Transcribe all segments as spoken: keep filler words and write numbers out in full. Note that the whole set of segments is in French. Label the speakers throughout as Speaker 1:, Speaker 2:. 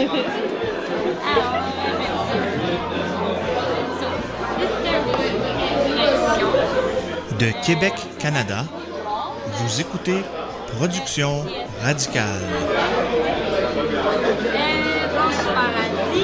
Speaker 1: De Québec, Canada, vous écoutez Production Radicale.
Speaker 2: Euh, bonsoir Adi.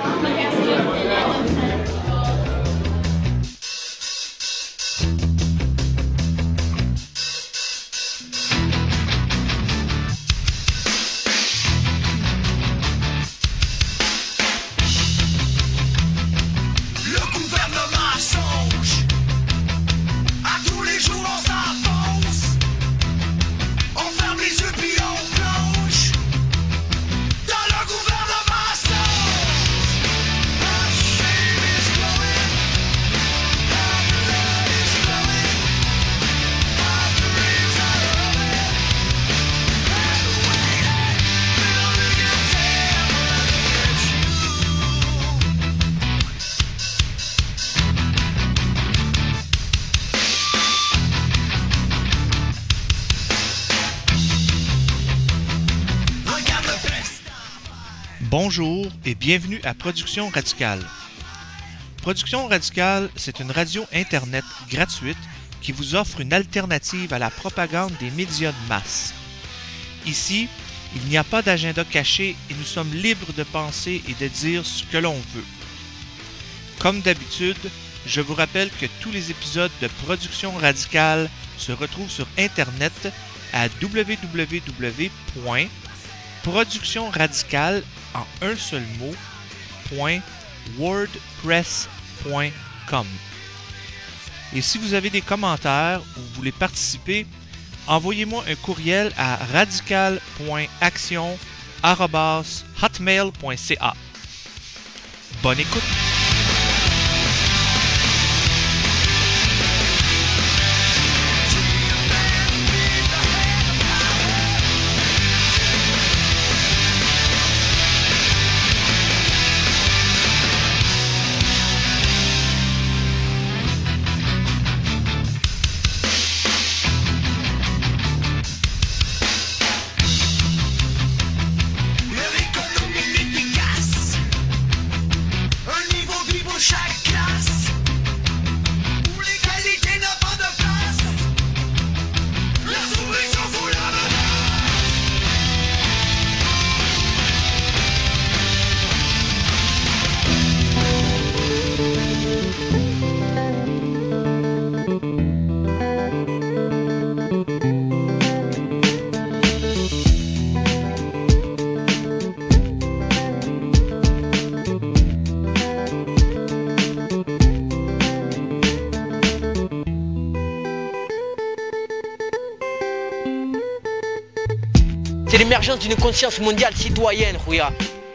Speaker 1: Bonjour et bienvenue à Production Radicale. Production Radicale, c'est une radio Internet gratuite qui vous offre une alternative à la propagande des médias de masse. Ici, il n'y a pas d'agenda caché et nous sommes libres de penser et de dire ce que l'on veut. Comme d'habitude, je vous rappelle que tous les épisodes de Production Radicale se retrouvent sur Internet à w w w point production radicale en un seul mot point wordpress point com. Et si vous avez des commentaires ou voulez participer, envoyez-moi un courriel à radical point action arobase hotmail point c a. Bonne écoute!
Speaker 3: C'est l'émergence d'une conscience mondiale citoyenne, Rouya.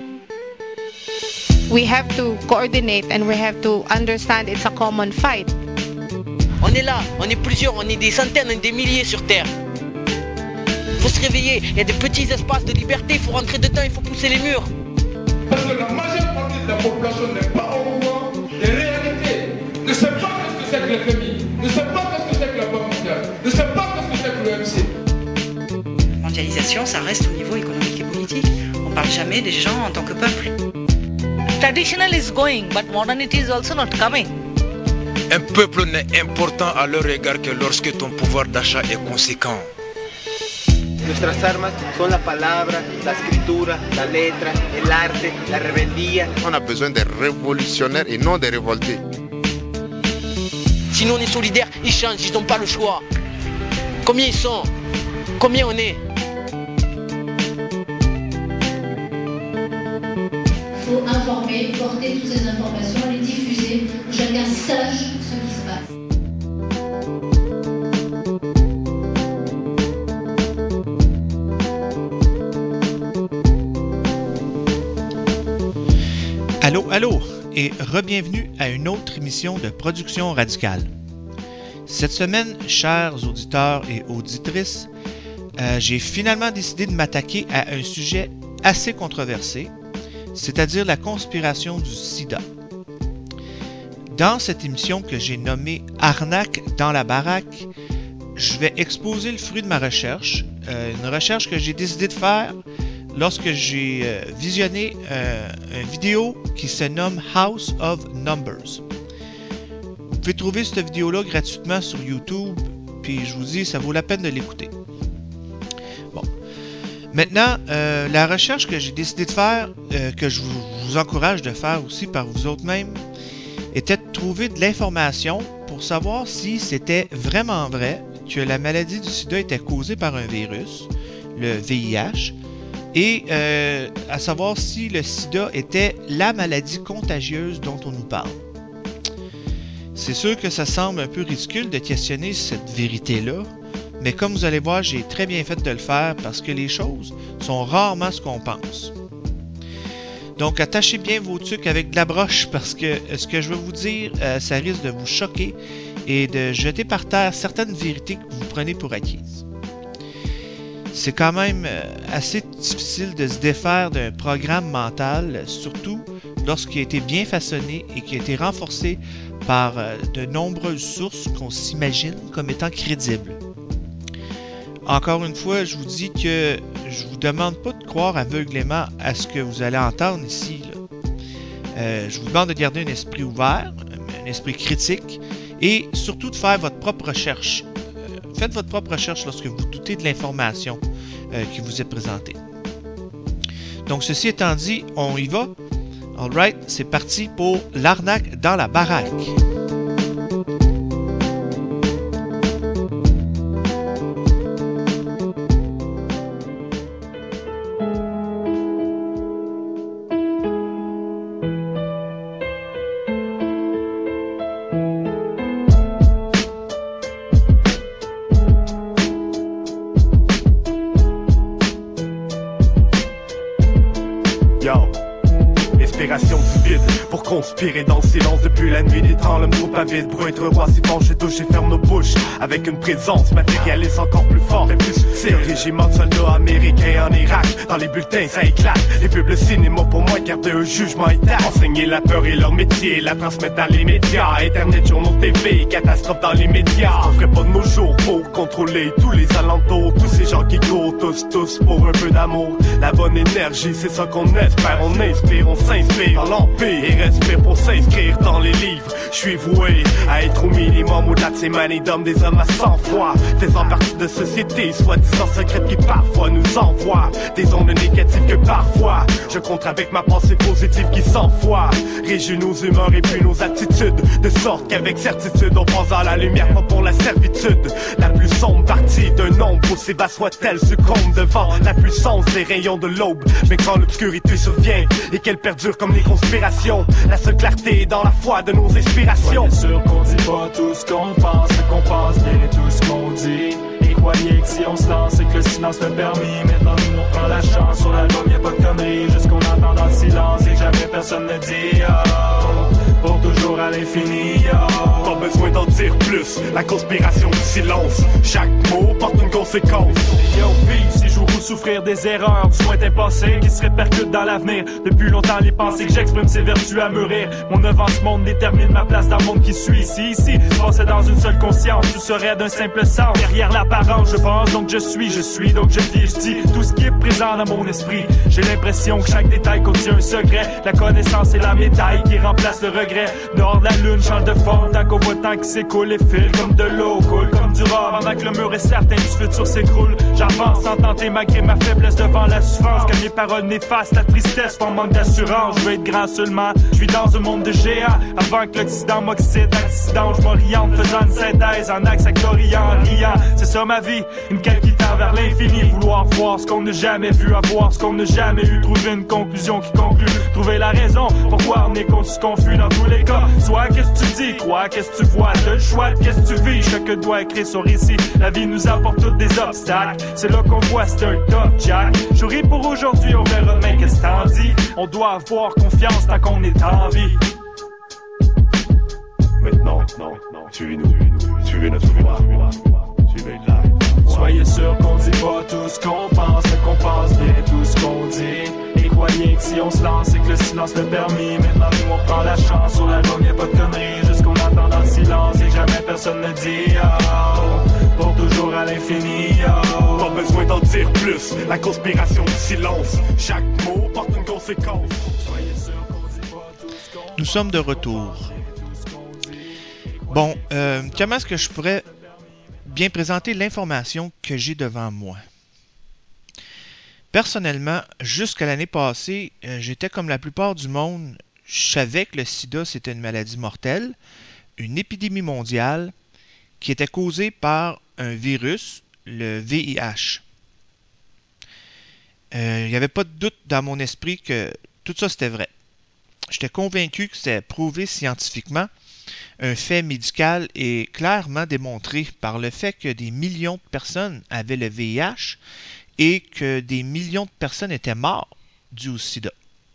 Speaker 4: We have to coordinate and we have to understand it's a common fight.
Speaker 3: On est là, on est plusieurs, on est des centaines, on est des milliers sur Terre. Il faut se réveiller, il y a des petits espaces de liberté, il faut rentrer dedans, il faut pousser les murs.
Speaker 5: Parce que la majeure partie de la population n'est pas au courant des réalités, ne sait pas ce que c'est que le F M I, ne sait pas ce que c'est que la Banque mondiale, ne sait pas ce que c'est que l'O M C.
Speaker 6: La mondialisation, ça reste au niveau économique et politique. On ne parle jamais des gens en tant que peuple.
Speaker 7: Traditional is going, but modernity is also not coming.
Speaker 8: Un peuple n'est important à leur égard que lorsque ton pouvoir d'achat est conséquent.
Speaker 9: Nuestras armas son la palabra, la escritura, la letra, el arte, la rebeldía.
Speaker 10: On a besoin des révolutionnaires et non des révoltés.
Speaker 3: Sinon on est solidaires, ils changent, ils n'ont pas le choix. Combien ils sont? Combien on est?
Speaker 11: Il faut informer, porter toutes ces informations, les diffuser, pour que chacun sache ce qui se passe.
Speaker 1: Allô, allô, et re-bienvenue à une autre émission de Production Radicale. Cette semaine, chers auditeurs et auditrices, euh, j'ai finalement décidé de m'attaquer à un sujet assez controversé, c'est-à-dire la conspiration du sida. Dans cette émission que j'ai nommée Arnaque dans la baraque, je vais exposer le fruit de ma recherche, euh, une recherche que j'ai décidé de faire lorsque j'ai euh, visionné euh, une vidéo qui se nomme House of Numbers. Vous pouvez trouver cette vidéo-là gratuitement sur YouTube, puis je vous dis, ça vaut la peine de l'écouter. Bon. Maintenant, euh, la recherche que j'ai décidé de faire, euh, que je vous, vous encourage de faire aussi par vous autres mêmes, était de trouver de l'information pour savoir si c'était vraiment vrai que la maladie du sida était causée par un virus, le V I H, et euh, à savoir si le sida était la maladie contagieuse dont on nous parle. C'est sûr que ça semble un peu ridicule de questionner cette vérité-là, mais comme vous allez voir, j'ai très bien fait de le faire parce que les choses sont rarement ce qu'on pense. Donc, attachez bien vos trucs avec de la broche parce que ce que je vais vous dire, euh, ça risque de vous choquer et de jeter par terre certaines vérités que vous prenez pour acquises. C'est quand même euh, assez difficile de se défaire d'un programme mental, surtout lorsqu'il a été bien façonné et qui a été renforcé par euh, de nombreuses sources qu'on s'imagine comme étant crédibles. Encore une fois, je vous dis que je vous demande pas de croire aveuglément à ce que vous allez entendre ici. Là. Euh, je vous demande de garder un esprit ouvert, un esprit critique et surtout de faire votre propre recherche. Euh, faites votre propre recherche lorsque vous doutez de l'information euh, qui vous est présentée. Donc, ceci étant dit, on y va. Alright, c'est parti pour l'arnaque dans la baraque.
Speaker 12: Pour conspirer dans le silence depuis la nuit des temps, l'homme trop avide pour être roi s'y penche et touche et ferme nos bouches avec une présence matérialiste encore plus forte et plus subtile. Un régiment de soldats américains en Irak, dans les bulletins ça éclate. Les pubs, le cinéma pour moi garder un jugement intact. Enseigner la peur et leur métier, la transmettre dans les médias, internet, journaux, T V, catastrophe dans les médias. On ferait pas de nos jours pour contrôler tous les alentours, tous ces gens qui courent tous tous pour un peu d'amour. La bonne énergie, c'est ça qu'on espère, on inspire, on s'inspire dans l'empire et respire pour s'inscrire dans les livres. Je suis voué à être au minimum au-delà de ces manies d'hommes, des hommes à cent fois, faisant partie de sociétés soi-disant secrètes qui parfois nous envoient des ondes négatives que parfois je contre avec ma pensée positive qui s'enfoie. Régit nos humeurs et puis nos attitudes, de sorte qu'avec certitude on pense à la lumière, pas pour la servitude. La plus sombre partie d'un ombre, aussi bas soit-elle, succombe devant la puissance des rayons de l'aube. Mais quand l'obscurité survient et qu'elle perdure comme les conspirations, la seule clarté est dans la foi de nos inspirations.
Speaker 13: Soyez sûr qu'on dit pas tout ce qu'on pense, mais qu'on pense bien tout ce qu'on dit. Et croyez que si on se lance, c'est que le silence le permis. Maintenant nous on prend la chance, sur l'album y'a pas de conneries, juste qu'on entend dans le silence et que jamais personne ne dit oh, pour toujours à l'infini oh.
Speaker 12: Pas besoin d'en dire plus, la conspiration du silence, chaque mot porte une conséquence.
Speaker 13: Yo peace, si jour ou souffrir des erreurs du lointain passé qui se répercutent dans l'avenir. Depuis longtemps les pensées que j'exprime ces vertus à mûrir. Mon avance-monde détermine ma place dans le monde qui suit. Si ici, je pensais dans une seule conscience, tout serait d'un simple sens. Derrière l'apparence, je pense donc je suis, je suis donc je vis, je dis tout ce qui est présent dans mon esprit. J'ai l'impression que chaque détail contient un secret. La connaissance est la médaille qui remplace le regret. Dehors de la lune, change de forme, tant qu'on voit tant qui s'écoule et file comme de l'eau, coule comme du rhum. Pendant que le mur est certain du futur s'écroule, j'avance sans tenter malgré ma faiblesse devant la souffrance. Car mes paroles n'effacent la tristesse, mon manque d'assurance. Je veux être grand seulement, je vis dans un monde de géants. Avant que l'Occident m'oxyde, accident, je m'oriente faisant une synthèse en axe actoriant, en riant. C'est ça ma vie, une quête qui tend vers l'infini. Vouloir voir ce qu'on n'a jamais vu, avoir ce qu'on n'a jamais eu. Trouver une conclusion qui conclut, trouver la raison pourquoi on est confus dans tous les cas. Soit qu'est-ce que tu dis, crois qu'est-ce que tu vois, t'as le choix de qu'est-ce que tu vis. Chacun doit écrire son récit, la vie nous apporte toutes des obstacles. C'est là qu'on voit c'est un top jack. Je ris pour aujourd'hui, on verra demain qu'est-ce que t'en dis. On doit avoir confiance tant qu'on est en vie.
Speaker 12: Maintenant, non, non, suivez-nous, suivez notre voix, suivez la.
Speaker 13: Soyez sûr qu'on dit pas tout ce qu'on pense, mais qu'on pense bien tout ce qu'on dit. Et croyez que si on se lance, c'est que le silence le permis. Maintenant nous on prend la chance, sur l'album y'a pas de conneries, juste qu'on a attend dans le silence et jamais personne ne dit oh, pour toujours à l'infini oh.
Speaker 12: Pas besoin d'en dire plus, la conspiration du silence. Chaque mot porte une conséquence. Soyez sûr qu'on dit pas tout ce qu'on
Speaker 1: Nous sommes de retour. Bon, euh, comment est-ce que je pourrais bien présenter l'information que j'ai devant moi? Personnellement, jusqu'à l'année passée, euh, j'étais comme la plupart du monde. Je savais que le sida, c'était une maladie mortelle, une épidémie mondiale qui était causée par un virus, le V I H. Euh, il n'y avait pas de doute dans mon esprit que tout ça, c'était vrai. J'étais convaincu que c'était prouvé scientifiquement, un fait médical est clairement démontré par le fait que des millions de personnes avaient le V I H et que des millions de personnes étaient mortes dues au sida.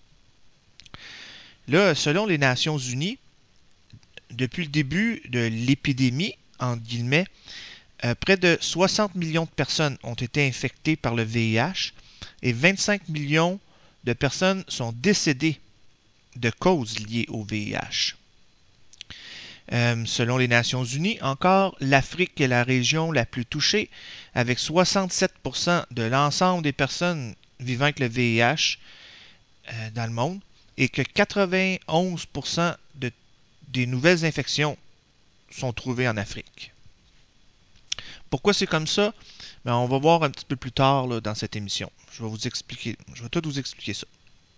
Speaker 1: Là, selon les Nations Unies, depuis le début de l'épidémie, entre guillemets, euh, près de soixante millions de personnes ont été infectées par le V I H et vingt-cinq millions de personnes sont décédées de causes liées au V I H. Euh, selon les Nations Unies, encore, l'Afrique est la région la plus touchée, avec soixante-sept pour cent de l'ensemble des personnes vivant avec le V I H euh, dans le monde, et que quatre-vingt-onze pour cent de, des nouvelles infections sont trouvées en Afrique. Pourquoi c'est comme ça? Ben, on va voir un petit peu plus tard là, dans cette émission. Je vais vous expliquer, je vais tout vous expliquer ça.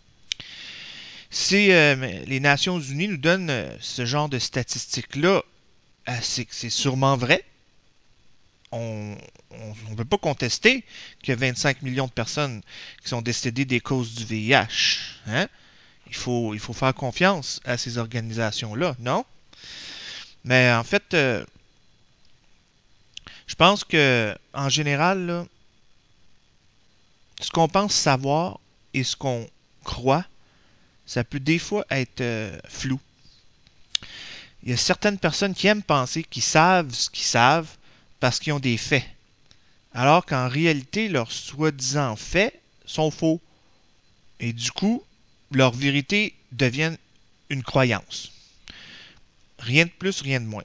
Speaker 1: Si euh, les Nations Unies nous donnent euh, ce genre de statistiques-là, euh, c'est, c'est sûrement vrai. On ne peut pas contester qu'il y a vingt-cinq millions de personnes qui sont décédées des causes du V I H. Hein? Il faut, il faut faire confiance à ces organisations-là, non? Mais en fait, euh, je pense que en général, là, ce qu'on pense savoir et ce qu'on croit, ça peut des fois être euh, flou. Il y a certaines personnes qui aiment penser qu'ils savent ce qu'ils savent parce qu'ils ont des faits, alors qu'en réalité, leurs soi-disant faits sont faux. Et du coup, leur vérité devient une croyance. Rien de plus, rien de moins.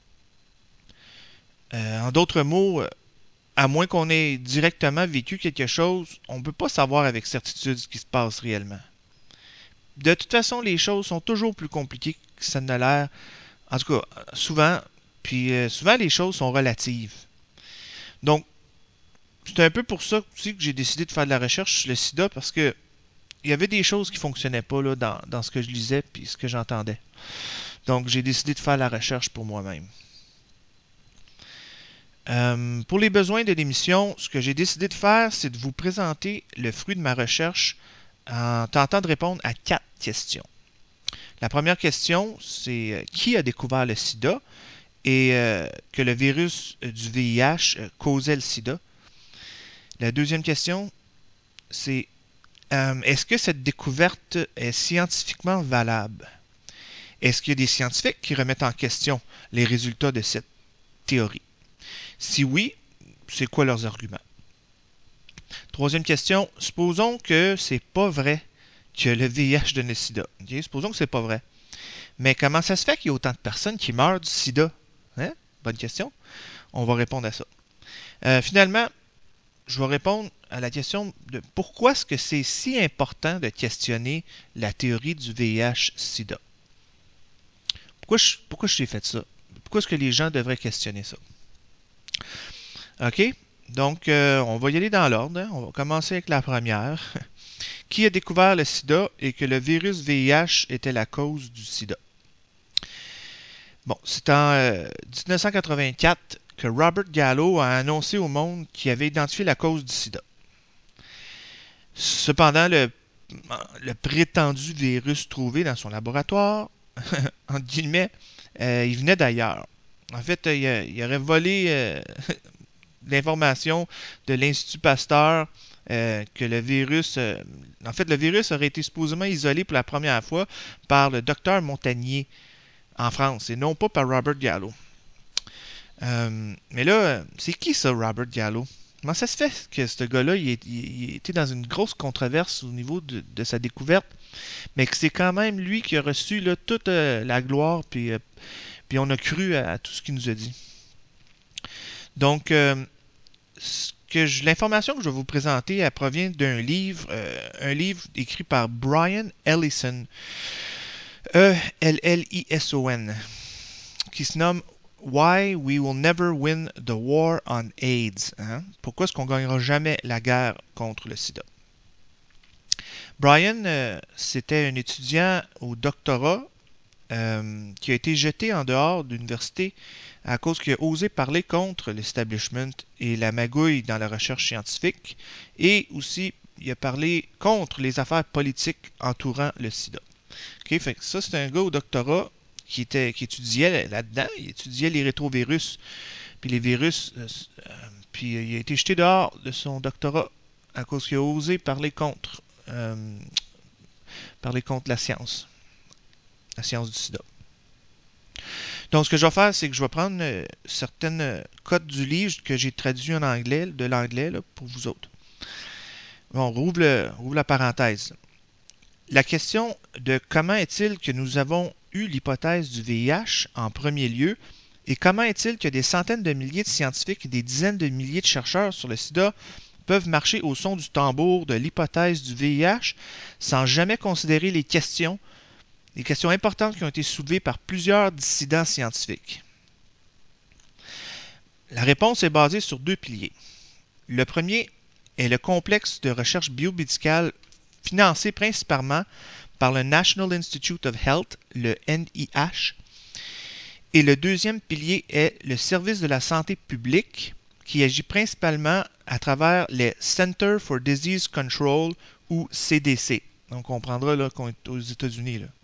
Speaker 1: Euh, en d'autres mots, à moins qu'on ait directement vécu quelque chose, on ne peut pas savoir avec certitude ce qui se passe réellement. De toute façon, les choses sont toujours plus compliquées que ça ne l'air. En tout cas, souvent, puis euh, souvent les choses sont relatives. Donc, c'est un peu pour ça aussi que j'ai décidé de faire de la recherche sur le sida, parce que il y avait des choses qui ne fonctionnaient pas là, dans, dans ce que je lisais et ce que j'entendais. Donc, j'ai décidé de faire la recherche pour moi-même. Euh, pour les besoins de l'émission, ce que j'ai décidé de faire, c'est de vous présenter le fruit de ma recherche en tentant de répondre à quatre questions. La première question, c'est euh, qui a découvert le sida et euh, que le virus du V I H euh, causait le sida. La deuxième question, c'est euh, est-ce que cette découverte est scientifiquement valable? Est-ce qu'il y a des scientifiques qui remettent en question les résultats de cette théorie? Si oui, c'est quoi leurs arguments? Troisième question, supposons que c'est pas vrai que le V I H donne le sida. Okay? Supposons que c'est pas vrai. Mais comment ça se fait qu'il y a autant de personnes qui meurent du sida? Hein? Bonne question. On va répondre à ça. Euh, finalement, je vais répondre à la question de pourquoi est-ce que c'est si important de questionner la théorie du V I H-sida. Pourquoi je, pourquoi je t'ai fait ça? Pourquoi est-ce que les gens devraient questionner ça? OK? Donc, euh, on va y aller dans l'ordre. Hein? On va commencer avec la première. Qui a découvert le sida et que le virus V I H était la cause du sida? Bon, c'est en euh, dix-neuf cent quatre-vingt-quatre que Robert Gallo a annoncé au monde qu'il avait identifié la cause du sida. Cependant, le, le prétendu virus trouvé dans son laboratoire, entre guillemets, euh, il venait d'ailleurs. En fait, euh, il, a, il aurait volé euh, l'information de l'Institut Pasteur euh, que le virus... Euh, en fait, le virus aurait été supposément isolé pour la première fois par le docteur Montagnier en France, et non pas par Robert Gallo. Euh, mais là, c'est qui ça, Robert Gallo? Comment ça se fait que ce gars-là, il, est, il était dans une grosse controverse au niveau de, de sa découverte, mais que c'est quand même lui qui a reçu là, toute euh, la gloire, puis euh, puis on a cru à, à tout ce qu'il nous a dit. Donc, euh, ce que je, l'information que je vais vous présenter, elle provient d'un livre, euh, un livre écrit par Brian Ellison, E L L I S O N, qui se nomme Why We Will Never Win the War on AIDS. Hein? Pourquoi est-ce qu'on ne gagnera jamais la guerre contre le sida? Brian, euh, c'était un étudiant au doctorat euh, qui a été jeté en dehors de l'université à cause qu'il a osé parler contre l'establishment et la magouille dans la recherche scientifique, et aussi il a parlé contre les affaires politiques entourant le sida. Okay, fait que ça, c'est un gars au doctorat qui, était, qui étudiait là-dedans, il étudiait les rétrovirus, puis les virus, euh, puis il a été jeté dehors de son doctorat à cause qu'il a osé parler contre, euh, parler contre la science, la science du sida. Donc, ce que je vais faire, c'est que je vais prendre euh, certaines euh, cotes du livre que j'ai traduit en anglais, de l'anglais, là, pour vous autres. Bon, on rouvre, le, rouvre la parenthèse. La question de comment est-il que nous avons eu l'hypothèse du V I H en premier lieu, et comment est-il que des centaines de milliers de scientifiques et des dizaines de milliers de chercheurs sur le sida peuvent marcher au son du tambour de l'hypothèse du V I H sans jamais considérer les questions, les questions importantes qui ont été soulevées par plusieurs dissidents scientifiques. La réponse est basée sur deux piliers. Le premier est le complexe de recherche biomédicale financé principalement par le National Institute of Health, le N I H, et le deuxième pilier est le service de la santé publique qui agit principalement à travers les Center for Disease Control ou C D C. Donc on comprendra là, qu'on est aux États-Unis. Là.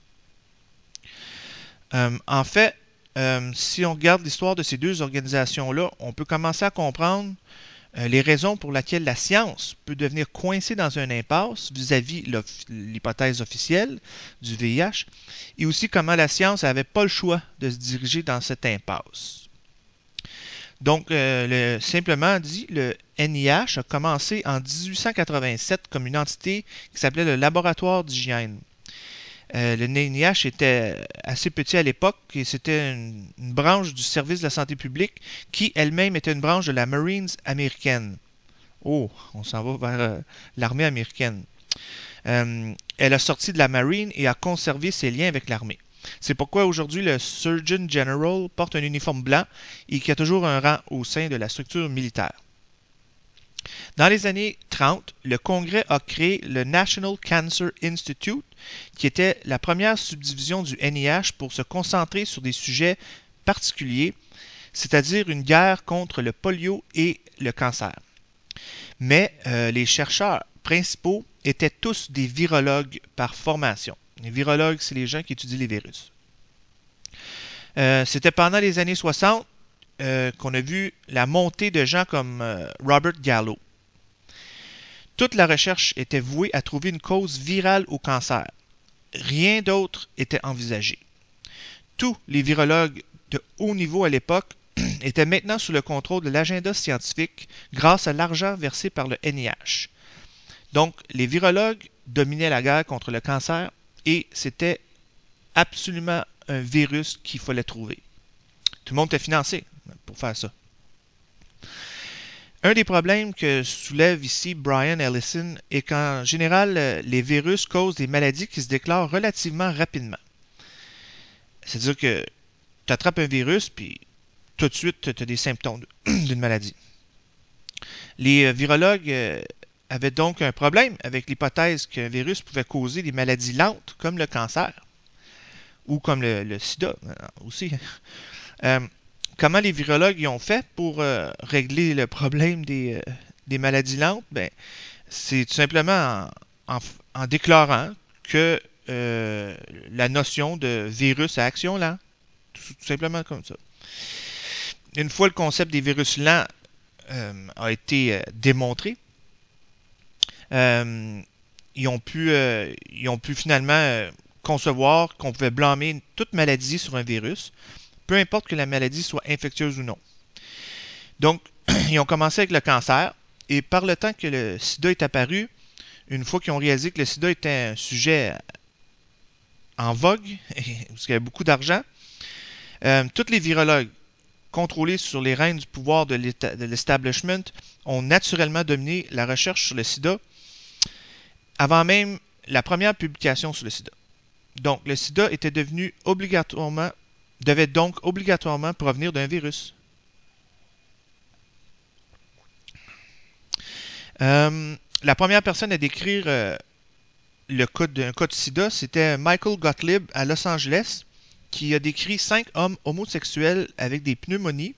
Speaker 1: Euh, en fait, euh, si on regarde l'histoire de ces deux organisations-là, on peut commencer à comprendre euh, les raisons pour lesquelles la science peut devenir coincée dans une impasse vis-à-vis l'hypothèse officielle du V I H, et aussi comment la science n'avait pas le choix de se diriger dans cette impasse. Donc, euh, le, simplement dit, le N I H a commencé en dix-huit cent quatre-vingt-sept comme une entité qui s'appelait le Laboratoire d'hygiène. Euh, le N I H était assez petit à l'époque et c'était une, une branche du service de la santé publique qui elle-même était une branche de la Marines américaine. Oh, on s'en va vers euh, l'armée américaine. Euh, elle a sorti de la Marine et a conservé ses liens avec l'armée. C'est pourquoi aujourd'hui le Surgeon General porte un uniforme blanc et qui a toujours un rang au sein de la structure militaire. Dans les années trente, le Congrès a créé le National Cancer Institute, qui était la première subdivision du N I H pour se concentrer sur des sujets particuliers, c'est-à-dire une guerre contre le polio et le cancer. Mais euh, les chercheurs principaux étaient tous des virologues par formation. Les virologues, c'est les gens qui étudient les virus. Euh, c'était pendant les années soixante euh, qu'on a vu la montée de gens comme euh, Robert Gallo. Toute la recherche était vouée à trouver une cause virale au cancer. Rien d'autre était envisagé. Tous les virologues de haut niveau à l'époque étaient maintenant sous le contrôle de l'agenda scientifique grâce à l'argent versé par le N I H. Donc, les virologues dominaient la guerre contre le cancer et c'était absolument un virus qu'il fallait trouver. Tout le monde était financé pour faire ça. Un des problèmes que soulève ici Brian Ellison est qu'en général, les virus causent des maladies qui se déclarent relativement rapidement. C'est-à-dire que tu attrapes un virus, puis tout de suite, tu as des symptômes d'une maladie. Les virologues avaient donc un problème avec l'hypothèse qu'un virus pouvait causer des maladies lentes, comme le cancer, ou comme le, le sida aussi. Euh, Comment les virologues y ont fait pour euh, régler le problème des, euh, des maladies lentes? Ben, c'est tout simplement en, en, en déclarant que euh, la notion de virus à action lente, tout, tout simplement comme ça. Une fois le concept des virus lents euh, a été euh, démontré, euh, ils, ont pu, euh, ils ont pu finalement euh, concevoir qu'on pouvait blâmer toute maladie sur un virus, peu importe que la maladie soit infectieuse ou non. Donc, ils ont commencé avec le cancer, et par le temps que le sida est apparu, une fois qu'ils ont réalisé que le sida était un sujet en vogue, parce qu'il y avait beaucoup d'argent, Euh, tous les virologues contrôlés sur les rênes du pouvoir de l'establishment ont naturellement dominé la recherche sur le sida avant même la première publication sur le sida. Donc, le sida était devenu obligatoirement, devait donc obligatoirement provenir d'un virus. Euh, la première personne à décrire euh, le cas d'un cas de sida, c'était Michael Gottlieb à Los Angeles, qui a décrit cinq hommes homosexuels avec des pneumonies.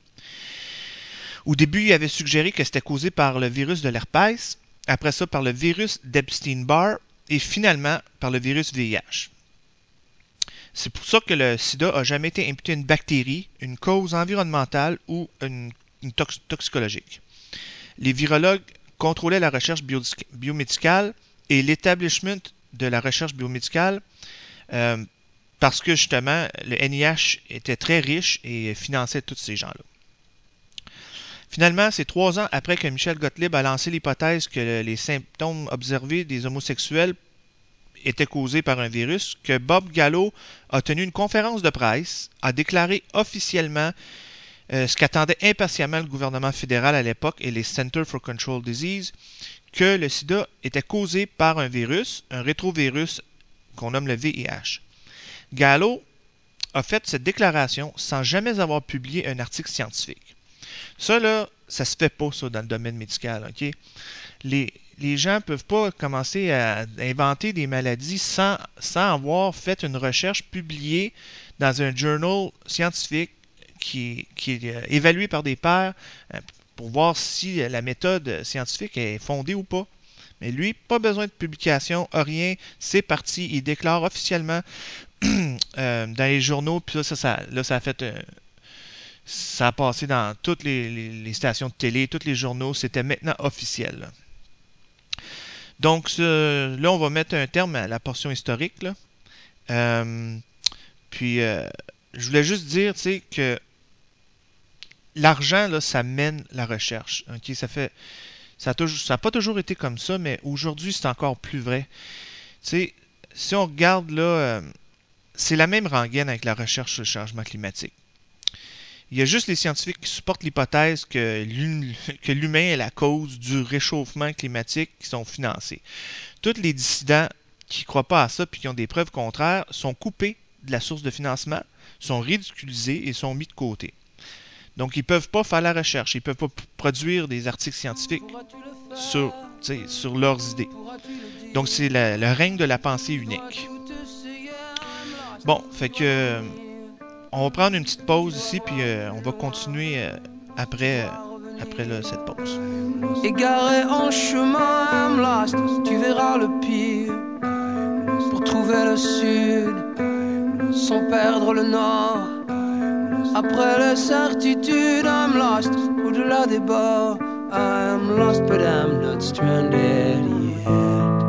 Speaker 1: Au début, il avait suggéré que c'était causé par le virus de l'herpès, après ça par le virus d'Epstein-Barr et finalement par le virus V I H. C'est pour ça que le sida n'a jamais été imputé à une bactérie, une cause environnementale ou une, une tox toxicologique. Les virologues contrôlaient la recherche bio biomédicale et l'établissement de la recherche biomédicale euh, parce que justement le N I H était très riche et finançait tous ces gens-là. Finalement, c'est trois ans après que Michel Gottlieb a lancé l'hypothèse que les symptômes observés des homosexuels étaient causés par un virus que Bob Gallo a tenu une conférence de presse, a déclaré officiellement euh, ce qu'attendait impatiemment le gouvernement fédéral à l'époque et les Centers for Control Disease, que le sida était causé par un virus, un rétrovirus qu'on nomme le V I H. Gallo a fait cette déclaration sans jamais avoir publié un article scientifique. Ça, là, ça se fait pas, ça, dans le domaine médical, OK? Les, les gens ne peuvent pas commencer à inventer des maladies sans, sans avoir fait une recherche publiée dans un journal scientifique qui, qui est euh, évalué par des pairs euh, pour voir si la méthode scientifique est fondée ou pas. Mais lui, pas besoin de publication, rien, c'est parti. Il déclare officiellement euh, dans les journaux, puis là, ça, ça, là, ça a fait... Euh, ça a passé dans toutes les, les, les stations de télé, tous les journaux, c'était maintenant officiel. Là. Donc ce, là, on va mettre un terme à la portion historique. Là. Euh, puis, euh, je voulais juste dire, tu sais, que l'argent, là, ça mène la recherche. Okay? Ça fait, ça n'a pas toujours été comme ça, mais aujourd'hui, c'est encore plus vrai. Tu sais, si on regarde, là, euh, c'est la même rengaine avec la recherche sur le changement climatique. Il y a juste les scientifiques qui supportent l'hypothèse que l'humain est la cause du réchauffement climatique qui sont financés. Tous les dissidents qui ne croient pas à ça et qui ont des preuves contraires sont coupés de la source de financement, sont ridiculisés et sont mis de côté. Donc, ils ne peuvent pas faire la recherche, ils ne peuvent pas produire des articles scientifiques sur, sur leurs idées. Donc, c'est le règne de la pensée unique. Bon, fait que... On va prendre une petite pause ici, puis euh, on va continuer euh, après, euh, après là, cette pause.
Speaker 14: Égaré en chemin, I'm lost, tu verras le pire. Pour trouver le sud, sans perdre le nord. Après les certitudes, I'm lost, au-delà des bords. I'm lost, but I'm not stranded yet.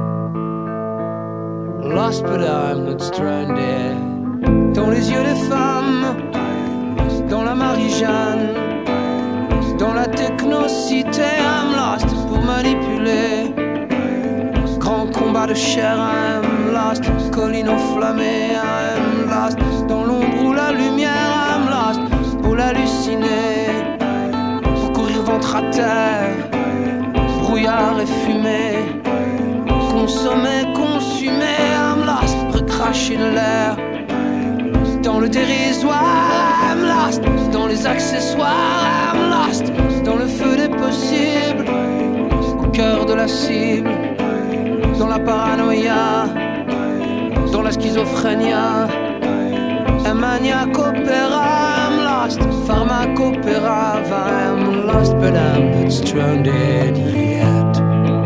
Speaker 14: Lost, but I'm not stranded. Dans les yeux des femmes, dans la Marie-Jeanne, dans la technocité, I'm lost pour manipuler. Grand combat de chair, I'm lost. Colline enflammée, I'm lost. Dans l'ombre ou la lumière, I'm lost pour l'halluciner. Pour courir ventre à terre, brouillard et fumée. Consommer, consumer, I'm lost. Recracher de l'air. Dans le dérisoire, I'm lost. Dans les accessoires, I'm lost. Dans le feu des possibles, au cœur de la cible. Dans la paranoïa, dans la schizophrénie. Un maniaque opéra, I'm lost. Pharmacopéra, I'm lost, but I'm not stranded yet.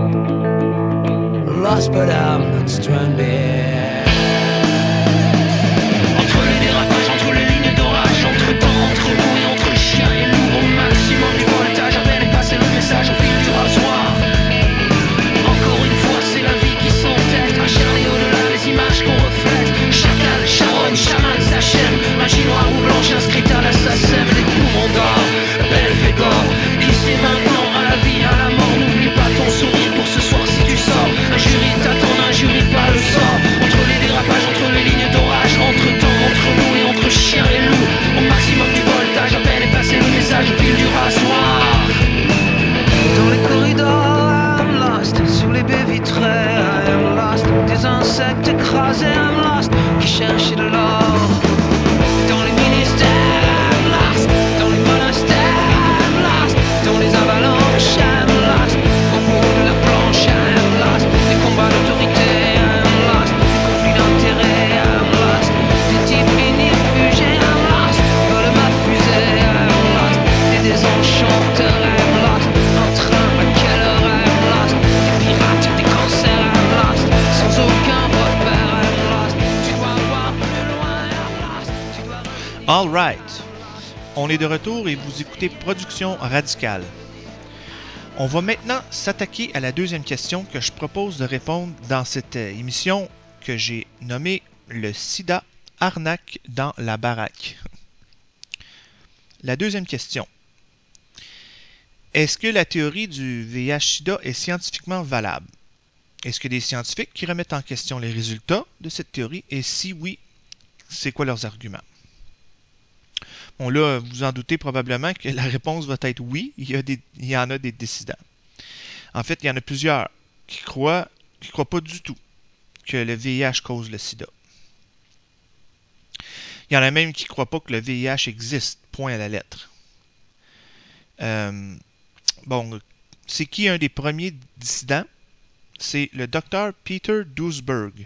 Speaker 14: Lost, but I'm not stranded.
Speaker 15: Entre les lignes d'orage, entre temps, entre loup et entre chien et loup, au maximum du voltage, à peine est passé le message au fil du rasoir. Encore une fois, c'est la vie qui s'entête, à chercher au-delà des images qu'on reflète. Chacal, charogne, chaman, s'achève, magie noire ou blanche inscrite à l'assassin, découvrons d'or, Belphégor. Ici maintenant, à la vie, à la mort, n'oublie pas ton sourire pour ce soir si tu sors. Un jury t'attend, un jury pas le sang.
Speaker 14: écrasé, I'm lost, qui cherchait de l'or. Dans les ministères, I'm lost, dans les monastères, I'm lost, dans les avalanches, I'm lost, au bout de la planche, I'm lost, les combats d'autorité, I'm lost, les conflits d'intérêt, I'm lost, des types inifugés, I'm lost, veulent ma fusée, I'm lost, des désenchanteurs, I'm lost, un train à quelle heure, I'm lost, des pirates, des cancers, I'm lost, sans aucun repère, I'm lost, tu dois voir plus loin, I'm lost, tu dois revenir.
Speaker 1: All right. On est de retour et vous écoutez Production Radicale. On va maintenant s'attaquer à la deuxième question que je propose de répondre dans cette émission que j'ai nommée le sida, arnaque dans la baraque. La deuxième question. Est-ce que la théorie du V I H sida est scientifiquement valable? Est-ce qu'il y a des scientifiques qui remettent en question les résultats de cette théorie? Et si oui, c'est quoi leurs arguments? Bon, là, vous en doutez probablement que la réponse va être oui, il y, a des, il y en a des dissidents. En fait, il y en a plusieurs qui croient, qui croient pas du tout que le V I H cause le sida. Il y en a même qui ne croient pas que le V I H existe, point à la lettre. Euh, bon, c'est qui un des premiers dissidents? C'est le docteur Peter Duesberg.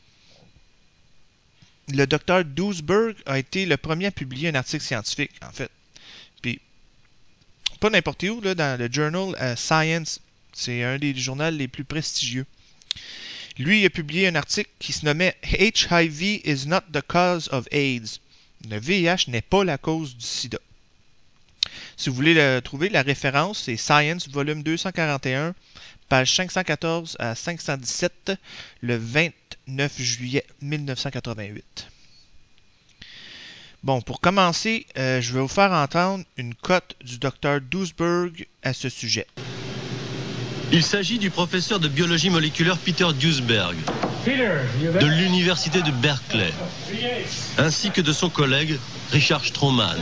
Speaker 1: Le docteur Duesberg a été le premier à publier un article scientifique, en fait. Puis, pas n'importe où, là, dans le journal uh, Science, c'est un des journaux les plus prestigieux. Lui, il a publié un article qui se nommait H I V is not the cause of AIDS. Le V I H n'est pas la cause du sida. Si vous voulez le trouver, la référence, c'est Science, volume deux cent quarante et un, page cinq cent quatorze à cinq cent dix-sept, le vingt-neuf juillet mille neuf cent quatre-vingt-huit. Bon, pour commencer, euh, je vais vous faire entendre une cote du docteur Duesberg à ce sujet.
Speaker 16: Il s'agit du professeur de biologie moléculaire Peter Duesberg, de l'université de Berkeley, ainsi que de son collègue Richard Stroman.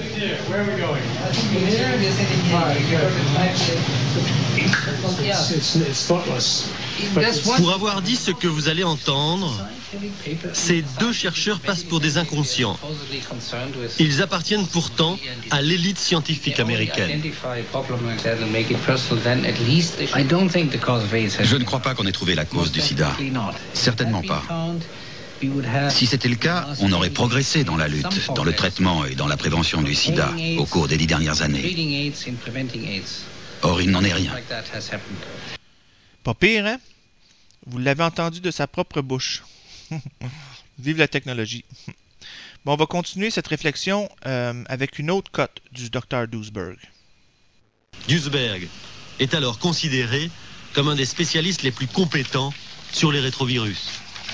Speaker 16: Pour avoir dit ce que vous allez entendre, ces deux chercheurs passent pour des inconscients. Ils appartiennent pourtant à l'élite scientifique américaine.
Speaker 17: Je ne crois pas qu'on ait trouvé la cause du sida. Certainement pas. Si c'était le cas, on aurait progressé dans la lutte, dans le traitement et dans la prévention du sida au cours des dix dernières années. Or, il n'en est rien.
Speaker 1: Pas pire, hein? Vous l'avez entendu de sa propre bouche. Vive la technologie. Bon, on va continuer cette réflexion euh, avec une autre cote du docteur Duesberg.
Speaker 16: Duesberg est alors considéré comme un des spécialistes les plus compétents sur les rétrovirus.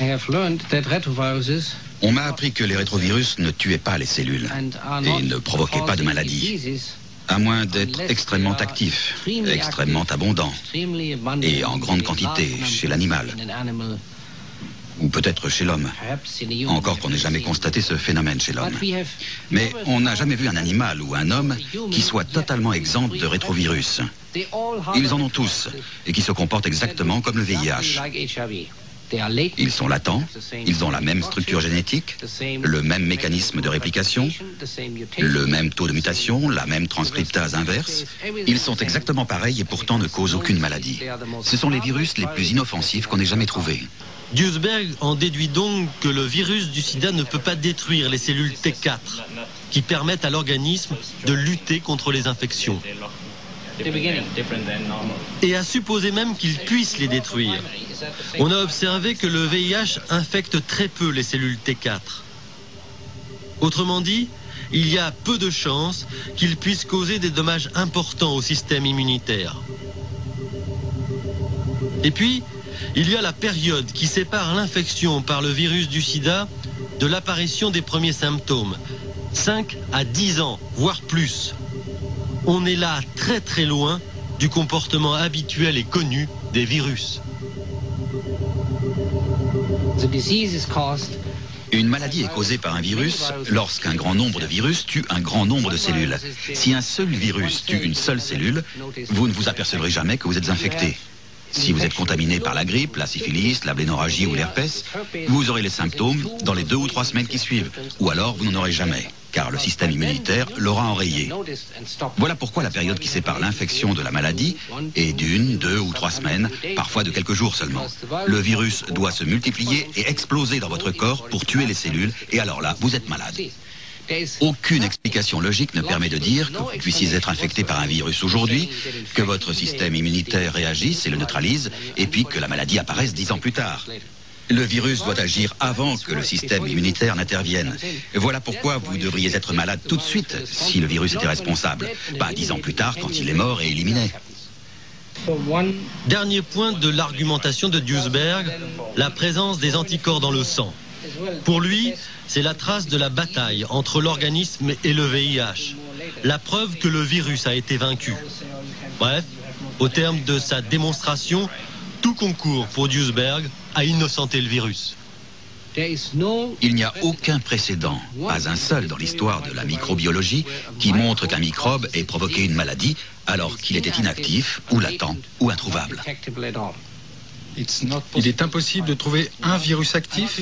Speaker 17: On m'a appris que les rétrovirus ne tuaient pas les cellules et ne provoquaient pas de maladies, à moins d'être extrêmement actifs, extrêmement abondants et en grande quantité chez l'animal. Ou peut-être chez l'homme. Encore qu'on n'ait jamais constaté ce phénomène chez l'homme. Mais on n'a jamais vu un animal ou un homme qui soit totalement exempt de rétrovirus. Ils en ont tous, et qui se comportent exactement comme le V I H. Ils sont latents, ils ont la même structure génétique, le même mécanisme de réplication, le même taux de mutation, la même transcriptase inverse. Ils sont exactement pareils et pourtant ne causent aucune maladie. Ce sont les virus les plus inoffensifs qu'on ait jamais trouvés.
Speaker 16: Duesberg en déduit donc que le virus du sida ne peut pas détruire les cellules T quatre, qui permettent à l'organisme de lutter contre les infections. Et à supposer même qu'il puisse les détruire. On a observé que le V I H infecte très peu les cellules T quatre. Autrement dit, il y a peu de chances qu'il puisse causer des dommages importants au système immunitaire. Et puis, il y a la période qui sépare l'infection par le virus du sida de l'apparition des premiers symptômes. cinq à dix ans, voire plus. On est là très très loin du comportement habituel et connu des virus.
Speaker 17: Une maladie est causée par un virus lorsqu'un grand nombre de virus tue un grand nombre de cellules. Si un seul virus tue une seule cellule, vous ne vous apercevrez jamais que vous êtes infecté. Si vous êtes contaminé par la grippe, la syphilis, la blénorragie ou l'herpès, vous aurez les symptômes dans les deux ou trois semaines qui suivent, ou alors vous n'en aurez jamais, car le système immunitaire l'aura enrayé. Voilà pourquoi la période qui sépare l'infection de la maladie est d'une, deux ou trois semaines, parfois de quelques jours seulement. Le virus doit se multiplier et exploser dans votre corps pour tuer les cellules, et alors là, vous êtes malade. Aucune explication logique ne permet de dire que vous puissiez être infecté par un virus aujourd'hui, que votre système immunitaire réagisse et le neutralise, et puis que la maladie apparaisse dix ans plus tard. Le virus doit agir avant que le système immunitaire n'intervienne. Voilà pourquoi vous devriez être malade tout de suite si le virus était responsable, pas dix ans plus tard quand il est mort et éliminé.
Speaker 16: Dernier point de l'argumentation de Duesberg, la présence des anticorps dans le sang. Pour lui, c'est la trace de la bataille entre l'organisme et le V I H. La preuve que le virus a été vaincu. Bref, au terme de sa démonstration, tout concourt pour Duesberg à innocenter le virus.
Speaker 17: Il n'y a aucun précédent, pas un seul dans l'histoire de la microbiologie, qui montre qu'un microbe ait provoqué une maladie alors qu'il était inactif, ou latent, ou introuvable.
Speaker 18: Il est impossible de trouver un virus actif.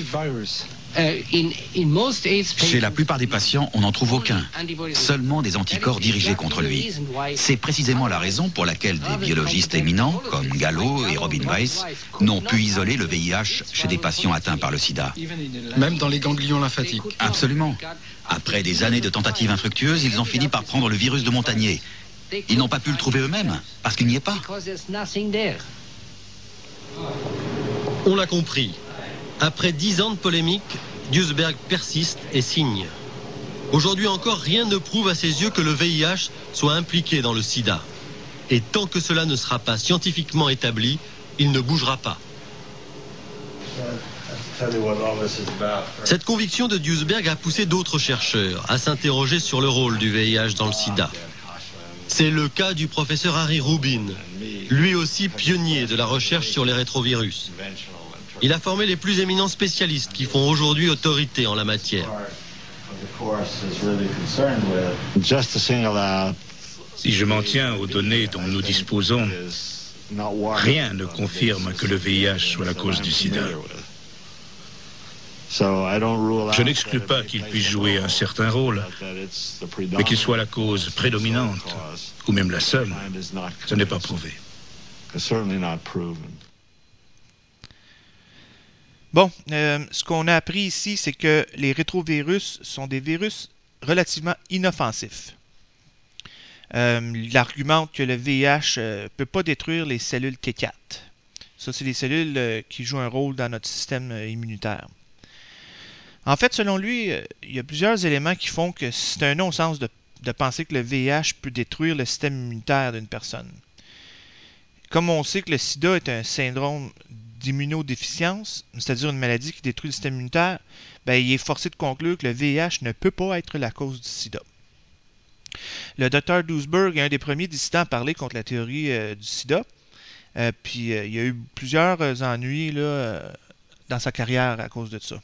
Speaker 17: Chez la plupart des patients, on n'en trouve aucun. Seulement des anticorps dirigés contre lui. C'est précisément la raison pour laquelle des biologistes éminents, comme Gallo et Robin Weiss, n'ont pu isoler le V I H chez des patients atteints par le sida.
Speaker 18: Même dans les ganglions lymphatiques.
Speaker 17: Absolument. Après des années de tentatives infructueuses, ils ont fini par prendre le virus de Montagnier. Ils n'ont pas pu le trouver eux-mêmes, parce qu'il n'y est pas.
Speaker 16: On l'a compris. Après dix ans de polémique, Duesberg persiste et signe. Aujourd'hui encore, rien ne prouve à ses yeux que le V I H soit impliqué dans le sida. Et tant que cela ne sera pas scientifiquement établi, il ne bougera pas. Cette conviction de Duesberg a poussé d'autres chercheurs à s'interroger sur le rôle du V I H dans le sida. C'est le cas du professeur Harry Rubin, lui aussi pionnier de la recherche sur les rétrovirus. Il a formé les plus éminents spécialistes qui font aujourd'hui autorité en la matière.
Speaker 19: Si je m'en tiens aux données dont nous disposons, rien ne confirme que le V I H soit la cause du sida. Je n'exclus pas qu'il puisse jouer un certain rôle, mais qu'il soit la cause prédominante, ou même la seule, ce n'est pas prouvé.
Speaker 1: Bon, euh, ce qu'on a appris ici, c'est que les rétrovirus sont des virus relativement inoffensifs. Euh, il argumente que le V I H ne euh, peut pas détruire les cellules T quatre. Ça, c'est les cellules euh, qui jouent un rôle dans notre système euh, immunitaire. En fait, selon lui, euh, il y a plusieurs éléments qui font que c'est un non-sens de, de penser que le V I H peut détruire le système immunitaire d'une personne. Comme on sait que le sida est un syndrome d'immunodéficience, c'est-à-dire une maladie qui détruit le système immunitaire, ben, il est forcé de conclure que le V I H ne peut pas être la cause du sida. Le docteur Duesberg est un des premiers dissidents à parler contre la théorie euh, du sida. Euh, puis euh, il y a eu plusieurs euh, ennuis là, euh, dans sa carrière à cause de ça.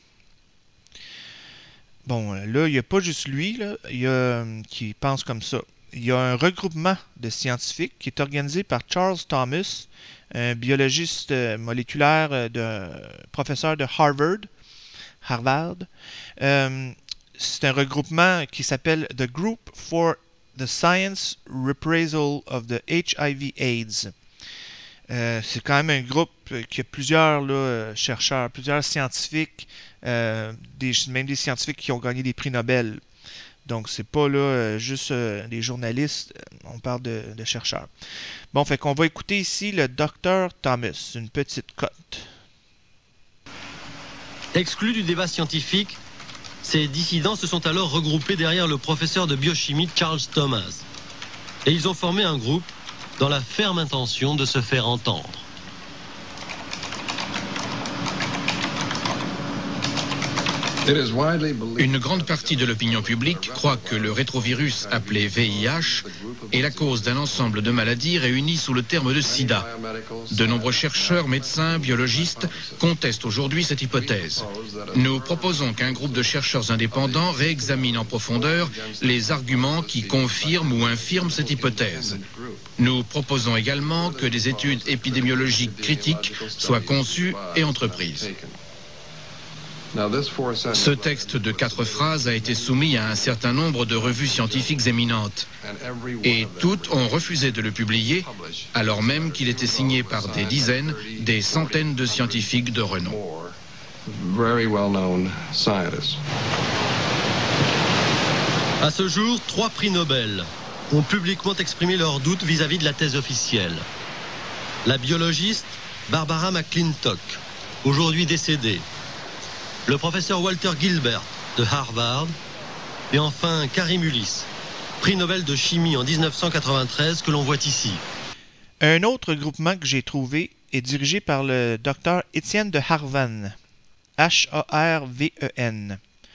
Speaker 1: Bon, là, il n'y a pas juste lui là, il y a, euh, qui pense comme ça. Il y a un regroupement de scientifiques qui est organisé par Charles Thomas, un biologiste moléculaire, de, professeur de Harvard. Harvard. Euh, c'est un regroupement qui s'appelle The Group for the Science Reprisal of the H I V AIDS. Euh, c'est quand même un groupe qui a plusieurs là, chercheurs, plusieurs scientifiques, euh, des, même des scientifiques qui ont gagné des prix Nobel. Donc, c'est pas là juste euh, des journalistes, on parle de, de chercheurs. Bon, fait qu'on va écouter ici le docteur Thomas, une petite cote.
Speaker 16: Exclus du débat scientifique, ces dissidents se sont alors regroupés derrière le professeur de biochimie Charles Thomas. Et ils ont formé un groupe dans la ferme intention de se faire entendre.
Speaker 20: Une grande partie de l'opinion publique croit que le rétrovirus appelé V I H est la cause d'un ensemble de maladies réunies sous le terme de sida. De nombreux chercheurs, médecins, biologistes contestent aujourd'hui cette hypothèse. Nous proposons qu'un groupe de chercheurs indépendants réexamine en profondeur les arguments qui confirment ou infirment cette hypothèse. Nous proposons également que des études épidémiologiques critiques soient conçues et entreprises. Ce texte de quatre phrases a été soumis à un certain nombre de revues scientifiques éminentes et toutes ont refusé de le publier alors même qu'il était signé par des dizaines, des centaines de scientifiques de renom.
Speaker 16: À ce jour, trois prix Nobel ont publiquement exprimé leurs doutes vis-à-vis de la thèse officielle. La biologiste Barbara McClintock, aujourd'hui décédée. Le professeur Walter Gilbert de Harvard. Et enfin Karim Ulysse, prix Nobel de chimie en mille neuf cent quatre-vingt-treize que l'on voit ici.
Speaker 1: Un autre groupement que j'ai trouvé est dirigé par le docteur Étienne de Harven, H A R V E N.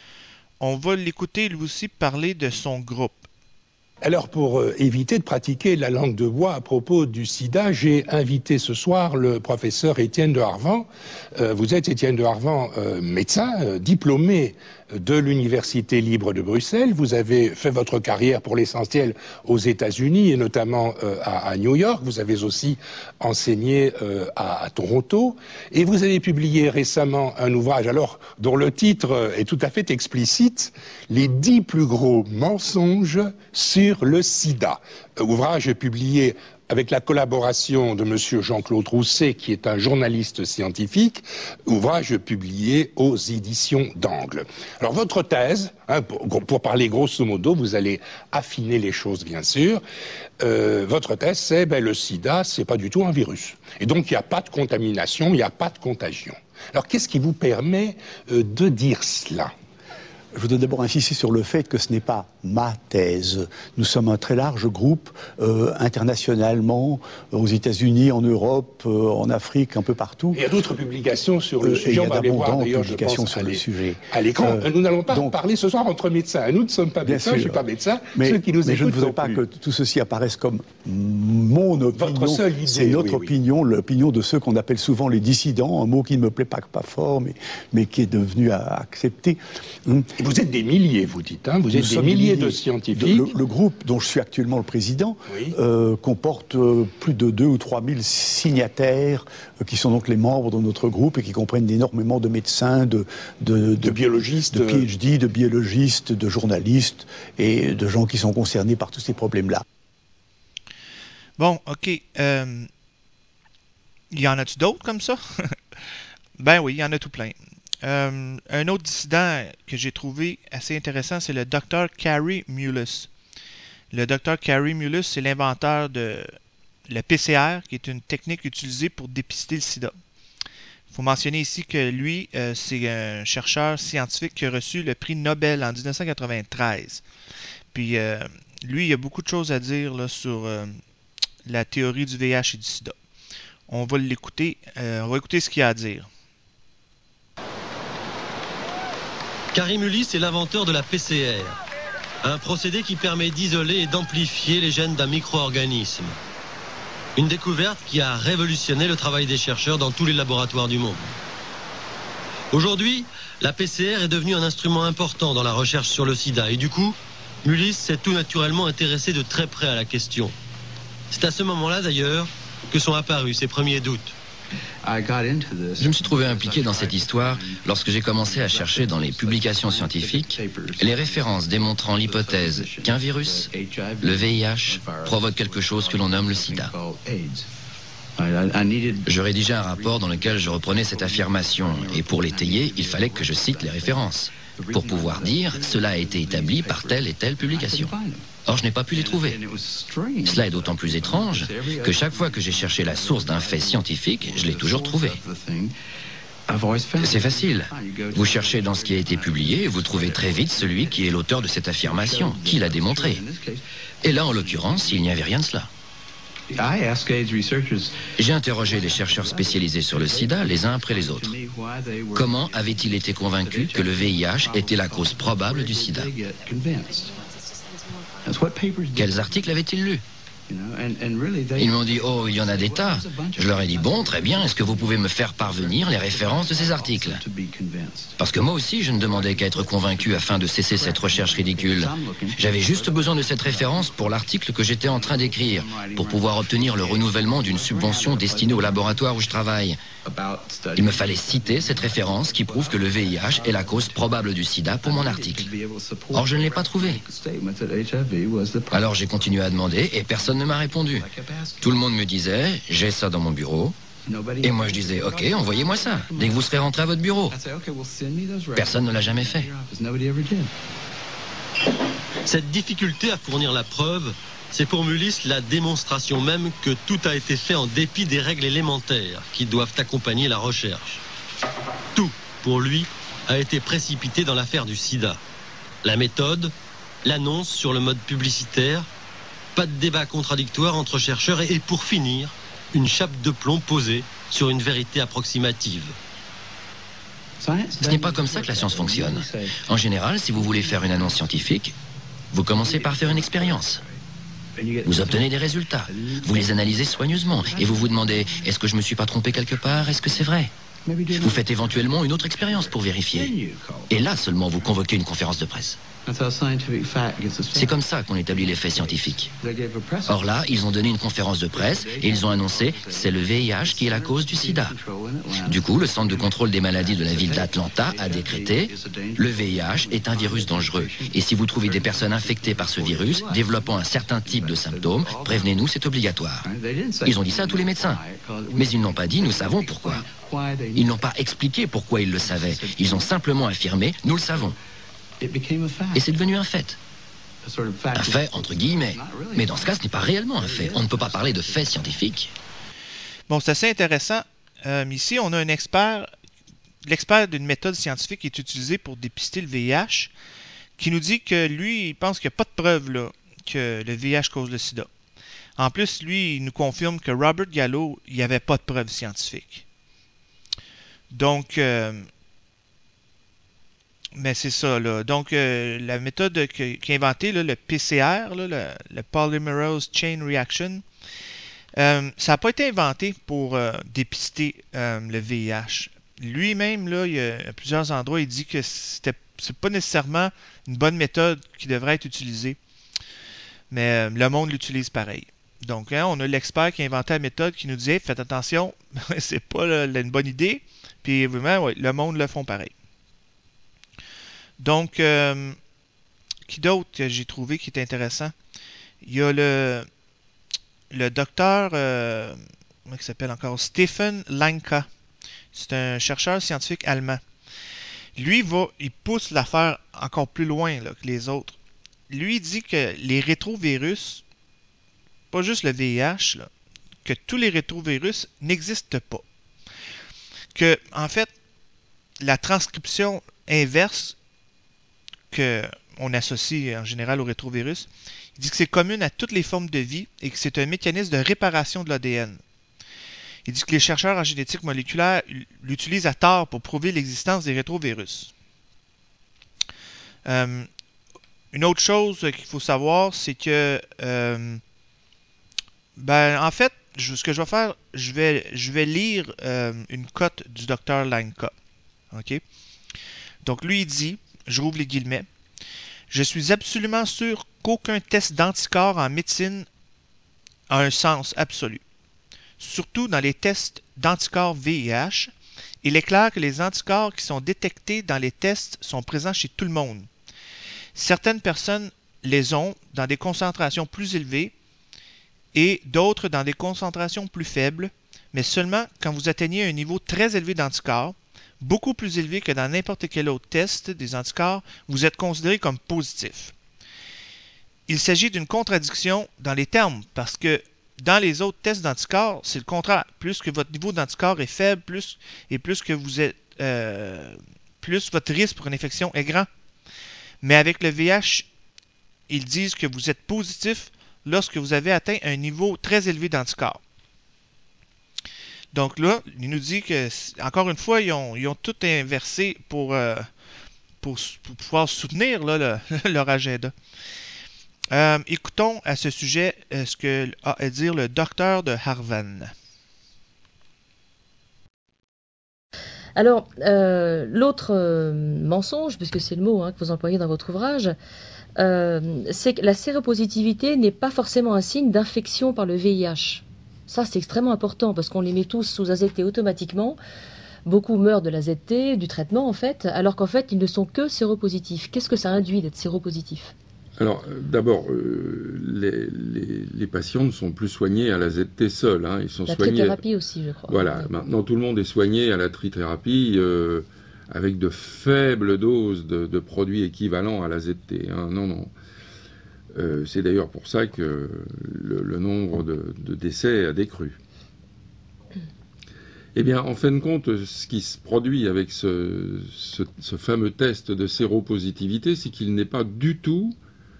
Speaker 1: On va l'écouter lui aussi parler de son groupe.
Speaker 21: Alors, pour euh, éviter de pratiquer la langue de bois à propos du sida, j'ai invité ce soir le professeur Étienne de Harven. Euh, vous êtes Étienne de Harven, euh, médecin, euh, diplômé de l'Université libre de Bruxelles. Vous avez fait votre carrière pour l'essentiel aux États-Unis et notamment euh, à, à New York. Vous avez aussi enseigné euh, à, à Toronto. Et vous avez publié récemment un ouvrage, alors dont le titre est tout à fait explicite, « Les dix plus gros mensonges sur le sida ». Ouvrage publié avec la collaboration de monsieur Jean-Claude Rousset, qui est un journaliste scientifique, ouvrage publié aux éditions d'Angle. Alors votre thèse, hein, pour, pour parler grosso modo, vous allez affiner les choses bien sûr, euh, votre thèse c'est ben, le sida, c'est pas du tout un virus. Et donc il n'y a pas de contamination, il n'y a pas de contagion. Alors qu'est-ce qui vous permet euh, de dire cela ?
Speaker 22: Je voudrais d'abord insister sur le fait que ce n'est pas ma thèse. Nous sommes un très large groupe, euh, internationalement, aux États-Unis, en Europe, euh, en Afrique, un peu partout.
Speaker 21: Il y a d'autres publications sur le euh, sujet.
Speaker 22: On va les voir d'ailleurs, publications sur le sujet.
Speaker 21: À l'écran. Euh, nous n'allons pas donc, parler ce soir entre médecins. Nous ne sommes pas médecins, sûr. Je ne suis pas médecin.
Speaker 22: Mais,
Speaker 21: ceux qui nous
Speaker 22: mais je ne voudrais pas
Speaker 21: plus.
Speaker 22: que tout ceci apparaisse comme mon opinion.
Speaker 21: Votre seule idée.
Speaker 22: C'est notre
Speaker 21: oui,
Speaker 22: opinion,
Speaker 21: oui.
Speaker 22: l'opinion de ceux qu'on appelle souvent les dissidents, un mot qui ne me plaît pas, pas fort, mais, mais qui est devenu à, à accepter.
Speaker 21: Et vous êtes des milliers. Vous dites, hein, vous
Speaker 22: Nous
Speaker 21: êtes des milliers, milliers de scientifiques.
Speaker 22: Le, le groupe dont je suis actuellement le président oui. euh, comporte euh, plus de deux ou trois mille signataires euh, qui sont donc les membres de notre groupe et qui comprennent énormément de médecins, de, de, de,
Speaker 21: de biologistes,
Speaker 22: de P H D, de biologistes, de journalistes et de gens qui sont concernés par tous ces problèmes-là.
Speaker 1: Bon, ok. Euh, y en a-tu d'autres comme ça? Ben oui, il y en a tout plein. Euh, un autre dissident que j'ai trouvé assez intéressant, c'est le docteur Kary Mullis. Le docteur Kary Mullis, c'est l'inventeur de le P C R, qui est une technique utilisée pour dépister le sida. Il faut mentionner ici que lui, euh, c'est un chercheur scientifique qui a reçu le prix Nobel en dix-neuf cent quatre-vingt-treize. Puis euh, lui, il a beaucoup de choses à dire là, sur euh, la théorie du V I H et du sida. On va l'écouter, euh, on va écouter ce qu'il a à dire.
Speaker 16: Kary Mullis est l'inventeur de la P C R, un procédé qui permet d'isoler et d'amplifier les gènes d'un micro-organisme. Une découverte qui a révolutionné le travail des chercheurs dans tous les laboratoires du monde. Aujourd'hui, la P C R est devenue un instrument important dans la recherche sur le sida et du coup, Mullis s'est tout naturellement intéressé de très près à la question. C'est à ce moment-là d'ailleurs que sont apparus ses premiers doutes.
Speaker 23: Je me suis trouvé impliqué dans cette histoire lorsque j'ai commencé à chercher dans les publications scientifiques les références démontrant l'hypothèse qu'un virus, le V I H, provoque quelque chose que l'on nomme le sida. Je rédigeais un rapport dans lequel je reprenais cette affirmation et pour l'étayer, il fallait que je cite les références pour pouvoir dire cela a été établi par telle et telle publication. Or, je n'ai pas pu les trouver. Cela est d'autant plus étrange que chaque fois que j'ai cherché la source d'un fait scientifique, je l'ai toujours trouvé. C'est facile. Vous cherchez dans ce qui a été publié et vous trouvez très vite celui qui est l'auteur de cette affirmation, qui l'a démontré. Et là, en l'occurrence, il n'y avait rien de cela. J'ai interrogé les chercheurs spécialisés sur le sida les uns après les autres. Comment avaient-ils été convaincus que le V I H était la cause probable du sida? Quels articles avaient-ils lus? Ils m'ont dit, oh, il y en a des tas. Je leur ai dit, bon, très bien, est-ce que vous pouvez me faire parvenir les références de ces articles? Parce que moi aussi, je ne demandais qu'à être convaincu afin de cesser cette recherche ridicule. J'avais juste besoin de cette référence pour l'article que j'étais en train d'écrire, pour pouvoir obtenir le renouvellement d'une subvention destinée au laboratoire où je travaille. Il me fallait citer cette référence qui prouve que le V I H est la cause probable du sida pour mon article. Or, je ne l'ai pas trouvé. Alors, j'ai continué à demander et personne ne m'a répondu. Tout le monde me disait, j'ai ça dans mon bureau. Et moi, je disais, ok, envoyez-moi ça, dès que vous serez rentré à votre bureau. Personne ne l'a jamais fait.
Speaker 16: Cette difficulté à fournir la preuve, c'est pour Mullis la démonstration même que tout a été fait en dépit des règles élémentaires qui doivent accompagner la recherche. Tout, pour lui, a été précipité dans l'affaire du sida. La méthode, l'annonce sur le mode publicitaire, pas de débat contradictoire entre chercheurs et, et pour finir, une chape de plomb posée sur une vérité approximative.
Speaker 23: Ce n'est pas comme ça que la science fonctionne. En général, si vous voulez faire une annonce scientifique, vous commencez par faire une expérience. Vous obtenez des résultats, vous les analysez soigneusement et vous vous demandez, est-ce que je me suis pas trompé quelque part, est-ce que c'est vrai? Vous faites éventuellement une autre expérience pour vérifier. Et là seulement vous convoquez une conférence de presse. C'est comme ça qu'on établit les faits scientifiques. Or là, ils ont donné une conférence de presse et ils ont annoncé « c'est le V I H qui est la cause du sida ». Du coup, le Centre de contrôle des maladies de la ville d'Atlanta a décrété « le V I H est un virus dangereux et si vous trouvez des personnes infectées par ce virus développant un certain type de symptômes, prévenez-nous, c'est obligatoire ». Ils ont dit ça à tous les médecins. Mais ils n'ont pas dit « nous savons pourquoi ». Ils n'ont pas expliqué pourquoi ils le savaient. Ils ont simplement affirmé « nous le savons ». Et c'est devenu un fait. Un fait entre guillemets. Mais dans ce cas, ce n'est pas réellement un fait. On ne peut pas parler de fait scientifique.
Speaker 1: Bon, c'est assez intéressant. Euh, ici, on a un expert, l'expert d'une méthode scientifique qui est utilisée pour dépister le V I H, qui nous dit que lui, il pense qu'il n'y a pas de preuve là, que le V I H cause le sida. En plus, lui, il nous confirme que Robert Gallo, il n'y avait pas de preuve scientifique. Donc, euh, mais c'est ça, là. Donc, euh, la méthode qu'il a inventée, là, le P C R, là, le, le Polymerase Chain Reaction, euh, ça n'a pas été inventé pour euh, dépister euh, le V I H. Lui-même, là, il y a, à plusieurs endroits, il dit que c'était, c'est pas nécessairement une bonne méthode qui devrait être utilisée. Mais euh, le monde l'utilise pareil. Donc, hein, on a l'expert qui a inventé la méthode qui nous disait, faites attention, c'est pas là, une bonne idée. Puis, vraiment, ouais, le monde le font pareil. Donc, euh, qui d'autre que j'ai trouvé qui est intéressant? Il y a le, le docteur, euh, comment il s'appelle encore? Stephen Lanka. C'est un chercheur scientifique allemand. Lui, va, il pousse l'affaire encore plus loin là, que les autres. Lui, il dit que les rétrovirus, pas juste le V I H, là, que tous les rétrovirus n'existent pas. Que, en fait, la transcription inverse qu'on associe en général au rétrovirus, il dit que c'est commun à toutes les formes de vie et que c'est un mécanisme de réparation de l'A D N. Il dit que les chercheurs en génétique moléculaire l'utilisent à tort pour prouver l'existence des rétrovirus. Euh, une autre chose qu'il faut savoir, c'est que, euh, ben, en fait, je, ce que je vais faire, je vais, je vais lire euh, une cote du docteur Lanka. OK? Donc, lui, il dit, je rouvre les guillemets, « Je suis absolument sûr qu'aucun test d'anticorps en médecine a un sens absolu. Surtout dans les tests d'anticorps V I H, il est clair que les anticorps qui sont détectés dans les tests sont présents chez tout le monde. Certaines personnes les ont dans des concentrations plus élevées et d'autres dans des concentrations plus faibles, mais seulement quand vous atteignez un niveau très élevé d'anticorps, beaucoup plus élevé que dans n'importe quel autre test des anticorps, vous êtes considéré comme positif. Il s'agit d'une contradiction dans les termes, parce que dans les autres tests d'anticorps, c'est le contraire. Plus que votre niveau d'anticorps est faible, plus et plus que vous êtes, euh, plus votre risque pour une infection est grand. Mais avec le V I H, ils disent que vous êtes positif lorsque vous avez atteint un niveau très élevé d'anticorps. Donc là, il nous dit que, encore une fois, ils ont, ils ont tout inversé pour, euh, pour, pour pouvoir soutenir là, le, leur agenda. Euh, écoutons à ce sujet euh, ce que a à dire le docteur de Harvard.
Speaker 2: Alors, euh, l'autre euh, mensonge, puisque c'est le mot hein, que vous employez dans votre ouvrage, euh, c'est que la séropositivité n'est pas forcément un signe d'infection par le V I H. Ça, c'est extrêmement important parce qu'on les met tous sous A Z T automatiquement. Beaucoup meurent de l'A Z T, du traitement en fait, alors qu'en fait, ils ne sont que séropositifs. Qu'est-ce que ça induit d'être séropositif ?
Speaker 4: Alors, euh, d'abord, euh, les, les, les patients ne sont plus soignés à la Z T seul. Hein, ils sont
Speaker 2: la
Speaker 4: soignés.
Speaker 2: trithérapie aussi, je crois.
Speaker 4: Voilà,
Speaker 2: Oui.
Speaker 4: Maintenant tout le monde est soigné à la trithérapie euh, avec de faibles doses de, de produits équivalents à la Z T. Hein. Non, non. Euh, c'est d'ailleurs pour ça que le, le nombre de, de décès a décru. Eh bien, en fin de compte, ce qui se produit avec ce, ce, ce fameux test de séropositivité, c'est qu'il n'est pas du tout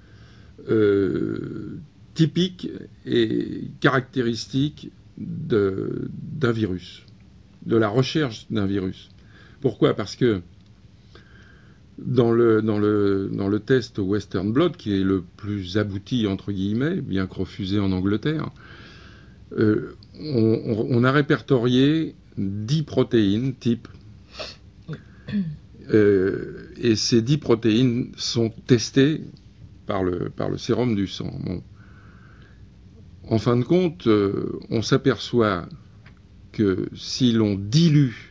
Speaker 4: Euh, typique et caractéristique de, d'un virus, de la recherche d'un virus. Pourquoi ? Parce que dans le, dans, le, dans le test Western Blot, qui est le plus abouti, entre guillemets, bien que refusé en Angleterre, euh, on, on a répertorié dix protéines type, euh, et ces dix protéines sont testées par le, par le sérum du sang. Bon. En fin de compte, euh, on s'aperçoit que si l'on dilue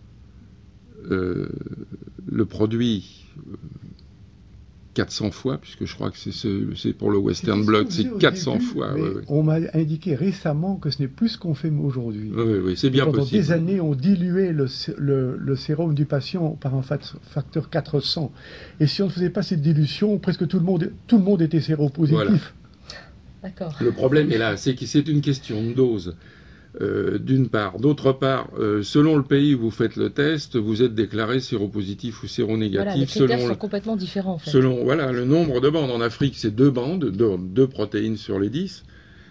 Speaker 4: euh, le produit euh, quatre cents fois, puisque je crois que c'est, ce, c'est pour le Western Blot, c'est quatre cents début, fois.
Speaker 5: Mais
Speaker 4: ouais, ouais.
Speaker 5: On m'a indiqué récemment que ce n'est plus ce qu'on fait aujourd'hui.
Speaker 4: Oui, oui, c'est bien
Speaker 5: Et pendant
Speaker 4: possible.
Speaker 5: des années, on diluait le, le, le sérum du patient par un facteur quatre cents. Et si on ne faisait pas cette dilution, presque tout le monde, tout le monde était séropositif.
Speaker 4: Voilà.
Speaker 2: D'accord.
Speaker 4: Le problème est là, c'est que c'est une question de dose. Euh, d'une part. D'autre part, euh, selon le pays où vous faites le test, vous êtes déclaré séropositif ou séronégatif.
Speaker 2: Voilà, les critères
Speaker 4: selon
Speaker 2: sont
Speaker 4: le,
Speaker 2: complètement différents en fait.
Speaker 4: Selon voilà, le nombre de bandes. En Afrique, c'est deux bandes, deux, deux protéines sur les dix.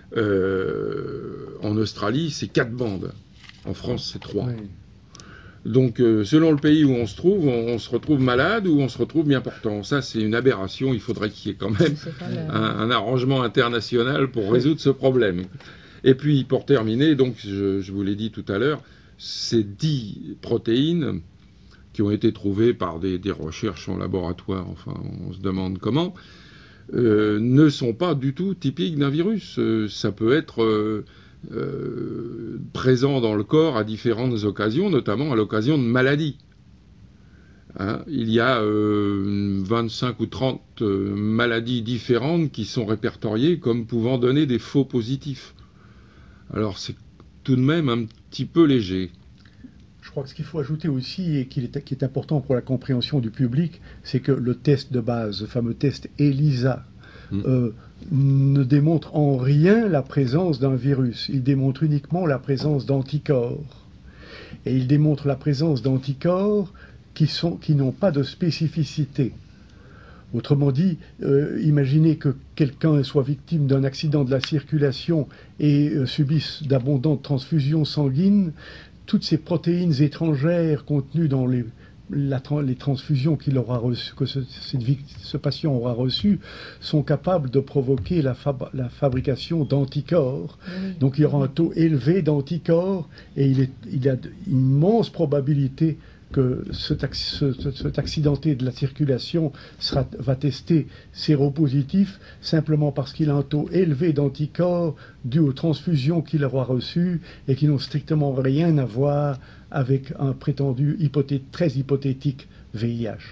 Speaker 4: Euh, en Australie, c'est quatre bandes. En France, c'est trois. Oui. Donc, euh, selon le pays où on se trouve, on, on se retrouve malade ou on se retrouve bien portant. Ça, c'est une aberration. Il faudrait qu'il y ait quand même un, un arrangement international pour résoudre ce problème. Et puis, pour terminer, donc, je, je vous l'ai dit tout à l'heure, ces dix protéines qui ont été trouvées par des, des recherches en laboratoire, enfin, on se demande comment, euh, ne sont pas du tout typiques d'un virus. Euh, ça peut être euh, euh, présent dans le corps à différentes occasions, notamment à l'occasion de maladies. Hein, il y a euh, vingt-cinq ou trente euh, maladies différentes qui sont répertoriées comme pouvant donner des faux positifs. Alors c'est tout de même un petit peu léger.
Speaker 5: Je crois que ce qu'il faut ajouter aussi, et qui est, qui est important pour la compréhension du public, c'est que le test de base, le fameux test ELISA, mmh. euh, ne démontre en rien la présence d'un virus. Il démontre uniquement la présence d'anticorps. Et il démontre la présence d'anticorps qui, sont, qui n'ont pas de spécificité. Autrement dit, euh, imaginez que quelqu'un soit victime d'un accident de la circulation et euh, subisse d'abondantes transfusions sanguines. Toutes ces protéines étrangères contenues dans les, la, les transfusions qu'il aura reçu, que ce, cette, ce patient aura reçues sont capables de provoquer la, fab, la fabrication d'anticorps. Oui. Donc il y aura un taux élevé d'anticorps et il, est, il y a d'immenses probabilités que cet, ce, cet accidenté de la circulation sera, va tester séropositif simplement parce qu'il a un taux élevé d'anticorps dû aux transfusions qu'il aura reçues et qui n'ont strictement rien à voir avec un prétendu hypothé- très hypothétique V I H.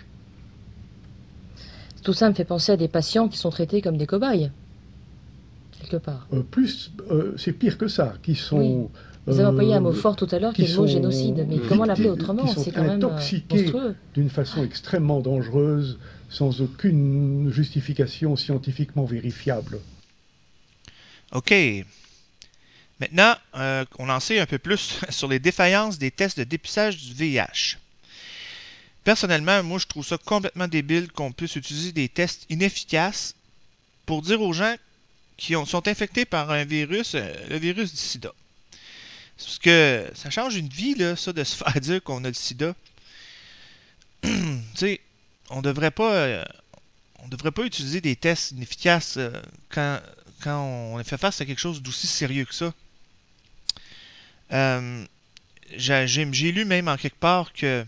Speaker 2: Tout ça me fait penser à des patients qui sont traités comme des cobayes, quelque part.
Speaker 5: Euh, plus, euh, c'est pire que ça, qui sont...
Speaker 2: Oui. Vous avez employé un mot fort tout à l'heure qui, qui est le mot génocide, mais comment l'appeler autrement ?
Speaker 5: C'est quand même monstrueux. D'une façon extrêmement dangereuse, sans aucune justification scientifiquement vérifiable.
Speaker 1: OK. Maintenant, euh, on en sait un peu plus sur les défaillances des tests de dépistage du V I H. Personnellement, moi, je trouve ça complètement débile qu'on puisse utiliser des tests inefficaces pour dire aux gens qui ont, sont infectés par un virus, euh, le virus du sida. Parce que ça change une vie, là, ça, de se faire dire qu'on a le sida. Tu sais, on devrait pas... Euh, on ne devrait pas utiliser des tests inefficaces euh, quand, quand on fait face à quelque chose d'aussi sérieux que ça. Euh, j'ai, j'ai lu même en quelque part que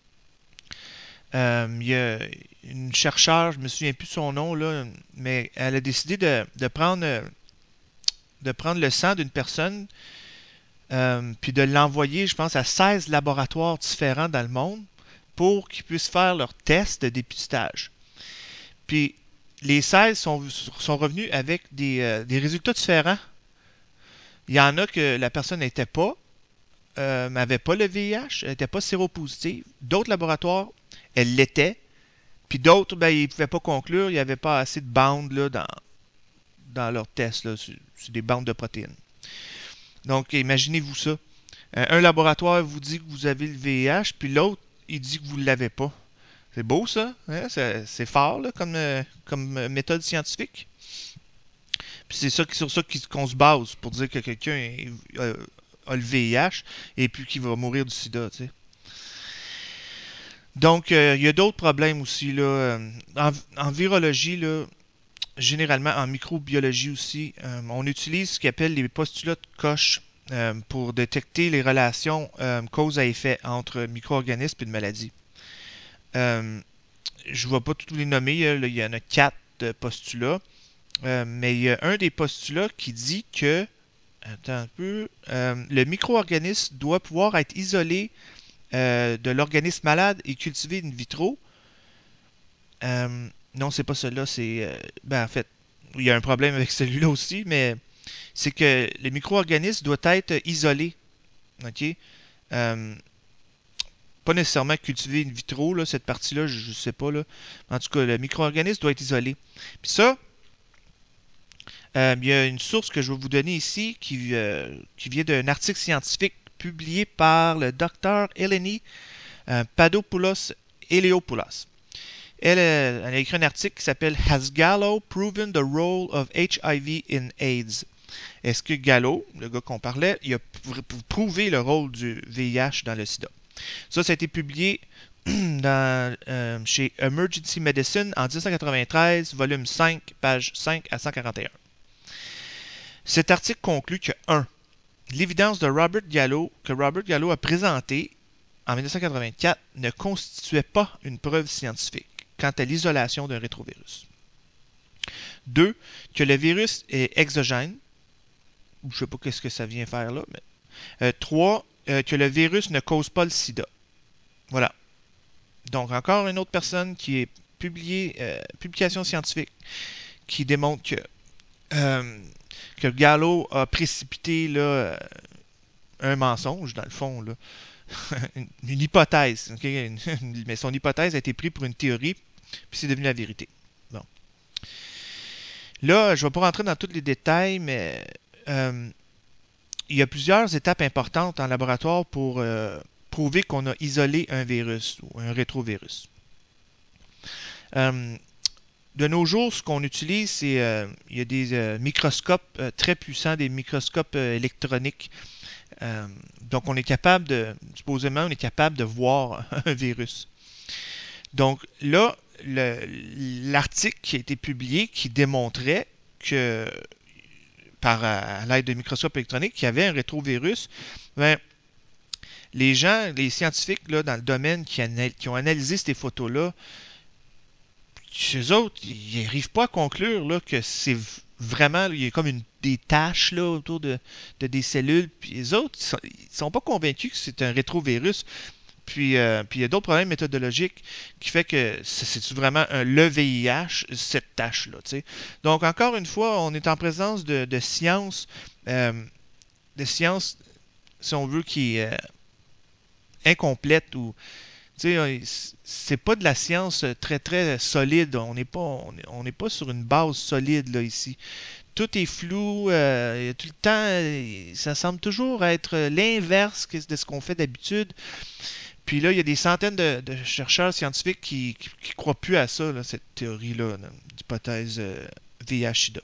Speaker 1: euh, il y a une chercheure, je me souviens plus de son nom là, mais elle a décidé de, de prendre de prendre le sang d'une personne euh, puis de l'envoyer, je pense, à seize laboratoires différents dans le monde pour qu'ils puissent faire leurs tests de dépistage. Puis les seize sont, sont revenus avec des, euh, des résultats différents. Il y en a que la personne n'était pas, euh, n'avait pas le V I H, elle n'était pas séropositive. D'autres laboratoires, elle l'était. Puis d'autres, ben, ils ne pouvaient pas conclure, il n'y avait pas assez de bandes là, dans, dans leurs tests. Là. C'est, c'est des bandes de protéines. Donc, imaginez-vous ça. Euh, un laboratoire vous dit que vous avez le V I H, puis l'autre, il dit que vous ne l'avez pas. C'est beau, ça. Hein? C'est, c'est fort là, comme, euh, comme méthode scientifique. Puis c'est ça, sur ça qu'on se base pour dire que quelqu'un est, euh, a le V I H et puis qu'il va mourir du sida. Tu sais. Donc, euh, il y a d'autres problèmes aussi. Là. En, en virologie, là, généralement en microbiologie aussi, euh, on utilise ce qu'on appelle les postulats de Koch euh, pour détecter les relations euh, cause à effet entre micro-organismes et une maladie. Euh, je ne vais pas tous les nommer, là, il y en a quatre euh, postulats, euh, mais il y a un des postulats qui dit que attends un peu, euh, le micro-organisme doit pouvoir être isolé euh, de l'organisme malade et cultivé in vitro. Euh, non, c'est pas celui-là, c'est... Euh, ben, en fait, il y a un problème avec celui-là aussi, mais c'est que le micro-organisme doit être isolé. OK? Euh, pas nécessairement cultivé in vitro, là, cette partie-là, je ne sais pas. Là. En tout cas, le micro-organisme doit être isolé. Puis ça, euh, il y a une source que je vais vous donner ici qui, euh, qui vient d'un article scientifique publié par le docteur Eleni euh, Padopoulos Eleopoulos. Elle, elle a écrit un article qui s'appelle Has Gallo proven the role of H I V in AIDS? Est-ce que Gallo, le gars qu'on parlait, il a prouvé le rôle du V I H dans le sida? Ça, ça a été publié dans, euh, chez Emergency Medicine en dix-neuf cent quatre-vingt-treize, volume cinq, page cinq à cent quarante et un. Cet article conclut que un. L'évidence de Robert Gallo, que Robert Gallo a présentée en dix-neuf cent quatre-vingt-quatre, ne constituait pas une preuve scientifique quant à l'isolation d'un rétrovirus. deux. Que le virus est exogène. Je ne sais pas ce que ça vient faire là. Mais, euh, trois. Euh, que le virus ne cause pas le sida. Voilà. Donc, encore une autre personne qui est publiée, euh, publication scientifique, qui démontre que, euh, que Gallo a précipité là, un mensonge, dans le fond, là. une, une hypothèse. Okay? Une, mais son hypothèse a été prise pour une théorie, puis c'est devenu la vérité. Bon. Là, je ne vais pas rentrer dans tous les détails, mais euh, il y a plusieurs étapes importantes en laboratoire pour euh, prouver qu'on a isolé un virus ou un rétrovirus. Euh, de nos jours, ce qu'on utilise, c'est euh, il y a des euh, microscopes euh, très puissants, des microscopes euh, électroniques. Euh, donc, on est capable de, supposément, on est capable de voir un virus. Donc là, le, l'article qui a été publié qui démontrait que par à l'aide de microscopes électroniques qu'il y avait un rétrovirus, ben, les gens, les scientifiques là, dans le domaine qui, anal- qui ont analysé ces photos-là, chez autres, ils n'arrivent pas à conclure là, que c'est vraiment, il y a comme une, des taches là, autour de, de des cellules, puis les autres, ils ne sont, sont pas convaincus que c'est un rétrovirus. Puis, euh, puis il y a d'autres problèmes méthodologiques qui fait que c'est vraiment un, le V I H, cette tâche-là. T'sais. Donc, encore une fois, on est en présence de, de sciences, euh, de sciences, si on veut, qui est euh, incomplète ou c'est pas de la science très très solide. On n'est pas, on n'est pas sur une base solide là ici. Tout est flou, euh, tout le temps, ça semble toujours être l'inverse de ce qu'on fait d'habitude. Puis là, il y a des centaines de, de chercheurs scientifiques qui ne croient plus à ça, là, cette théorie-là, là, d'hypothèse euh, V I H-Sida.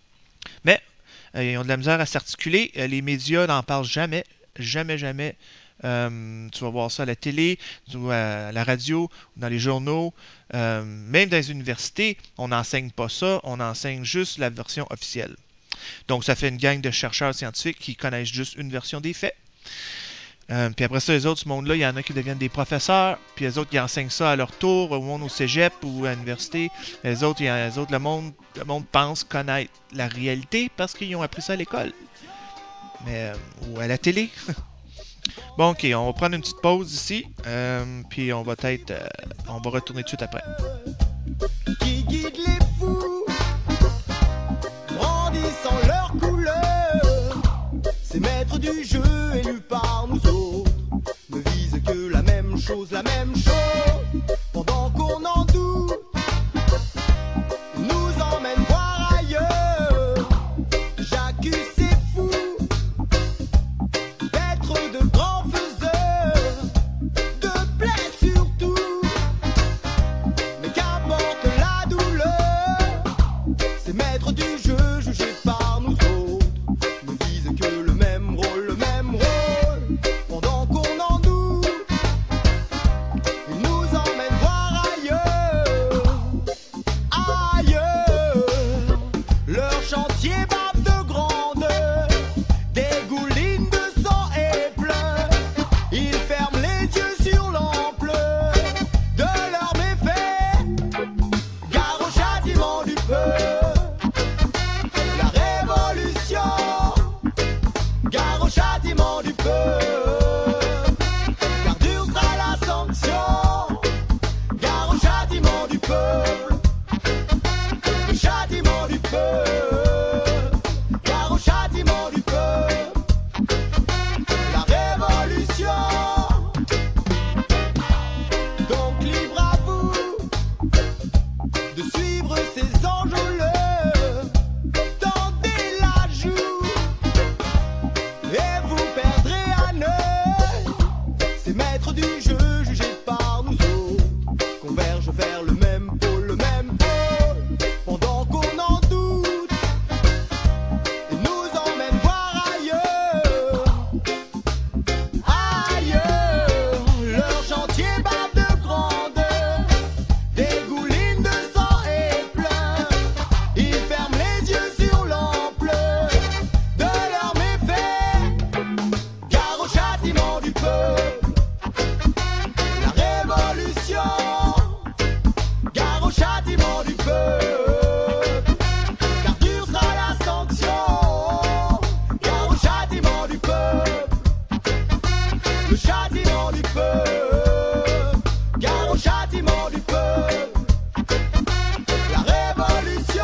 Speaker 1: Mais euh, ils ont de la misère à s'articuler. Euh, les médias n'en parlent jamais, jamais, jamais. Euh, tu vas voir ça à la télé, ou à la radio, dans les journaux. Euh, même dans les universités, on n'enseigne pas ça, on enseigne juste la version officielle. Donc, ça fait une gang de chercheurs scientifiques qui connaissent juste une version des faits. Euh, puis après ça, les autres, ce monde-là, il y en a qui deviennent des professeurs, puis les autres qui enseignent ça à leur tour, au monde au cégep ou à l'université. Les autres, les autres le, monde, le monde pense connaître la réalité parce qu'ils ont appris ça à l'école. Mais, euh, ou à la télé. Bon, ok, on va prendre une petite pause ici, euh, puis on va être, euh, on va retourner tout de suite après.
Speaker 6: Qui guide les fous, brandissant leurs couleurs, ces maîtres du jeu élus par nous autres ne visent que la même chose, la même chose. Pendant qu'on en doute, ils nous emmènent voir ailleurs. J'accuse ces fous d'être de grands faiseurs de plaies surtout, mais qu'importe la douleur, ces maîtres du jeu jugés par nous autres ne visent que le même rôle, le même rôle. Pendant qu'on en doute, ils nous emmènent voir ailleurs, ailleurs. Leur chantier bave de grandeur, dégouline de sang et pleure. Ils ferment les yeux sur l'ampleur de leurs méfaits. Gare au châtiment du peuple, la révolution. Gare au châtiment du peuple, car dure sera la sanction. Gare au châtiment du peuple, le châtiment du peuple. Gare au châtiment du peuple, la révolution. Donc libre à vous de suivre ces enjôleurs, tendez la joue et vous perdrez un œil. Ces maîtres du jeu jugés par nous autres convergent vers le même pôle, le même pôle. Pendant qu'on en doute, ils nous emmènent voir ailleurs, ailleurs. Leur chantier bave de grandeur, dégouline de sang et pleure. Ils ferment les yeux sur l'ampleur de leurs méfaits. Gare au châtiment du peuple, la révolution. Gare au châtiment du peuple, car dure sera la sanction. Gare au châtiment du peuple, le châtiment du peuple. Gare au châtiment du peuple, la révolution.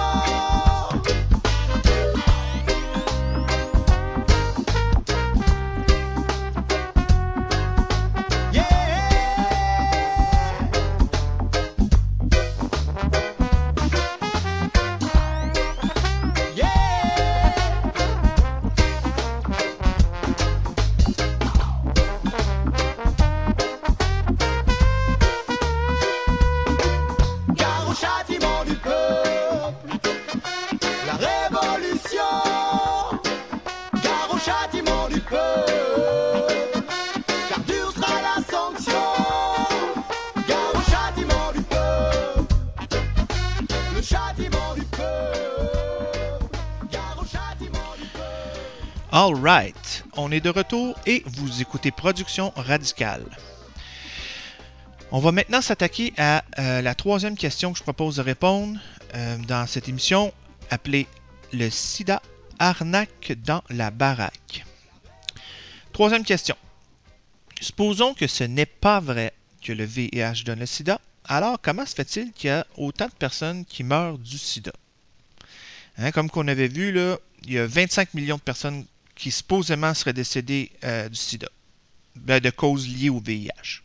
Speaker 6: Gare au châtiment du peuple, la révolution. Gare au châtiment du peuple, car dure sera la sanction. Gare au châtiment du peuple, le châtiment du peuple. Gare au châtiment du peuple.
Speaker 1: All right, on est de retour et vous écoutez Production Radicale. On va maintenant s'attaquer à euh, la troisième question que je propose de répondre euh, dans cette émission, appelée le sida, arnaque dans la baraque. Troisième question. Supposons que ce n'est pas vrai que le V I H donne le sida, alors comment se fait-il qu'il y a autant de personnes qui meurent du sida? Hein, comme qu'on avait vu, là, il y a vingt-cinq millions de personnes qui supposément seraient décédées euh, du sida, ben, de causes liées au V I H.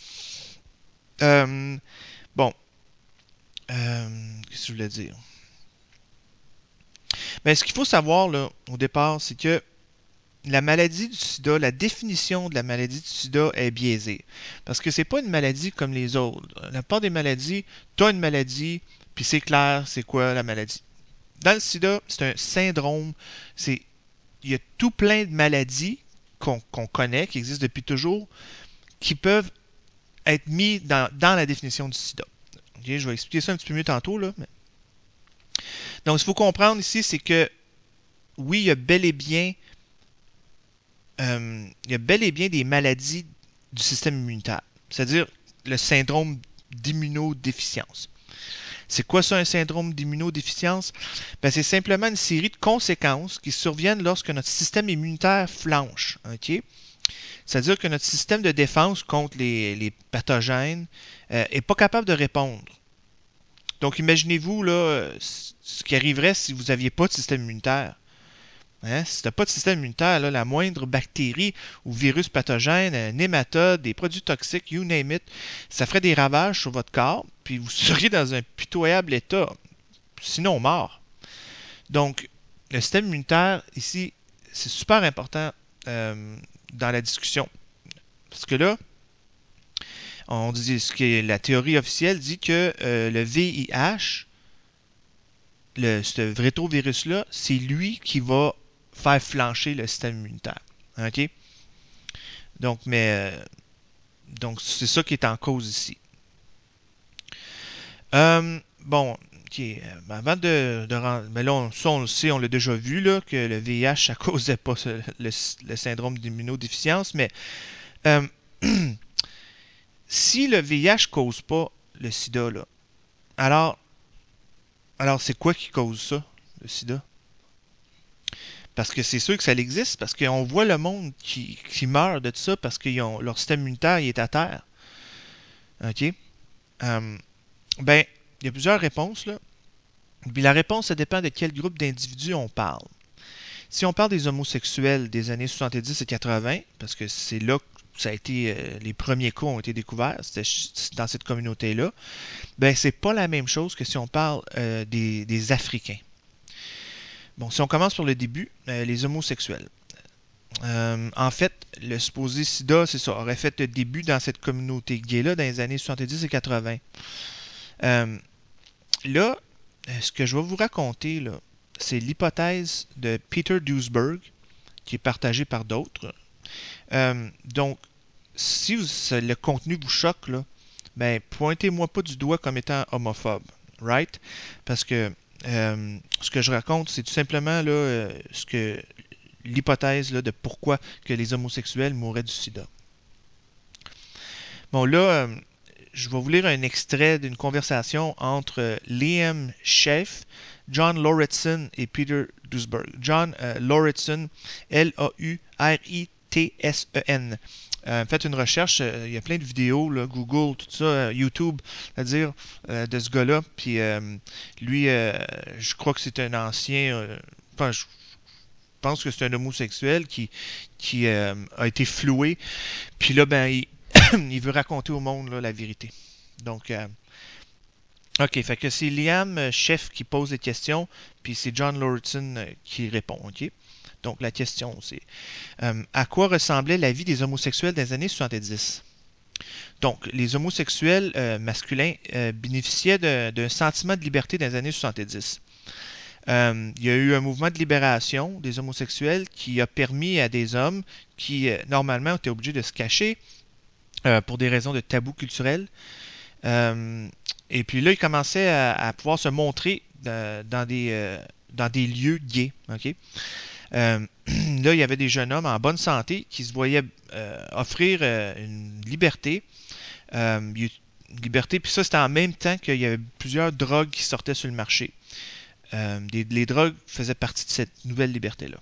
Speaker 1: Euh, bon, euh, qu'est-ce que je voulais dire? Ben, ce qu'il faut savoir là, au départ, c'est que la maladie du sida, la définition de la maladie du sida est biaisée. Parce que c'est pas une maladie comme les autres. La plupart des maladies, tu as une maladie, puis c'est clair c'est quoi la maladie. Dans le sida, c'est un syndrome. C'est, il y a tout plein de maladies qu'on qu'on connaît, qui existent depuis toujours, qui peuvent être mis dans, dans la définition du sida. Okay, je vais expliquer ça un petit peu mieux tantôt. Là, mais... Donc, ce qu'il faut comprendre ici, c'est que oui, il y a bel et bien, euh, il y a bel et bien des maladies du système immunitaire, c'est-à-dire le syndrome d'immunodéficience. C'est quoi ça, un syndrome d'immunodéficience? Ben, c'est simplement une série de conséquences qui surviennent lorsque notre système immunitaire flanche. Okay? C'est-à-dire que notre système de défense contre les, les pathogènes n'est euh, pas capable de répondre. Donc, imaginez-vous là, ce qui arriverait si vous n'aviez pas de système immunitaire. Hein? Si tu n'as pas de système immunitaire, là, la moindre bactérie ou virus pathogène, un nématode, des produits toxiques, you name it, ça ferait des ravages sur votre corps, puis vous seriez dans un pitoyable état, sinon mort. Donc, le système immunitaire, ici, c'est super important euh, dans la discussion. Parce que là, on dit, ce que la théorie officielle dit que euh, le V I H, le, ce rétrovirus-là, c'est lui qui va faire flancher le système immunitaire. OK? Donc, mais euh, donc c'est ça qui est en cause ici. Euh, bon, ok. Avant de, de rendre, mais là, on, ça, on le sait, on l'a déjà vu, là, que le V I H, ça causait pas ce, le, le syndrome d'immunodéficience, mais euh, si le V I H cause pas le sida, là, alors, alors c'est quoi qui cause ça, le sida? Parce que c'est sûr que ça existe, parce qu'on voit le monde qui, qui meurt de ça parce que leur système immunitaire il est à terre. OK? Euh, ben, il y a plusieurs réponses, là. Puis la réponse, ça dépend de quel groupe d'individus on parle. Si on parle des homosexuels des années soixante-dix et quatre-vingts, parce que c'est là que ça a été, euh, les premiers cas ont été découverts, c'était dans cette communauté-là, ben, c'est pas la même chose que si on parle euh, des, des Africains. Bon, si on commence par le début, euh, les homosexuels. Euh, en fait, le supposé sida, c'est ça, aurait fait le début dans cette communauté gay-là dans les années soixante-dix et quatre-vingts. Euh, là, ce que je vais vous raconter, là, c'est l'hypothèse de Peter Duesberg, qui est partagée par d'autres. Euh, donc, si vous, le contenu vous choque, là, ben, pointez-moi pas du doigt comme étant homophobe, right? Parce que euh, ce que je raconte, c'est tout simplement là, euh, ce que l'hypothèse là, de pourquoi que les homosexuels mourraient du sida. Bon, là, euh, je vais vous lire un extrait d'une conversation entre euh, Liam Scheff, John Lauritsen et Peter Duesberg. John euh, Lauritsen, L A U R I T S E N. Euh, faites une recherche, euh, il y a plein de vidéos, là, Google, tout ça, euh, YouTube, c'est-à-dire euh, de ce gars-là. Puis euh, lui, euh, je crois que c'est un ancien, euh, enfin, je pense que c'est un homosexuel qui, qui euh, a été floué. Puis là, ben, il, il veut raconter au monde là, la vérité. Donc, euh, ok, fait que c'est Liam Scheff qui pose des questions, puis c'est John Lauritsen euh, qui répond, ok? Donc, la question, c'est euh, à quoi ressemblait la vie des homosexuels dans les années soixante-dix? Donc, les homosexuels euh, masculins euh, bénéficiaient d'un sentiment de liberté dans les années soixante-dix. Euh, il y a eu un mouvement de libération des homosexuels qui a permis à des hommes qui, euh, normalement, étaient obligés de se cacher euh, pour des raisons de tabou culturel. Euh, et puis là, ils commençaient à, à pouvoir se montrer euh, dans, des, euh, dans des lieux gays. Okay? Euh, là, il y avait des jeunes hommes en bonne santé qui se voyaient euh, offrir euh, une liberté. Euh, une liberté, puis ça, c'était en même temps qu'il y avait plusieurs drogues qui sortaient sur le marché. Euh, des, les drogues faisaient partie de cette nouvelle liberté-là.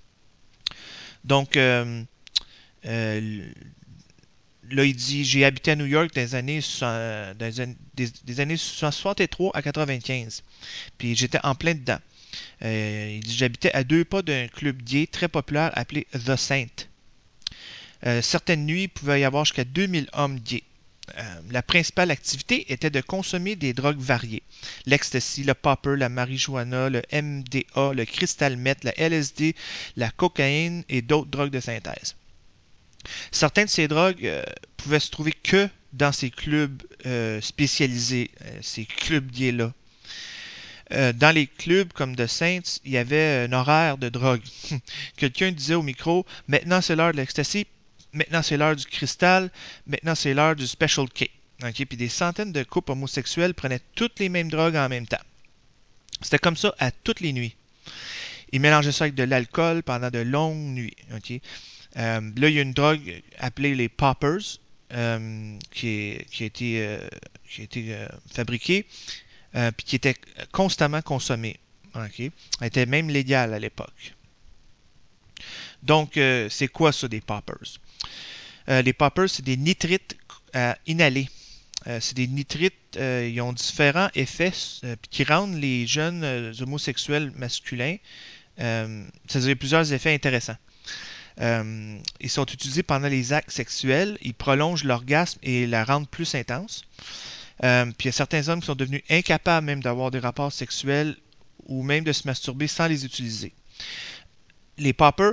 Speaker 1: Donc, euh, euh, là, il dit, j'ai habité à New York dans les années, dans les années des, des années soixante-trois à quatre-vingt-quinze. Puis j'étais en plein dedans. Euh, il dit, j'habitais à deux pas d'un club gay très populaire appelé The Saint. Euh, certaines nuits, il pouvait y avoir jusqu'à deux mille hommes gays. Euh, la principale activité était de consommer des drogues variées. L'ecstasy, le popper, la marijuana, le M D A, le crystal meth, la L S D, la cocaïne et d'autres drogues de synthèse. Certaines de ces drogues euh, pouvaient se trouver que dans ces clubs euh, spécialisés, euh, ces clubs gays-là. euh, dans les clubs comme The Saints, il y avait un horaire de drogue. Quelqu'un disait au micro, maintenant c'est l'heure de l'ecstasy, maintenant c'est l'heure du cristal, maintenant c'est l'heure du Special K. Okay? Puis des centaines de couples homosexuels prenaient toutes les mêmes drogues en même temps. C'était comme ça à toutes les nuits. Ils mélangeaient ça avec de l'alcool pendant de longues nuits. Okay? Euh, là, il y a une drogue appelée les poppers euh, qui, est, qui a été, euh, qui a été euh, fabriquée euh, puis qui était constamment consommée. Okay? Elle était même légale à l'époque. Donc, euh, c'est quoi ça des poppers? Euh, les poppers, c'est des nitrites à inhaler. Euh, c'est des nitrites, euh, ils ont différents effets euh, qui rendent les jeunes euh, homosexuels masculins, euh, c'est-à-dire plusieurs effets intéressants. Euh, ils sont utilisés pendant les actes sexuels, ils prolongent l'orgasme et la rendent plus intense. Euh, puis il y a certains hommes qui sont devenus incapables même d'avoir des rapports sexuels ou même de se masturber sans les utiliser. Les poppers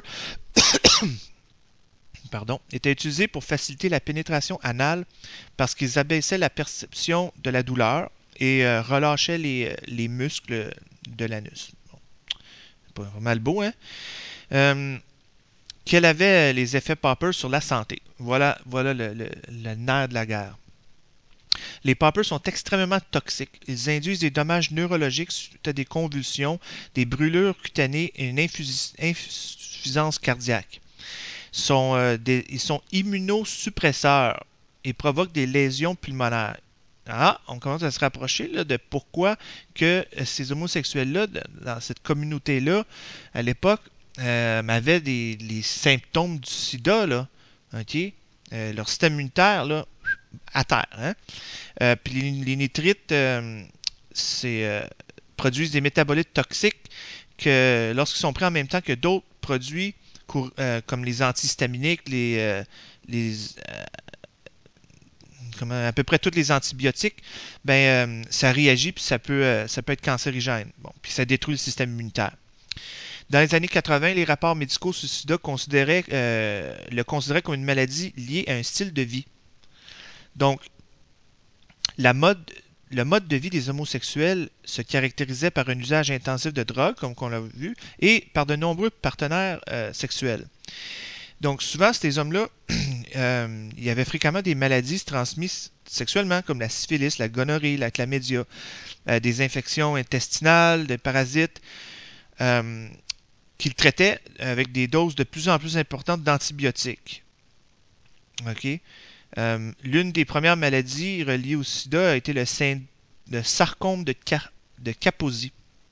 Speaker 1: pardon, étaient utilisés pour faciliter la pénétration anale parce qu'ils abaissaient la perception de la douleur et euh, relâchaient les, les muscles de l'anus. Bon, pas mal beau, hein? Euh, quels avaient les effets poppers sur la santé? Voilà, voilà le, le, le nerf de la guerre. Les poppers sont extrêmement toxiques. Ils induisent des dommages neurologiques suite à des convulsions, des brûlures cutanées et une infus- insuffisance cardiaque. Sont, euh, des, ils sont immunosuppresseurs et provoquent des lésions pulmonaires. Ah, on commence à se rapprocher là, de pourquoi que ces homosexuels-là, dans cette communauté-là, à l'époque, euh, avaient des, les symptômes du sida, là, okay? euh, leur système immunitaire, là, à terre. Hein? Euh, puis les, les nitrites euh, c'est, euh, produisent des métabolites toxiques que lorsqu'ils sont pris en même temps que d'autres produits euh, comme les antihistaminiques, les, euh, les euh, comme à peu près tous les antibiotiques, ben euh, ça réagit puis ça peut, euh, ça peut être cancérigène. Bon, puis ça détruit le système immunitaire. Dans les années quatre-vingts, les rapports médicaux sur le sida considéraient, euh, le considéraient comme une maladie liée à un style de vie. Donc, la mode, le mode de vie des homosexuels se caractérisait par un usage intensif de drogue, comme on l'a vu, et par de nombreux partenaires euh, sexuels. Donc, souvent, ces hommes-là, euh, il y avait fréquemment des maladies transmises sexuellement, comme la syphilis, la gonorrhée, la chlamydia, euh, des infections intestinales, des parasites, euh, qu'ils traitaient avec des doses de plus en plus importantes d'antibiotiques. OK? Euh, l'une des premières maladies reliées au sida a été le, le sarcome de, Car de Kaposi,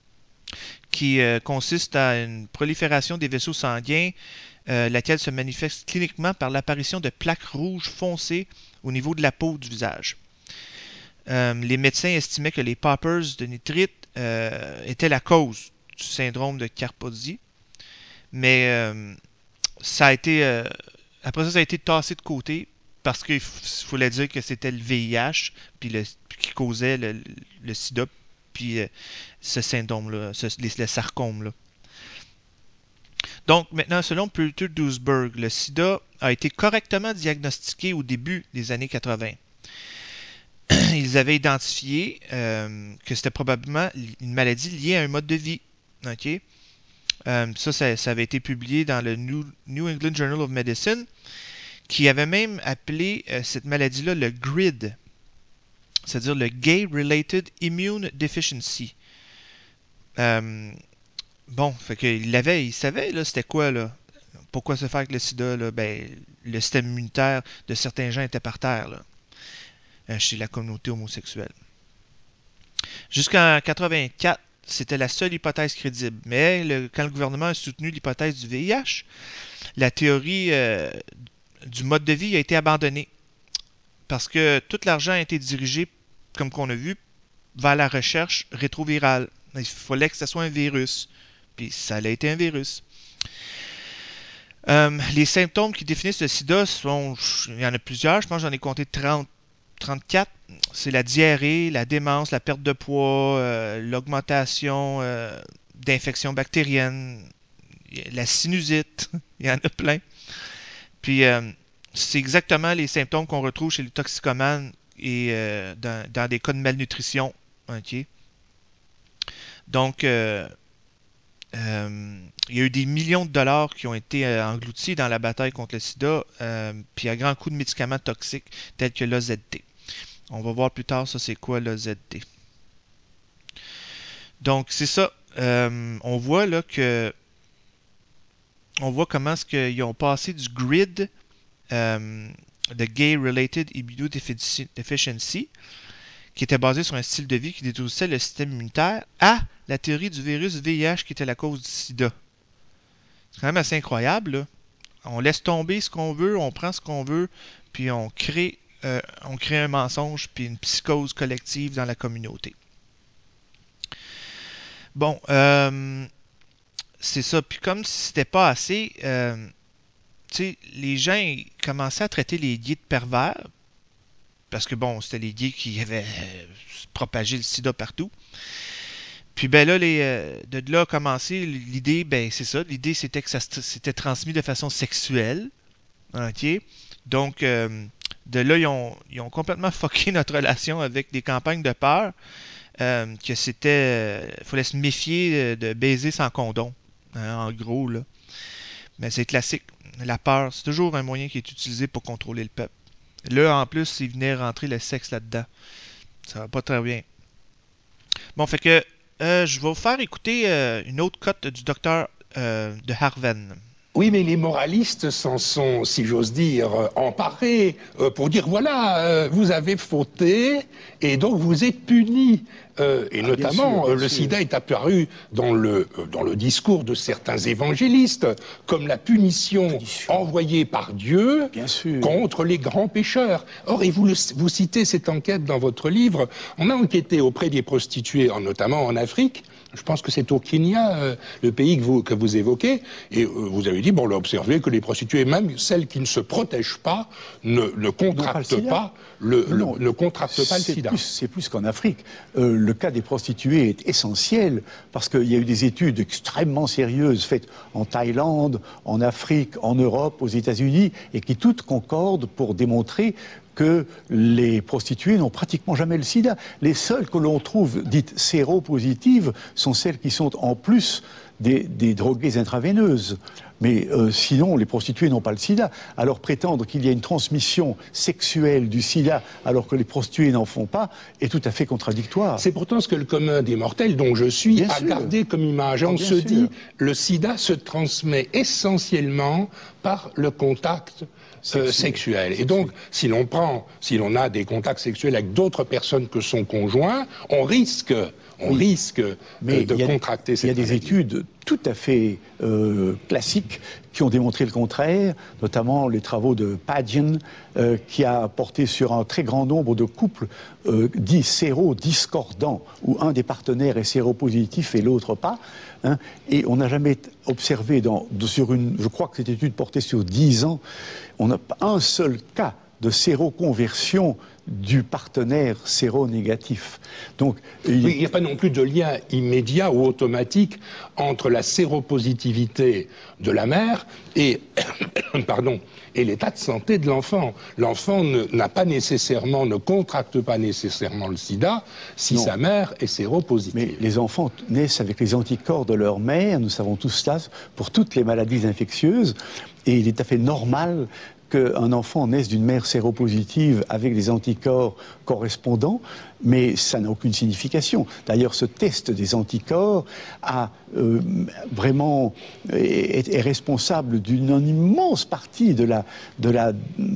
Speaker 1: qui euh, consiste à une prolifération des vaisseaux sanguins, euh, laquelle se manifeste cliniquement par l'apparition de plaques rouges foncées au niveau de la peau du visage. Euh, les médecins estimaient que les poppers de nitrite euh, étaient la cause du syndrome de Kaposi, mais euh, ça a été euh, après ça, ça a été tassé de côté parce qu'il fallait dire que c'était le V I H puis le, qui causait le, le sida puis euh, ce syndrome-là, ce, les, le sarcome-là. Donc, maintenant, selon Peter Duesberg, le sida a été correctement diagnostiqué au début des années quatre-vingts. Ils avaient identifié euh, que c'était probablement une maladie liée à un mode de vie. Okay? Euh, ça, ça, ça avait été publié dans le New, New England Journal of Medicine, qui avait même appelé euh, cette maladie-là le G R I D, c'est-à-dire le Gay Related Immune Deficiency. Euh, bon, fait qu'il l'avait, il savait, là, c'était quoi, là. Pourquoi se faire avec le sida, là? Ben, le système immunitaire de certains gens était par terre, là, euh, chez la communauté homosexuelle. Jusqu'en quatre-vingt-quatre, c'était la seule hypothèse crédible. Mais le, quand le gouvernement a soutenu l'hypothèse du V I H, la théorie euh, du mode de vie a été abandonnée. Parce que tout l'argent a été dirigé, comme qu'on a vu, vers la recherche rétrovirale. Il fallait que ce soit un virus. Puis ça a été un virus. Euh, les symptômes qui définissent le sida sont, il y en a plusieurs, je pense que j'en ai compté trente, trente-quatre. C'est la diarrhée, la démence, la perte de poids, euh, l'augmentation euh, d'infections bactériennes, la sinusite, il y en a plein. Puis euh, c'est exactement les symptômes qu'on retrouve chez les toxicomanes et euh, dans, dans des cas de malnutrition. Okay? Donc, euh, euh, il y a eu des millions de dollars qui ont été euh, engloutis dans la bataille contre le sida, euh, puis à grands coups de médicaments toxiques tels que l'O Z T. On va voir plus tard ça c'est quoi l'O Z T. Donc c'est ça. Euh, on voit là que on voit comment est-ce qu'ils ont passé du GRID euh, de Gay Related Immunodeficiency, qui était basé sur un style de vie qui détruisait le système immunitaire, à la théorie du virus V I H qui était la cause du sida. C'est quand même assez incroyable, là. On laisse tomber ce qu'on veut, on prend ce qu'on veut, puis on crée, euh, on crée un mensonge, puis une psychose collective dans la communauté. Bon, euh, c'est ça. Puis comme si c'était pas assez, euh, tu sais, les gens ils commençaient à traiter les gays de pervers, parce que bon, c'était les gays qui avaient euh, propagé le sida partout. Puis ben là, les, euh, de là a commencé l'idée, ben c'est ça, l'idée c'était que ça s'était transmis de façon sexuelle. OK? Donc, euh, de là, ils ont, ils ont complètement fucké notre relation avec des campagnes de peur, euh, que c'était, il fallait se méfier de, de baiser sans condom, hein, en gros, là. Mais c'est classique. La peur, c'est toujours un moyen qui est utilisé pour contrôler le peuple. Là, en plus, il venait rentrer le sexe là-dedans. Ça va pas très bien. Bon, fait que euh, je vais vous faire écouter euh, une autre cote du docteur euh, de Harven.
Speaker 21: Oui, mais les moralistes s'en sont, si j'ose dire, emparés euh, pour dire voilà, euh, vous avez fauté et donc vous êtes punis. Euh, et ah, notamment, sûr, euh, le sûr. sida est apparu dans le, euh, dans le discours de certains évangélistes comme la punition envoyée par Dieu contre les grands pécheurs. Or, et vous, le, vous citez cette enquête dans votre livre, on a enquêté auprès des prostituées, en, notamment en Afrique. Je pense que c'est au Kenya, euh, le pays que vous, que vous évoquez, et euh, vous avez dit, bon, on a observé que les prostituées, même celles qui ne se protègent pas, ne, ne contractent pas le, le, non, le, ne contractent pas le sida.
Speaker 22: C'est plus qu'en Afrique. Euh, le cas des prostituées est essentiel, parce qu'il y a eu des études extrêmement sérieuses faites en Thaïlande, en Afrique, en Europe, aux États-Unis, et qui toutes concordent pour démontrer que les prostituées n'ont pratiquement jamais le sida. Les seules que l'on trouve dites séropositives sont celles qui sont en plus des, des droguées intraveineuses. Mais euh, sinon, les prostituées n'ont pas le sida. Alors prétendre qu'il y a une transmission sexuelle du sida alors que les prostituées n'en font pas est tout à fait contradictoire.
Speaker 21: C'est pourtant ce que le commun des mortels, dont je suis, bien a sûr. gardé comme image. Et on se sûr. dit, le sida se transmet essentiellement par le contact Euh, sexuel. Et donc, si l'on prend, si l'on a des contacts sexuels avec d'autres personnes que son conjoint, on risque, on oui. risque Mais de a, contracter cette maladie.
Speaker 22: Il y a des études tout à fait euh, classiques qui ont démontré le contraire, notamment les travaux de Pagin, euh, qui a porté sur un très grand nombre de couples euh, dits sérodiscordants, où un des partenaires est séropositif et l'autre pas. Hein, et on n'a jamais observé, dans, de, sur une, je crois que cette étude portait sur dix ans, on n'a pas un seul cas de séroconversion du partenaire séronégatif.
Speaker 21: Donc, il n'y a pas non plus de lien immédiat ou automatique entre la séropositivité de la mère et, pardon, et l'état de santé de l'enfant. L'enfant n'a pas nécessairement, ne contracte pas nécessairement le sida si non. sa mère est séropositive.
Speaker 22: Mais les enfants naissent avec les anticorps de leur mère, nous savons tous cela, pour toutes les maladies infectieuses, et il est tout à fait normal qu'un enfant naisse d'une mère séropositive avec des anticorps correspondants, mais ça n'a aucune signification. D'ailleurs, ce test des anticorps a euh, vraiment est, est responsable d'une immense partie de la, de la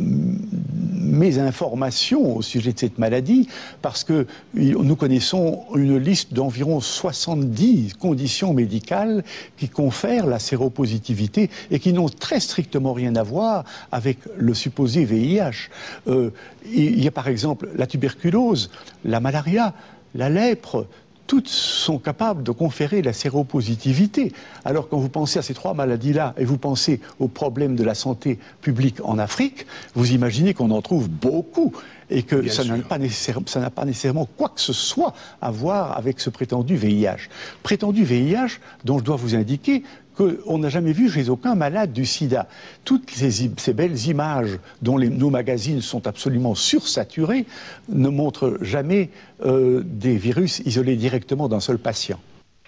Speaker 22: mésinformation au sujet de cette maladie, parce que nous connaissons une liste d'environ soixante-dix conditions médicales qui confèrent la séropositivité et qui n'ont très strictement rien à voir avec le supposé V I H. Euh, il y a par exemple la tuberculose, la malaria, la lèpre, toutes sont capables de conférer la séropositivité. Alors quand vous pensez à ces trois maladies-là et vous pensez aux problèmes de la santé publique en Afrique, vous imaginez qu'on en trouve beaucoup et que Bien ça n'a pas nécessairement, ça n'a pas nécessairement quoi que ce soit à voir avec ce prétendu V I H. Prétendu V I H dont je dois vous indiquer qu'on n'a jamais vu chez aucun malade du sida. Toutes ces, ces belles images dont les, nos magazines sont absolument sursaturés ne montrent jamais euh, des virus isolés directement d'un seul patient.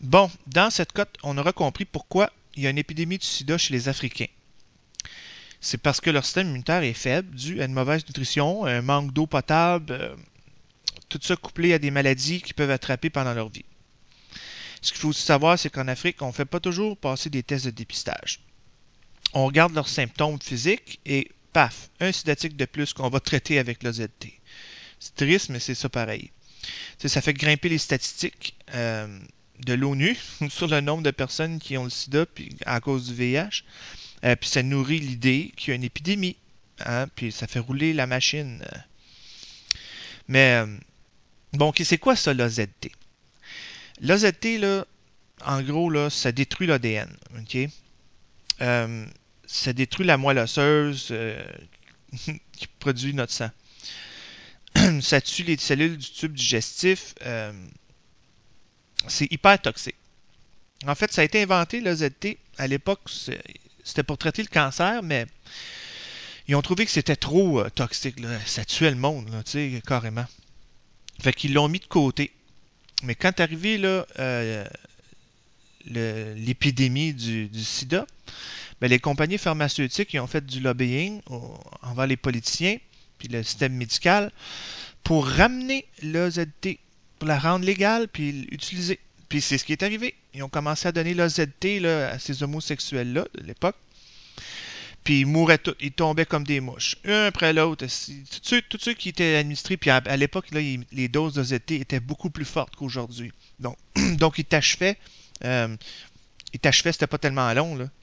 Speaker 1: Bon, dans cette cote, on aura compris pourquoi il y a une épidémie du sida chez les Africains. C'est parce que leur système immunitaire est faible, dû à une mauvaise nutrition, un manque d'eau potable, euh, tout ça couplé à des maladies qu'ils peuvent attraper pendant leur vie. Ce qu'il faut aussi savoir, c'est qu'en Afrique, on ne fait pas toujours passer des tests de dépistage. On regarde leurs symptômes physiques et paf, un sidatique de plus qu'on va traiter avec l'O Z T. C'est triste, mais c'est ça pareil. T'sais, ça fait grimper les statistiques euh, de l'ONU sur le nombre de personnes qui ont le sida puis, à cause du V I H. Euh, puis ça nourrit l'idée qu'il y a une épidémie. Hein, puis ça fait rouler la machine. Mais, euh, bon, okay, c'est quoi ça, l'O Z T? L'O Z T, là, en gros, là, ça détruit l'A D N. Okay? Euh, ça détruit la moelle osseuse euh, qui produit notre sang. Ça tue les cellules du tube digestif. Euh, c'est hyper toxique. En fait, ça a été inventé, l'O Z T. À l'époque, c'était pour traiter le cancer, mais ils ont trouvé que c'était trop euh, toxique. Là. Ça tuait le monde, là, carrément. Fait qu'ils l'ont mis de côté. Mais quand est arrivé là, euh, le, l'épidémie du, du sida, ben, les compagnies pharmaceutiques ils ont fait du lobbying au, envers les politiciens puis le système médical pour ramener l'O Z T, pour la rendre légale puis l'utiliser. Puis c'est ce qui est arrivé. Ils ont commencé à donner l'O Z T là, à ces homosexuels-là de l'époque. Puis ils mouraient tous, ils tombaient comme des mouches, un après l'autre. Tous ceux, tous ceux qui étaient administrés, puis à, à l'époque, là, ils, les doses d'O Z T étaient beaucoup plus fortes qu'aujourd'hui. Donc, donc ils t'achevaient. Euh, ils t'achevaient, c'était pas tellement long, là.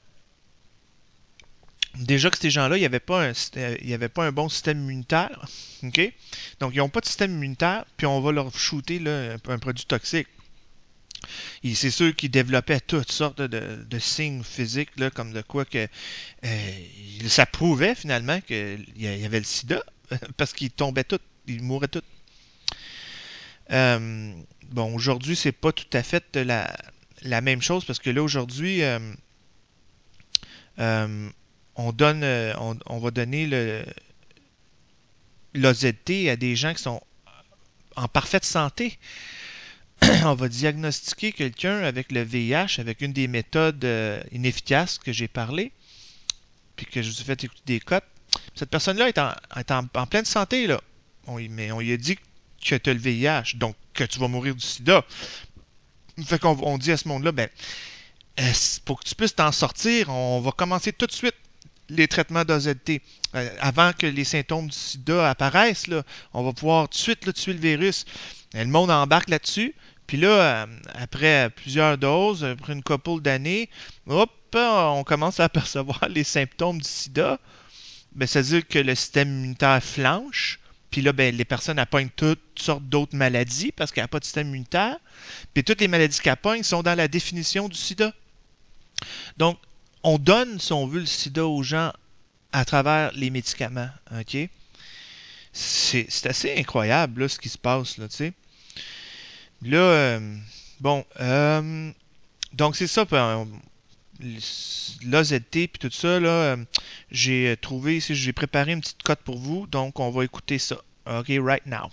Speaker 1: Déjà que ces gens-là, il n'y avait, avait pas un bon système immunitaire. Okay? Donc, ils n'ont pas de système immunitaire, puis on va leur shooter là, un, un produit toxique. Et c'est ceux qui développaient toutes sortes de, de signes physiques, là, comme de quoi que euh, ça prouvait finalement qu'il y avait le sida, parce qu'ils tombaient tous, ils mouraient tous. Euh, bon, aujourd'hui, c'est pas tout à fait la, la même chose, parce que là, aujourd'hui, euh, euh, on donne, on, on va donner le l'O Z T à des gens qui sont en parfaite santé. On va diagnostiquer quelqu'un avec le V I H, avec une des méthodes euh, inefficaces que j'ai parlé, puis que je vous ai fait écouter des cotes. Cette personne-là est en, est en, en pleine santé, là. On, mais on lui a dit que tu as le V I H, donc que tu vas mourir du sida. Fait qu'on on dit à ce monde-là, ben, euh, pour que tu puisses t'en sortir, on va commencer tout de suite les traitements d'O Z T. Euh, avant que les symptômes du sida apparaissent, là, on va pouvoir tout de suite là, tuer le virus. Et le monde embarque là-dessus. Puis là, euh, après plusieurs doses, après une couple d'années, hop, on commence à apercevoir les symptômes du sida. Ben, c'est-à-dire que le système immunitaire flanche. Puis là, ben, les personnes appognent toutes sortes d'autres maladies parce qu'il n'y a pas de système immunitaire. Puis toutes les maladies qu'elles appognent sont dans la définition du sida. Donc, on donne, si on veut, le sida aux gens à travers les médicaments. OK? C'est, c'est assez incroyable, là, ce qui se passe, là, tu sais. Là, euh, bon, euh, donc c'est ça, euh, l'O Z T puis tout ça, là, euh, j'ai trouvé, ici, j'ai préparé une petite cote pour vous, donc on va écouter ça. OK, right now.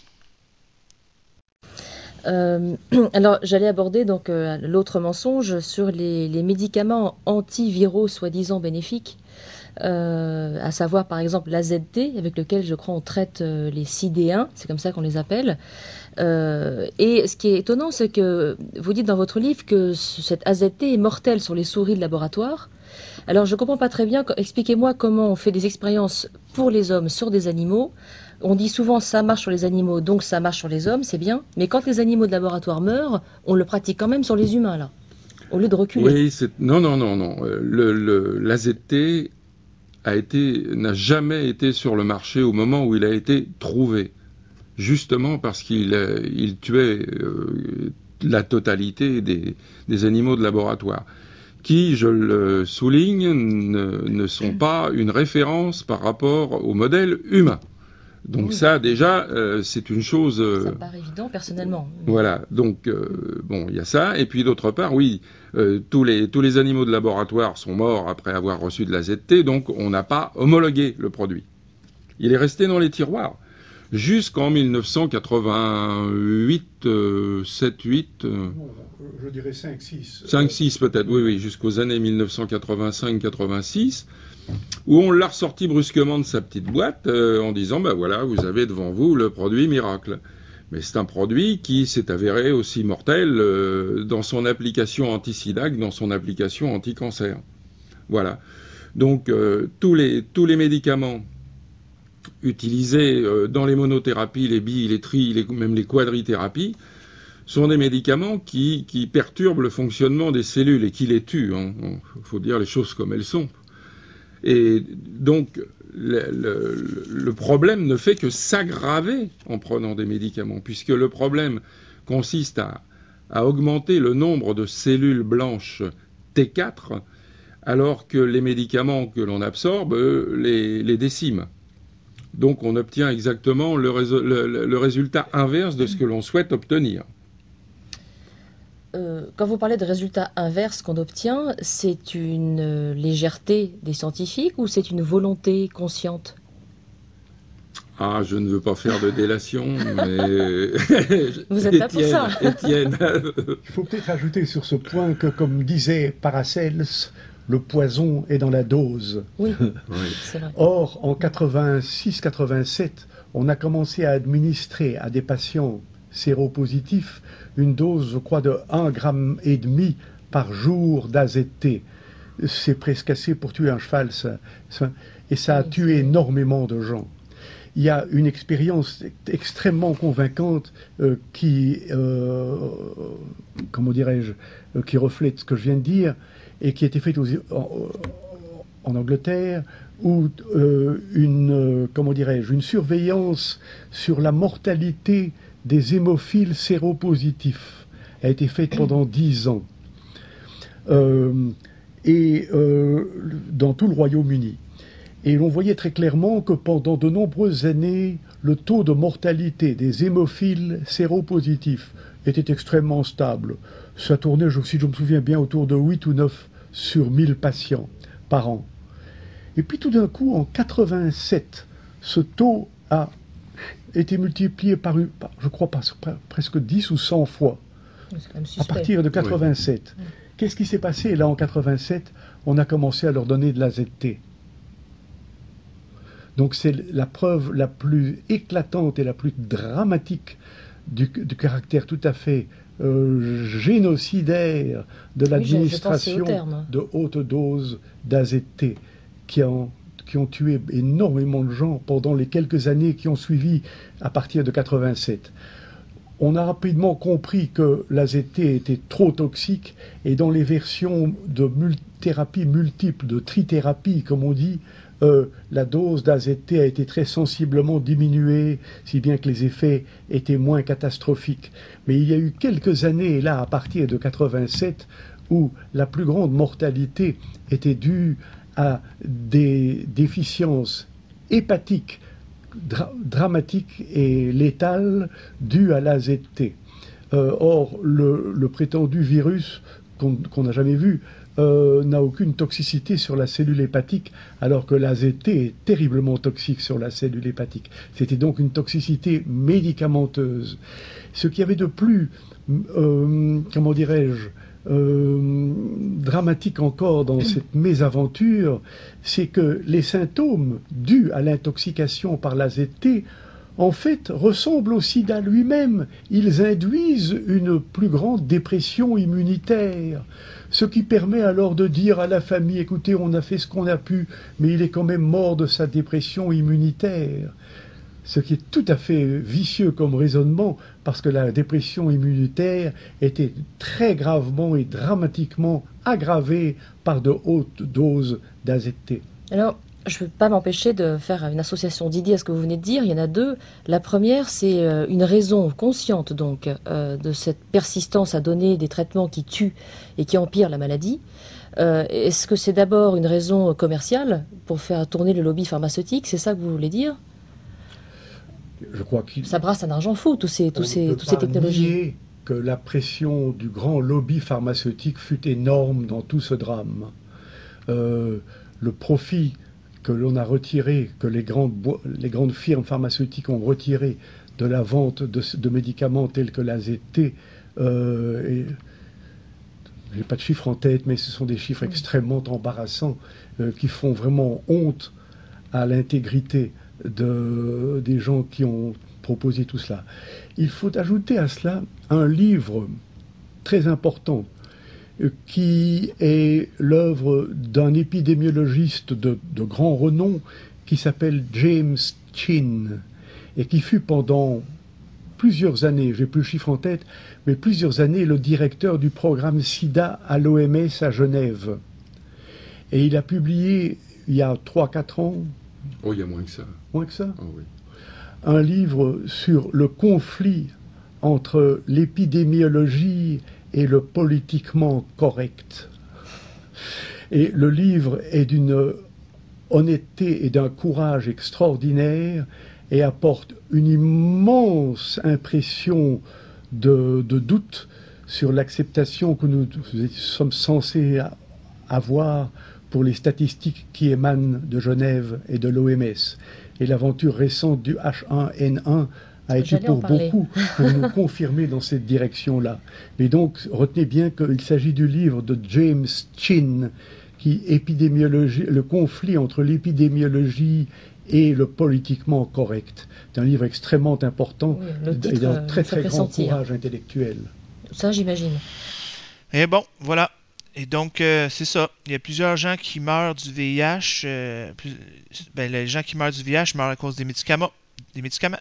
Speaker 2: Euh, alors, j'allais aborder donc euh, l'autre mensonge sur les, les médicaments antiviraux soi-disant bénéfiques, euh, à savoir par exemple l'A Z T, avec lequel je crois on traite euh, les sidéens, c'est comme ça qu'on les appelle. Euh, et ce qui est étonnant, c'est que vous dites dans votre livre que cette A Z T est mortelle sur les souris de laboratoire. Alors, je ne comprends pas très bien. Expliquez-moi comment on fait des expériences pour les hommes sur des animaux. On dit souvent ça marche sur les animaux, donc ça marche sur les hommes, c'est bien. Mais quand les animaux de laboratoire meurent, on le pratique quand même sur les humains, là, au lieu de reculer.
Speaker 4: Oui, c'est... non, non, non, non. Le, le, l'A Z T a été, n'a jamais été sur le marché au moment où il a été trouvé. Justement parce qu'il il tuait euh, la totalité des, des animaux de laboratoire, qui, je le souligne, ne, ne sont pas une référence par rapport au modèle humain. Donc oui. ça, déjà, euh, c'est une chose... Euh,
Speaker 2: ça me paraît évident, personnellement.
Speaker 4: Voilà, donc, euh, bon, il y a ça. Et puis, d'autre part, oui, euh, tous, les, tous les animaux de laboratoire sont morts après avoir reçu de l'A Z T, donc on n'a pas homologué le produit. Il est resté dans les tiroirs. jusqu'en mille neuf cent quatre-vingt-huit, euh, sept, huit... Euh,
Speaker 5: non, je dirais cinq, six.
Speaker 4: cinq, six peut-être, oui, oui, jusqu'aux années mille neuf cent quatre-vingt-cinq quatre-vingt-six, où on l'a ressorti brusquement de sa petite boîte euh, en disant, ben voilà, vous avez devant vous le produit miracle. Mais c'est un produit qui s'est avéré aussi mortel euh, dans son application anti-sida que dans son application anti-cancer. Voilà. Donc, euh, tous les, tous les médicaments utilisés euh, dans les monothérapies, les bi, les tri, les, même les quadrithérapies, sont des médicaments qui, qui perturbent le fonctionnement des cellules et qui les tuent. Il hein. faut dire les choses comme elles sont. Et donc, le, le, le problème ne fait que s'aggraver en prenant des médicaments, puisque le problème consiste à, à augmenter le nombre de cellules blanches T quatre, alors que les médicaments que l'on absorbe les, les déciment. Donc on obtient exactement le, le, le résultat inverse de ce que l'on souhaite obtenir.
Speaker 2: Euh, quand vous parlez de résultats inverses qu'on obtient, c'est une euh, légèreté des scientifiques ou c'est une volonté consciente?
Speaker 4: Ah, je ne veux pas faire de délation, mais...
Speaker 2: Vous êtes là pour ça.
Speaker 4: Étienne.
Speaker 5: Il faut peut-être ajouter sur ce point que, comme disait Paracels, le poison est dans la dose.
Speaker 2: Oui, oui. C'est vrai.
Speaker 5: Or, en quatre-vingt-six quatre-vingt-sept, on a commencé à administrer à des patients séropositifs une dose, je crois, de un gramme et demi par jour d'A Z T. C'est presque assez pour tuer un cheval, ça. Et ça a oui, tué énormément de gens. Il y a une expérience extrêmement convaincante euh, qui, euh, comment dirais-je, euh, qui reflète ce que je viens de dire et qui a été faite aux, en, en Angleterre, où euh, une, euh, comment dirais-je, une surveillance sur la mortalité des hémophiles séropositifs a été faite pendant dix ans euh, et euh, dans tout le Royaume-Uni. Et l'on voyait très clairement que pendant de nombreuses années, le taux de mortalité des hémophiles séropositifs était extrêmement stable. Ça tournait, si je me souviens bien, autour de huit ou neuf sur mille patients par an. Et puis tout d'un coup, en quatre-vingt-sept, ce taux a été multiplié par, par je crois, par, par, presque dix ou cent fois. À partir de quatre-vingt-sept. Oui. Qu'est-ce qui s'est passé? Là, en quatre-vingt-sept, on a commencé à leur donner de l'A Z T. Donc c'est la preuve la plus éclatante et la plus dramatique du, du caractère tout à fait euh, génocidaire de l'administration oui, de haute dose d'A Z T qui ont, qui ont tué énormément de gens pendant les quelques années qui ont suivi à partir de quatre-vingt-sept. On a rapidement compris que l'A Z T était trop toxique et dans les versions de mul- thérapie multiple, de trithérapie comme on dit, Euh, la dose d'A Z T a été très sensiblement diminuée, si bien que les effets étaient moins catastrophiques. Mais il y a eu quelques années, là, à partir de quatre-vingt-sept, où la plus grande mortalité était due à des déficiences hépatiques dra- dramatiques et létales dues à l'A Z T. Euh, or, le, le prétendu virus qu'on qu'on n'a jamais vu Euh, n'a aucune toxicité sur la cellule hépatique, alors que l'A Z T est terriblement toxique sur la cellule hépatique. C'était donc une toxicité médicamenteuse. Ce qu'il y avait de plus, euh, comment dirais-je, euh, dramatique encore dans cette mésaventure, c'est que les symptômes dus à l'intoxication par l'A Z T en fait, ressemblent au sida lui-même. Ils induisent une plus grande dépression immunitaire, ce qui permet alors de dire à la famille, écoutez, on a fait ce qu'on a pu, mais il est quand même mort de sa dépression immunitaire. Ce qui est tout à fait vicieux comme raisonnement, parce que la dépression immunitaire était très gravement et dramatiquement aggravée par de hautes doses d'A Z T.
Speaker 2: Alors, je ne peux pas m'empêcher de faire une association d'idées à ce que vous venez de dire. Il y en a deux. La première, c'est une raison consciente donc euh, de cette persistance à donner des traitements qui tuent et qui empirent la maladie. Euh, est-ce que c'est d'abord une raison commerciale pour faire tourner le lobby pharmaceutique? C'est ça que vous voulez dire?
Speaker 5: Je crois qu'il...
Speaker 2: Ça brasse un argent fou, tous ces, tous ces, toutes ces technologies.
Speaker 5: Nier que la pression du grand lobby pharmaceutique fut énorme dans tout ce drame. Euh, le profit que l'on a retiré, que les grandes, les grandes firmes pharmaceutiques ont retiré de la vente de, de médicaments tels que l'A Z T, euh, et, je n'ai pas de chiffres en tête, mais ce sont des chiffres extrêmement embarrassants euh, qui font vraiment honte à l'intégrité de, des gens qui ont proposé tout cela. Il faut ajouter à cela un livre très important euh, qui est l'œuvre d'un épidémiologiste de, de grand renom qui s'appelle James Chin et qui fut pendant plusieurs années, j'ai plus le chiffre en tête, mais plusieurs années le directeur du programme SIDA à l'O M S à Genève. Et il a publié, il y a trois quatre ans...
Speaker 4: Oh, il y a moins que ça.
Speaker 5: Moins que ça
Speaker 4: oh, oui.
Speaker 5: Un livre sur le conflit entre l'épidémiologie et le politiquement correct. Et le livre est d'une honnêteté et d'un courage extraordinaire et apporte une immense impression de, de doute sur l'acceptation que nous sommes censés avoir pour les statistiques qui émanent de Genève et de l'O M S. Et l'aventure récente du H un N un a été
Speaker 2: J'allais en
Speaker 5: pour
Speaker 2: parler.
Speaker 5: beaucoup pour nous confirmer dans cette direction-là. Mais donc, retenez bien qu'il s'agit du livre de James Chin, qui épidémiologie, le conflit entre l'épidémiologie et le politiquement correct. C'est un livre extrêmement important
Speaker 2: Oui, le titre,
Speaker 5: et d'un
Speaker 2: euh,
Speaker 5: très
Speaker 2: me fait
Speaker 5: très grand
Speaker 2: pressentir.
Speaker 5: courage intellectuel.
Speaker 2: Ça, j'imagine.
Speaker 1: Et bon, voilà. Et donc, euh, c'est ça. Il y a plusieurs gens qui meurent du V I H. Euh, plus, ben, les gens qui meurent du V I H meurent à cause des médicaments. Des médicaments.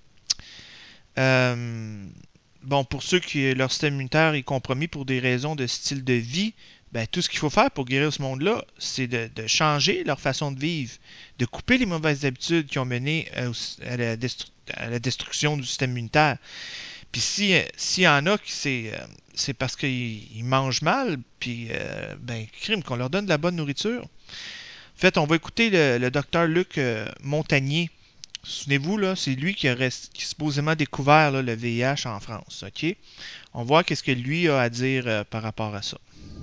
Speaker 1: Euh, bon, pour ceux qui leur système immunitaire est compromis pour des raisons de style de vie, ben, tout ce qu'il faut faire pour guérir ce monde-là, c'est de, de changer leur façon de vivre, de couper les mauvaises habitudes qui ont mené à, à, la, destru- à la destruction du système immunitaire. Puis si, s'il y en a qui c'est, euh, c'est parce qu'ils ils mangent mal, puis euh, ben crime qu'on leur donne de la bonne nourriture. En fait, on va écouter le, le docteur Luc euh, Montagnier. Souvenez-vous, là, c'est lui qui a rest, qui supposément découvert là, le V I H en France. Ok, on va voir qu'est-ce que lui a à dire euh, par rapport à ça.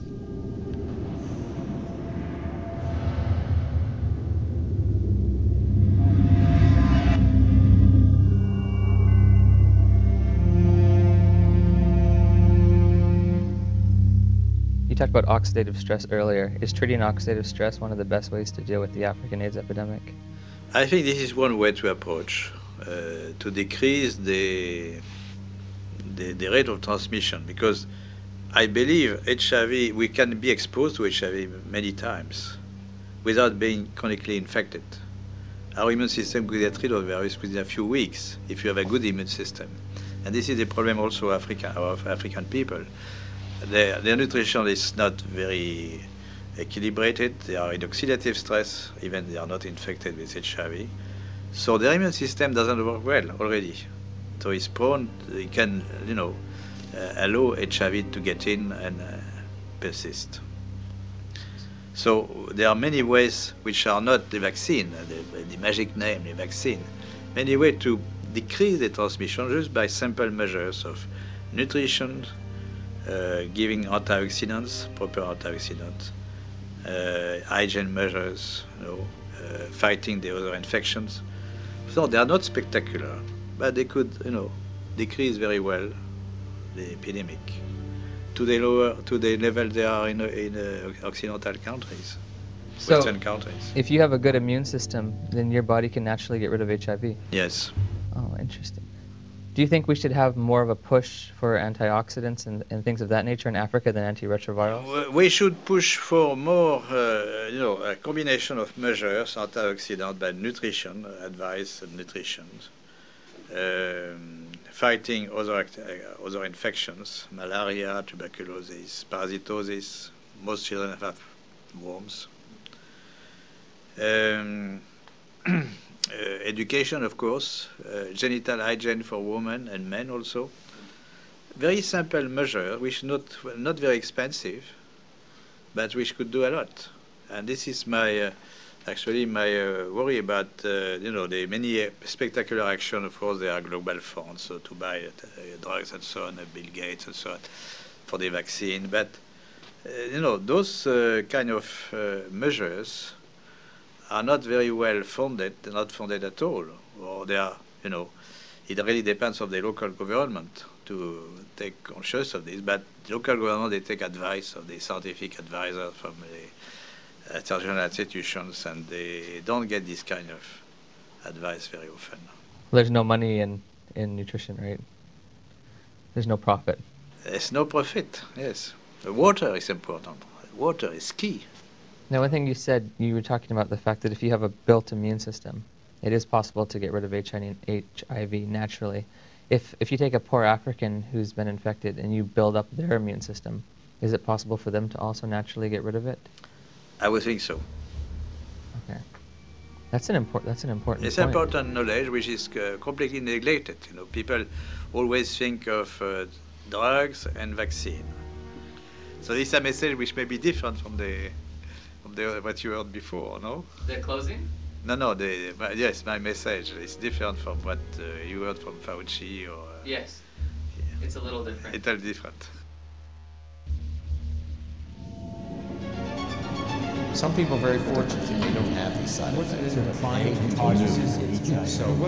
Speaker 7: You talked about oxidative stress earlier. Is treating oxidative stress one of the best ways to deal with the African AIDS epidemic?
Speaker 8: I think this is one way to approach, uh, to decrease the, the the rate of transmission, because I believe H I V, we can be exposed to H I V many times without being chronically infected. Our immune system could get rid of the virus within a few weeks if you have a good immune system. And this is the problem also of Africa, of African people. Their, their nutrition is not very equilibrated. They are in oxidative stress, even they are not infected with H I V. So their immune system doesn't work well already. So it's prone, it can, you know, uh, allow H I V to get in and uh, persist. So there are many ways which are not the vaccine, the, the magic name, the vaccine. Many ways to decrease the transmission just by simple measures of nutrition, uh, giving antioxidants, proper antioxidants, uh, hygiene measures, you know, uh, fighting the other infections. So they are not spectacular, but they could, you know, decrease very well the epidemic to the lower, to the level they are in, in uh, Occidental countries,
Speaker 7: So,
Speaker 8: Western countries.
Speaker 7: If you have a good immune system, then your body can naturally get rid of H I V.
Speaker 8: Yes.
Speaker 7: Oh, interesting. Do you think we should have more of a push for antioxidants and, and things of that nature in Africa than antiretrovirals?
Speaker 8: We should push for more, uh, you know, a combination of measures, antioxidant, but nutrition, advice and nutrition, um, fighting other uh, other infections, malaria, tuberculosis, parasitosis. Most children have worms. Um, uh, education, of course, uh, genital hygiene for women and men also. Very simple measure, which not not very expensive, but which could do a lot. And this is my uh, actually my uh, worry about uh, you know the many uh, spectacular action. Of course, there are global funds so to buy uh, drugs and so on, uh, Bill Gates and so on, for the vaccine. But uh, you know those uh, kind of uh, measures are not very well founded, they're not founded at all, or they are, you know, it really depends on the local government to take conscious of this, but the local government, they take advice of the scientific advisors from the international institutions, and they don't get this kind of advice very often.
Speaker 7: There's no money in, in nutrition, right? There's no profit.
Speaker 8: There's no profit, yes. The water is important. Water is key.
Speaker 7: Now, one thing you said, you were talking about the fact that if you have a built immune system, it is possible to get rid of H I V naturally. If if you take a poor African who's been infected and you build up their immune system, is it possible for them to also naturally get rid of it?
Speaker 8: I would think so.
Speaker 7: Okay. That's an important. That's an important.
Speaker 8: It's
Speaker 7: point.
Speaker 8: important knowledge which is uh, completely neglected. You know, people always think of uh, drugs and vaccine. So this is a message which may be different from the from the what you heard before. No.
Speaker 7: The closing.
Speaker 8: No, no. The my, yes, my message is different from what uh, you heard from Fauci or. Uh,
Speaker 7: yes. Yeah. It's a little different.
Speaker 8: It's a little different.
Speaker 3: Some people are very fortunate that they don't have these side effects. To define toxicity, so what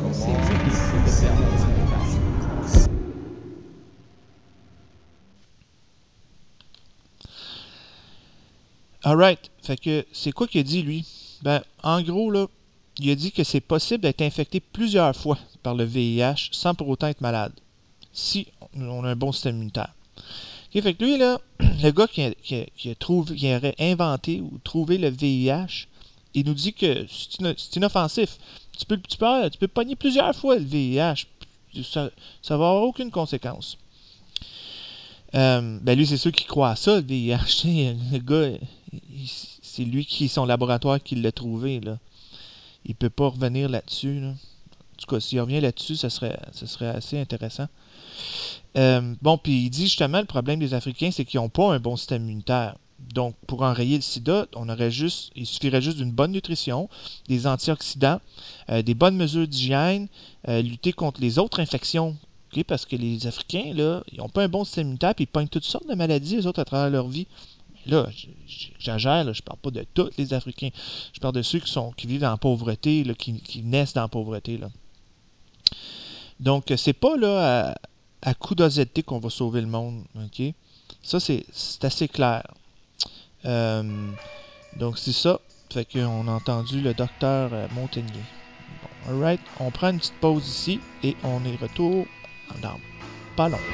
Speaker 1: Alright, fait que c'est quoi qu'il a dit lui? Ben, en gros là, il a dit que c'est possible d'être infecté plusieurs fois par le V I H sans pour autant être malade, si on a un bon système immunitaire. Okay, fait que lui là, le gars qui a, qui a, qui a trouvé, qui aurait inventé ou trouvé le V I H, il nous dit que c'est, ino- c'est inoffensif. Tu peux, tu peux, tu peux pogner plusieurs fois le V I H, ça, ça va avoir aucune conséquence. Euh, ben lui, c'est sûr qu'il croit à ça, le V I H. Le gars, il, c'est lui qui, son laboratoire, qui l'a trouvé. Là. Il peut pas revenir là-dessus. Là. En tout cas, s'il revient là-dessus, ça serait, ça serait assez intéressant. Euh, bon, puis il dit justement, le problème des Africains, c'est qu'ils n'ont pas un bon système immunitaire. Donc, pour enrayer le sida, on aurait juste, il suffirait juste d'une bonne nutrition, des antioxydants, euh, des bonnes mesures d'hygiène, euh, lutter contre les autres infections. Okay, parce que les Africains, là, ils n'ont pas un bon système immunitaire, puis ils pognent toutes sortes de maladies, les autres, à travers leur vie. Là, j'exagère, là, je parle pas de tous les Africains. Je parle de ceux qui, sont, qui vivent dans la pauvreté, là, qui, qui naissent dans la pauvreté. Là. Donc, c'est pas là à, à coup d'O Z T qu'on va sauver le monde. Okay? Ça, c'est, c'est assez clair. Euh, donc, c'est ça. Fait qu'on a entendu le docteur euh, Montagnier. Bon, alright. On prend une petite pause ici et on est retour dans pas long.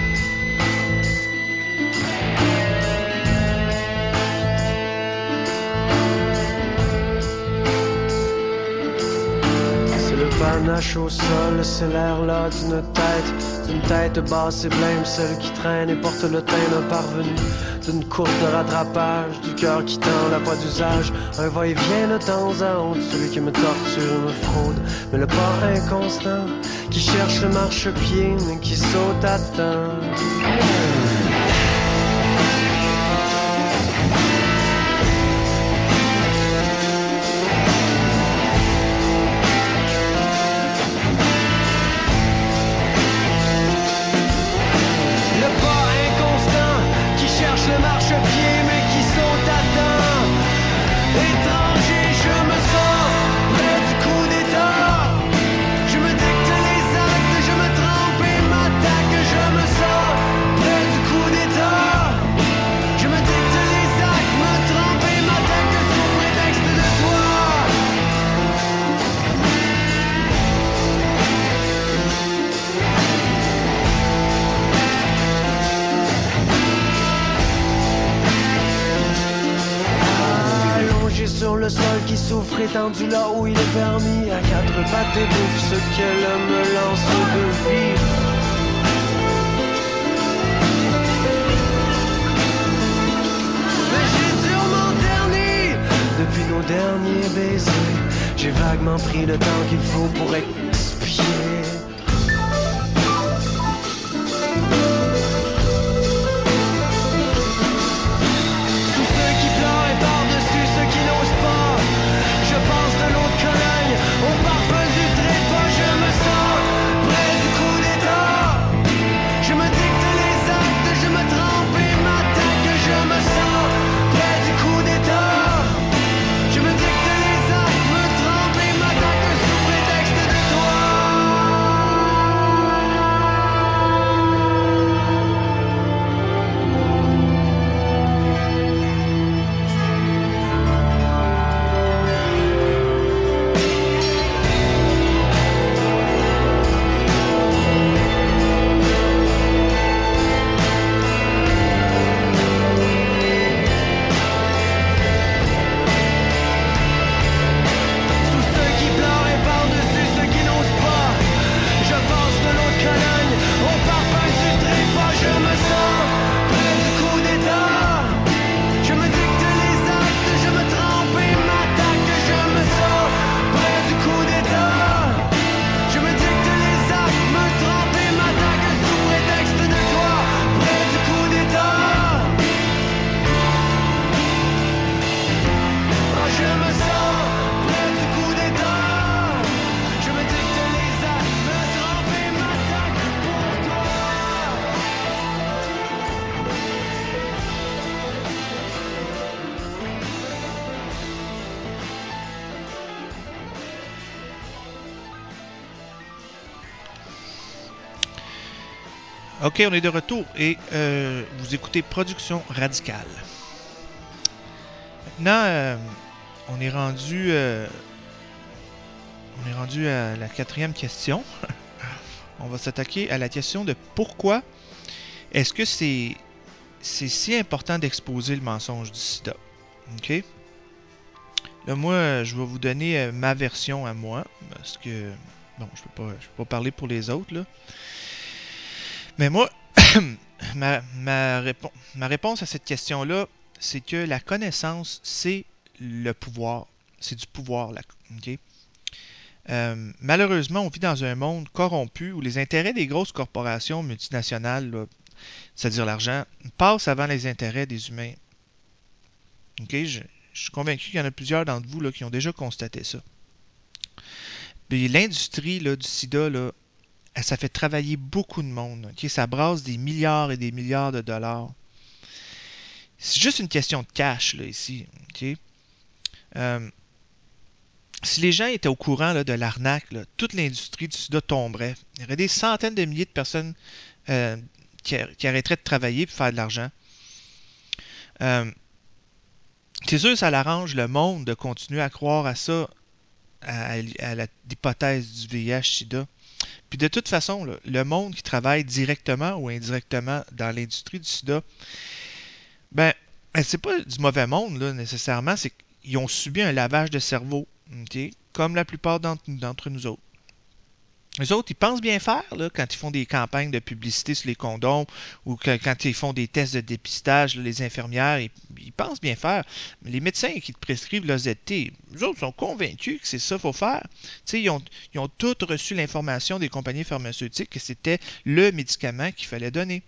Speaker 6: Le panache au sol, c'est l'air là d'une tête, d'une tête basse et blême, celle qui traîne et porte le teint d'un parvenu, d'une course de rattrapage, du cœur qui tend la voie d'usage, un va-et-vient de temps à autre, celui qui me torture me fraude, mais le pas inconstant, qui cherche le marchepied, mais qui saute à temps. Le marchepied mais qui saute à temps. Étranger, je me sens près du coup d'état. Je me dicte les actes, je me trempe et m'attaque. Je me sens près du coup d'état. Je me dicte les actes, me trempe et m'attaque sous prétexte de toi. Sur le sol qui souffre étendu là où il est permis, à quatre pattes et bouffe ce qu'elle me lance de vie. Mais j'ai durement terni depuis nos derniers baisers. J'ai vaguement pris le temps qu'il faut pour expier.
Speaker 1: Ok, on est de retour et euh, vous écoutez Production Radicale. Maintenant, euh, on est rendu, euh, on est rendu à la quatrième question. On va s'attaquer à la question de pourquoi est-ce que c'est c'est si important d'exposer le mensonge du sida. Ok. Là, moi, je vais vous donner euh, ma version à moi parce que bon, je peux pas, je peux pas parler pour les autres là. Mais moi, ma, ma, répo- ma réponse à cette question-là, c'est que la connaissance, c'est le pouvoir. C'est du pouvoir. Là, okay? euh, malheureusement, on vit dans un monde corrompu où les intérêts des grosses corporations multinationales, là, c'est-à-dire l'argent, passent avant les intérêts des humains. Okay? Je, je suis convaincu qu'il y en a plusieurs d'entre vous là, qui ont déjà constaté ça. Puis l'industrie là, du sida, là, ça fait travailler beaucoup de monde. Okay? Ça brasse des milliards et des milliards de dollars. C'est juste une question de cash, là, ici. Okay? Euh, si les gens étaient au courant là, de l'arnaque, là, toute l'industrie du sida tomberait. Il y aurait des centaines de milliers de personnes euh, qui, qui arrêteraient de travailler pour faire de l'argent. Euh, c'est sûr, ça l'arrange le monde de continuer à croire à ça, à, à l'hypothèse du V I H-Sida. Puis de toute façon, là, le monde qui travaille directement ou indirectement dans l'industrie du sida, ben, c'est pas du mauvais monde, là, nécessairement, c'est qu'ils ont subi un lavage de cerveau, okay? Comme la plupart d'entre, d'entre nous autres. Les autres, ils pensent bien faire là, quand ils font des campagnes de publicité sur les condoms ou que, quand ils font des tests de dépistage, là, les infirmières, ils, ils pensent bien faire. Mais les médecins qui te prescrivent l'O Z T, les autres sont convaincus que c'est ça qu'il faut faire. T'sais, ils ont, ils ont tous reçu l'information des compagnies pharmaceutiques que c'était le médicament qu'il fallait donner.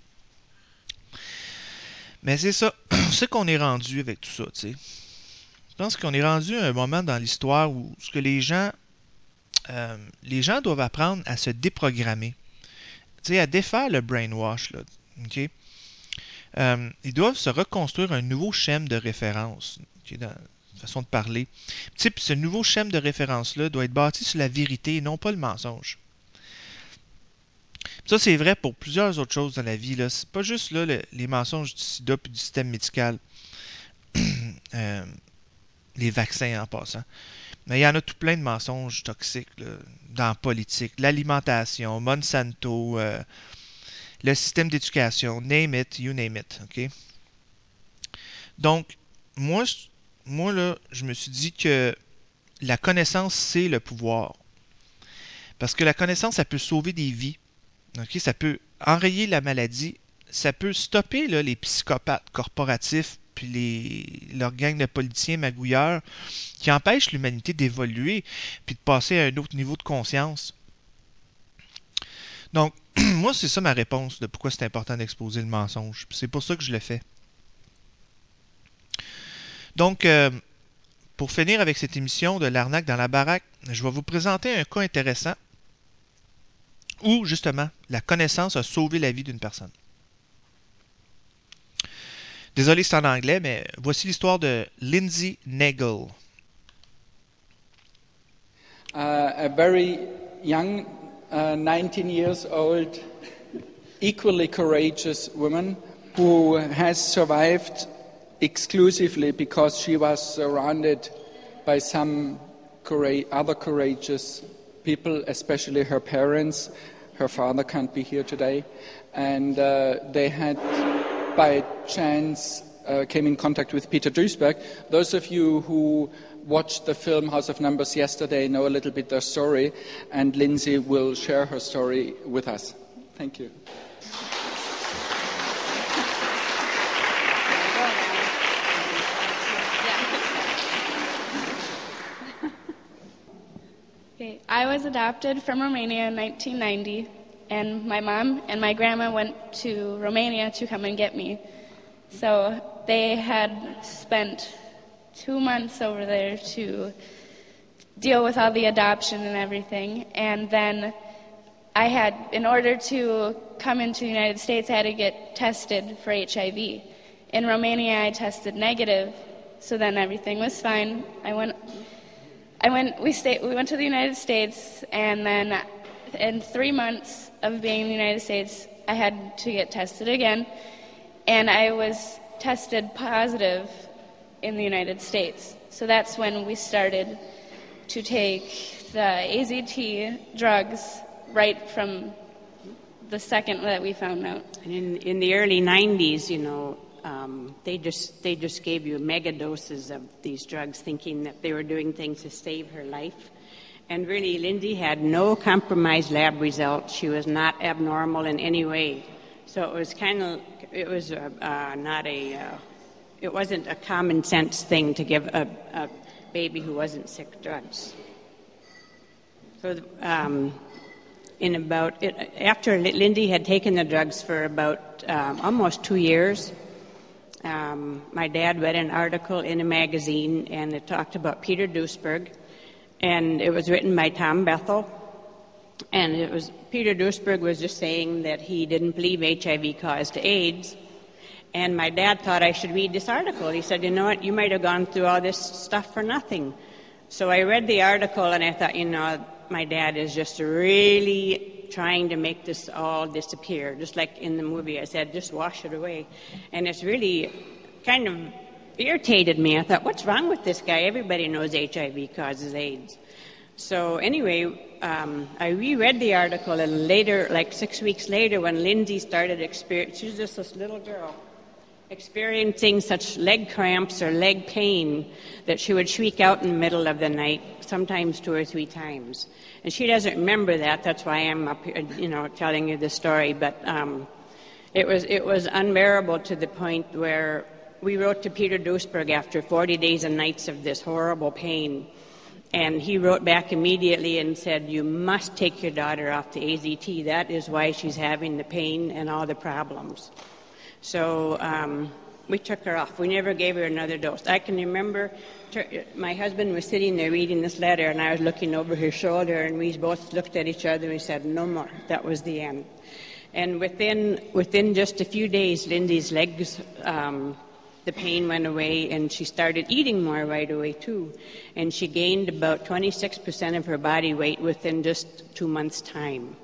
Speaker 1: Mais c'est ça, c'est qu'on est rendu avec tout ça, tu sais. Je pense qu'on est rendu à un moment dans l'histoire où ce que les gens, euh, les gens doivent apprendre à se déprogrammer, tu sais, à défaire le brainwash, là, ok. Euh, ils doivent se reconstruire un nouveau schème de référence, okay, dans la façon de parler. Tu sais, puis ce nouveau schème de référence-là doit être bâti sur la vérité et non pas le mensonge. Ça, c'est vrai pour plusieurs autres choses dans la vie, là. C'est pas juste là, le, les mensonges du sida et du système médical. euh, les vaccins en passant. Mais il y en a tout plein de mensonges toxiques là, dans la politique, l'alimentation, Monsanto, euh, le système d'éducation, name it, you name it. Okay? Donc, moi, moi là, je me suis dit que la connaissance, c'est le pouvoir. Parce que la connaissance, ça peut sauver des vies. Okay? Ça peut enrayer la maladie. Ça peut stopper là, les psychopathes corporatifs puis les, leur gang de politiciens magouilleurs qui empêchent l'humanité d'évoluer puis de passer à un autre niveau de conscience. Donc, moi, c'est ça ma réponse de pourquoi c'est important d'exposer le mensonge. C'est pour ça que je le fais. Donc, euh, pour finir avec cette émission de l'arnaque dans la baraque, je vais vous présenter un cas intéressant où, justement, la connaissance a sauvé la vie d'une personne. Désolé, c'est en anglais, mais voici l'histoire de Lindsay Naegle.
Speaker 9: Uh, a very young, uh, nineteen years old, equally courageous woman who has survived exclusively because she was surrounded by some coura- other courageous people, especially her parents. Her father can't be here today. And uh, they had, by chance, uh, came in contact with Peter Duisberg. Those of you who watched the film House of Numbers yesterday know a little bit their story, and Lindsay will share her story with us. Thank you.
Speaker 10: Okay, I was adopted from Romania in nineteen ninety, and my mom and my grandma went to Romania to come and get me. So they had spent two months over there to deal with all the adoption and everything. And then I had, in order to come into the United States, I had to get tested for H I V. In Romania, I tested negative, so then everything was fine. I went, I went, we stayed, we went to the United States, and then in three months of being in the United States, I had to get tested again, and I was tested positive in the United States. So that's when we started to take the A Z T drugs right from the second that we found out.
Speaker 11: In, in the early nineties, you know, um, they just they just gave you mega doses of these drugs, thinking that they were doing things to save her life. And really, Lindy had no compromised lab results. She was not abnormal in any way. So it was kind of, it was uh, uh, not a, uh, it wasn't a common sense thing to give a, a baby who wasn't sick drugs. So um, in about, it, after Lindy had taken the drugs for about um, almost two years, um, my dad read an article in a magazine, and it talked about Peter Duesberg. And it was written by Tom Bethel. And it was, Peter Duesberg was just saying that he didn't believe H I V caused AIDS. And my dad thought I should read this article. He said, you know what, you might have gone through all this stuff for nothing. So I read the article, and I thought, you know, my dad is just really trying to make this all disappear. Just like in the movie, I said, just wash it away. And it's really kind of irritated me. I thought, what's wrong with this guy? Everybody knows H I V causes AIDS. So anyway, um, I reread the article, and later, like six weeks later, when Lindsay started experiencing, she was just this little girl, experiencing such leg cramps or leg pain that she would shriek out in the middle of the night, sometimes two or three times. And she doesn't remember that. That's why I'm up here, you know, telling you this story. But um, it was it was unbearable to the point where we wrote to Peter Duesberg after forty days and nights of this horrible pain. And he wrote back immediately and said, you must take your daughter off the A Z T. That is why she's having the pain and all the problems. So um, we took her off. We never gave her another dose. I can remember ter- my husband was sitting there reading this letter, and I was looking over his shoulder, and we both looked at each other and we said, no more. That was the end. And within within just a few days, Lindy's legs, um, the pain went away, and she started eating more right away, too. And she gained about twenty-six percent of her body weight within just two months' time.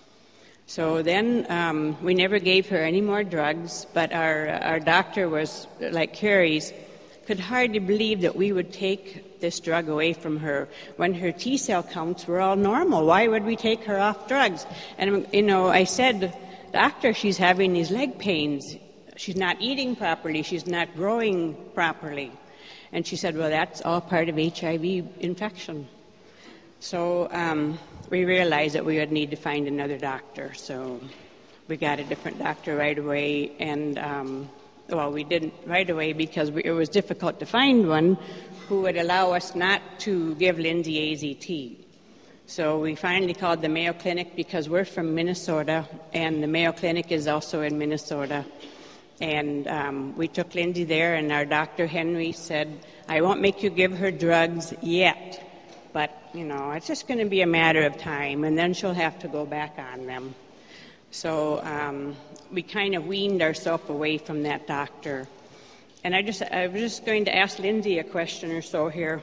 Speaker 11: So then um, we never gave her any more drugs, but our, our doctor was, like Carrie's, could hardly believe that we would take this drug away from her when her T-cell counts were all normal. Why would we take her off drugs? And, you know, I said, doctor, she's having these leg pains. She's not eating properly. She's not growing properly. And she said, well, that's all part of H I V infection. So um, we realized that we would need to find another doctor. So we got a different doctor right away. And, um, well, we didn't right away because we, it was difficult to find one who would allow us not to give Lindsay A Z T. So we finally called the Mayo Clinic because we're from Minnesota, and the Mayo Clinic is also in Minnesota. And um, we took Lindsay there, and our Doctor Henry said, I won't make you give her drugs yet, but, you know, it's just going to be a matter of time, and then she'll have to go back on them. So um, we kind of weaned ourselves away from that doctor. And I just, I was just going to ask Lindsay a question or so here,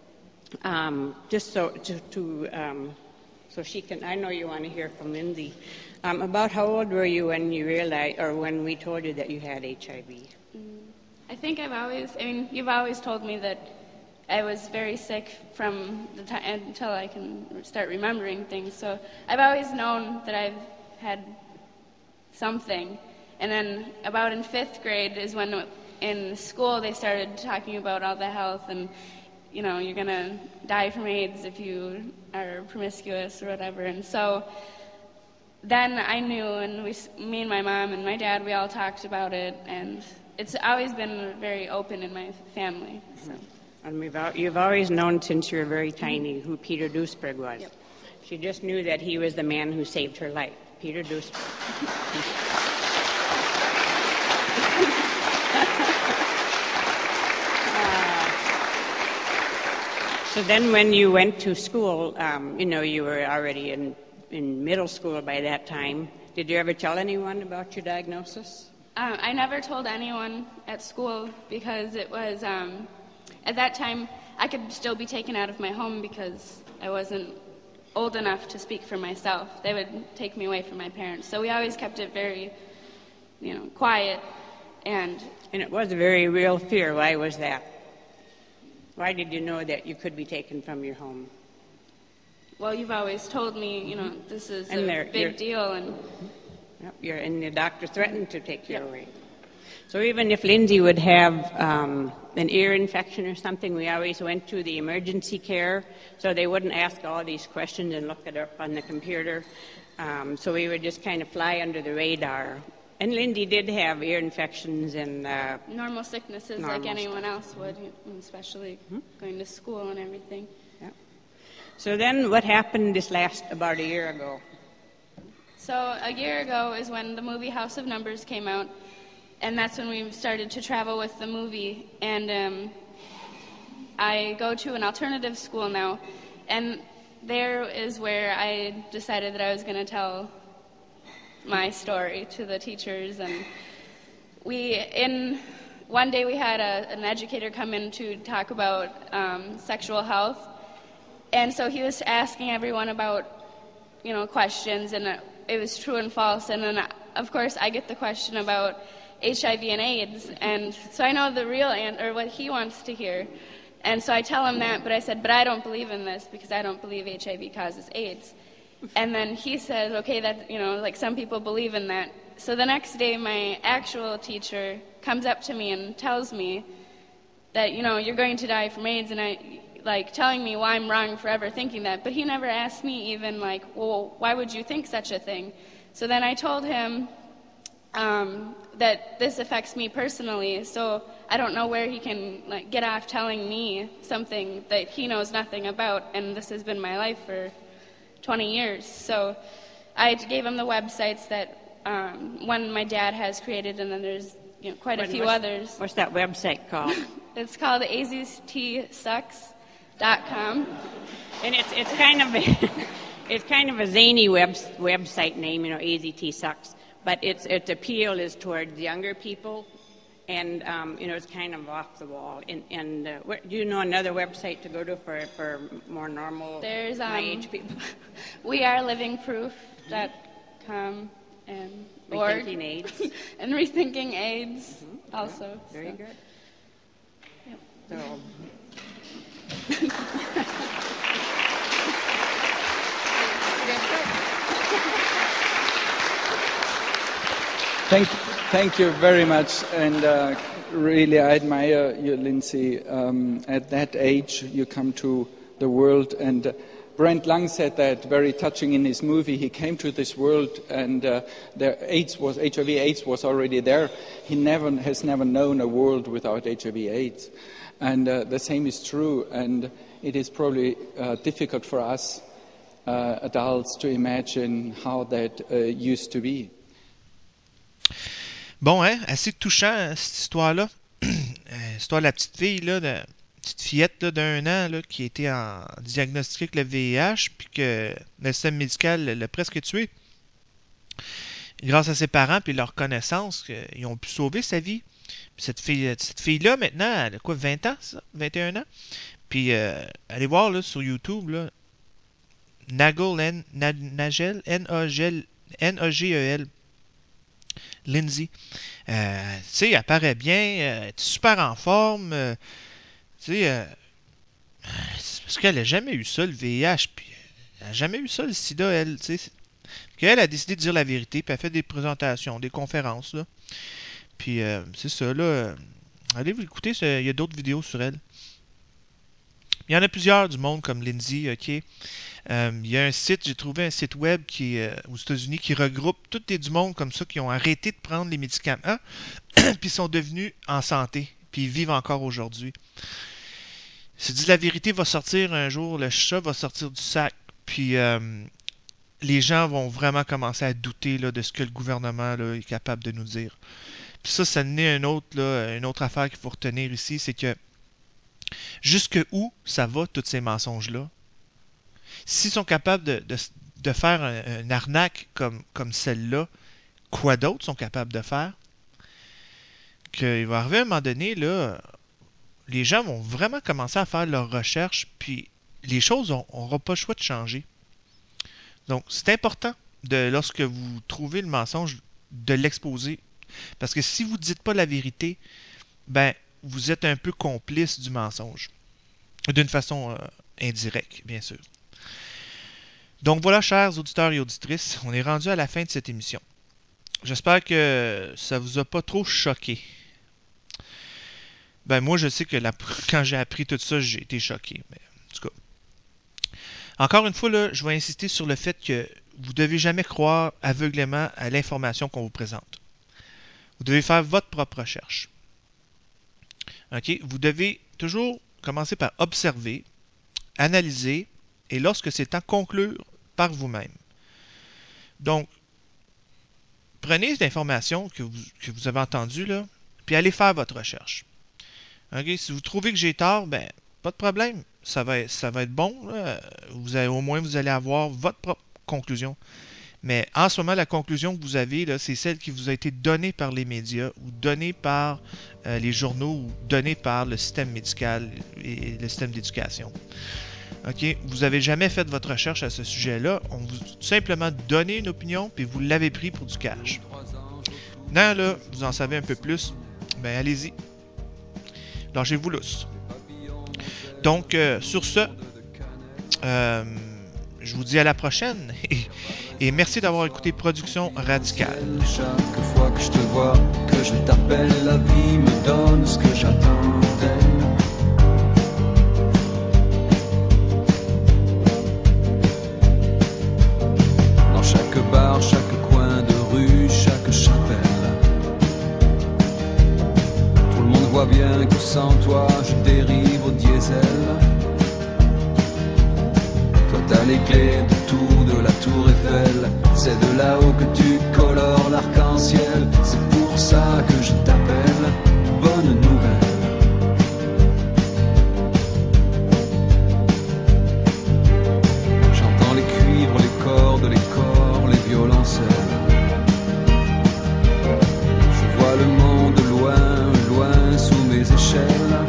Speaker 11: um, just so to, to um, so she can, I know you want to hear from Lindsay. Um, about how old were you when you realized, or when we told you that you had H I V?
Speaker 10: Mm, I think I've always, I mean, you've always told me that I was very sick from the time until I can start remembering things. So I've always known that I've had something. And then about in fifth grade is when in school they started talking about all the health and, you know, you're going to die from AIDS if you are promiscuous or whatever. And so then I knew, and we, me and my mom and my dad, we all talked about it, and it's always been very open in my family. So.
Speaker 11: And we've, you've always known since you were very tiny who Peter Duesberg was.
Speaker 10: Yep.
Speaker 11: She just knew that he was the man who saved her life, Peter Duesberg. uh, so then when you went to school, um, you know, you were already in in middle school by that time. Did you ever tell anyone about your diagnosis?
Speaker 10: Um, I never told anyone at school because it was, um, at that time, I could still be taken out of my home because I wasn't old enough to speak for myself. They would take me away from my parents. So we always kept it very, you know, quiet. And
Speaker 11: And it was a very real fear. Why was that? Why did you know that you could be taken from your home?
Speaker 10: well, you've always told me, you know, this is
Speaker 11: And
Speaker 10: a
Speaker 11: they're- you're-
Speaker 10: big deal, and
Speaker 11: Yep, you're, and the doctor threatened to take you away. So even if Lindsay would have um, an ear infection or something, we always went to the emergency care, so they wouldn't ask all these questions and look it up on the computer. Um, so we would just kind of fly under the radar. And Lindy did have ear infections and uh,
Speaker 10: normal sicknesses
Speaker 11: Normal
Speaker 10: like anyone else would, especially going to school and everything.
Speaker 11: so then what happened this last about a year ago?
Speaker 10: So a year ago is when the movie House of Numbers came out, and that's when we started to travel with the movie. And um, I go to an alternative school now, and there is where I decided that I was going to tell my story to the teachers. And we, in one day, we had a, an educator come in to talk about um, sexual health, and so he was asking everyone about, you know, questions, and uh, it was true and false. And then, uh, of course, I get the question about H I V and AIDS, and so I know the real answer, or what he wants to hear. And so I tell him that, but I said, but I don't believe in this because I don't believe H I V causes AIDS. And then he says, okay, that, you know, like some people believe in that. So the next day, my actual teacher comes up to me and tells me that, you know, you're going to die from AIDS, and I, like, telling me why I'm wrong for ever thinking that. But he never asked me even, like, well, why would you think such a thing? So then I told him um, that this affects me personally, so I don't know where he can, like, get off telling me something that he knows nothing about, and this has been my life for twenty years. So I gave him the websites that um, one my dad has created, and then there's, you know, quite a
Speaker 11: What-
Speaker 10: few
Speaker 11: what's-
Speaker 10: others.
Speaker 11: What's that website called?
Speaker 10: It's called A Z T Sucks dot com.
Speaker 11: And it's it's kind of a, it's kind of a zany web, website name, you know, A Z T sucks. But its its appeal is towards younger people, and um, you know, it's kind of off the wall. And, and uh, where, do you know another website to go to for for more normal
Speaker 10: There's um,
Speaker 11: my age people?
Speaker 10: we are living proof dot com and org.
Speaker 11: Rethinking AIDS.
Speaker 10: And Rethinking AIDS also.
Speaker 11: Very
Speaker 10: so.
Speaker 11: good.
Speaker 10: Yep.
Speaker 11: So.
Speaker 9: Thank, thank you very much, and uh, really I admire you, Lindsay. Um, at that age, you come to the world, and uh, Brent Lang said that very touching in his movie. He came to this world, and uh, the AIDS was H I V/AIDS was already there. He never has never known a world without H I V/AIDS, and uh, the same is true. And it is probably uh, difficult for us uh, adults to imagine how that uh, used to be.
Speaker 1: Bon, hein, assez touchant, hein, cette histoire-là. L'histoire de la petite fille, là, de, petite fillette là, d'un an là, qui a été en, diagnostiquée avec le V I H, puis que le système médical l'a presque tué. Grâce à ses parents puis leur connaissance, ils ont pu sauver sa vie. Puis cette fille, cette fille-là, maintenant, elle a quoi, vingt ans, ça? vingt et un ans? Puis, euh, allez voir là, sur YouTube, là, Nagel, N, Nagel, N-A-G-E-L, N-A-G-E-L, Lindsay. Euh, tu sais, elle paraît bien, euh, elle est super en forme. Euh, tu sais, euh, c'est parce qu'elle n'a jamais eu ça, le V I H. Puis, elle n'a jamais eu ça, le sida, elle. Tu sais. Elle a décidé de dire la vérité, puis elle fait des présentations, des conférences. Là. Puis, euh, c'est ça, là. Euh, allez vous écouter, il y a d'autres vidéos sur elle. Il y en a plusieurs du monde comme Lindsay, ok. Euh, il y a un site, j'ai trouvé un site web qui est euh, aux États-Unis qui regroupe tous les du monde comme ça qui ont arrêté de prendre les médicaments puis sont devenus en santé puis ils vivent encore aujourd'hui. C'est dit la vérité va sortir un jour, le chat va sortir du sac puis euh, les gens vont vraiment commencer à douter là, de ce que le gouvernement là, est capable de nous dire. Puis ça, ça n'est un autre, là, une autre affaire qu'il faut retenir ici, c'est que jusque où ça va tous ces mensonges-là? S'ils sont capables de, de, de faire un, une arnaque comme, comme celle-là, quoi d'autre sont capables de faire? Qu'il va arriver à un moment donné, là, les gens vont vraiment commencer à faire leurs recherches, puis les choses n'auront pas le choix de changer. Donc, c'est important, de, lorsque vous trouvez le mensonge, de l'exposer. Parce que si vous ne dites pas la vérité, ben, vous êtes un peu complice du mensonge. D'une façon euh, indirecte, bien sûr. Donc voilà, chers auditeurs et auditrices, on est rendu à la fin de cette émission. J'espère que ça vous a pas trop choqué. Ben moi, je sais que la, quand j'ai appris tout ça, j'ai été choqué. Mais en tout cas. Encore une fois, là, je vais insister sur le fait que vous ne devez jamais croire aveuglément à l'information qu'on vous présente. Vous devez faire votre propre recherche. Okay? Vous devez toujours commencer par observer, analyser, et lorsque c'est temps, conclure par vous-même. Donc, prenez l'information que vous, que vous avez entendue, là, puis allez faire votre recherche. Okay? Si vous trouvez que j'ai tort, ben, pas de problème. Ça va être, ça va être bon. Là. Vous allez, au moins, vous allez avoir votre propre conclusion. Mais en ce moment, la conclusion que vous avez, là, c'est celle qui vous a été donnée par les médias ou donnée par euh, les journaux ou donnée par le système médical et le système d'éducation. Okay? Vous n'avez jamais fait votre recherche à ce sujet-là. On vous a tout simplement donné une opinion puis vous l'avez pris pour du cash. Maintenant, là, vous en savez un peu plus. Ben, allez-y. Lâchez-vous lousse. Donc, euh, sur ce, euh, je vous dis à la prochaine et, et merci d'avoir écouté Production Radicale.
Speaker 6: Chaque fois que je te vois, que je t'appelle, la vie me donne ce que j'attends d'elle. Dans chaque bar, chaque coin de rue, chaque chapelle, tout le monde voit bien que sans toi, je dérive au diesel. T'as les clés de tout, de la tour Eiffel. C'est de là-haut que tu colores l'arc-en-ciel. C'est pour ça que je t'appelle. Bonne nouvelle. J'entends les cuivres, les cordes, les corps, les violoncelles. Je vois le monde loin, loin sous mes échelles.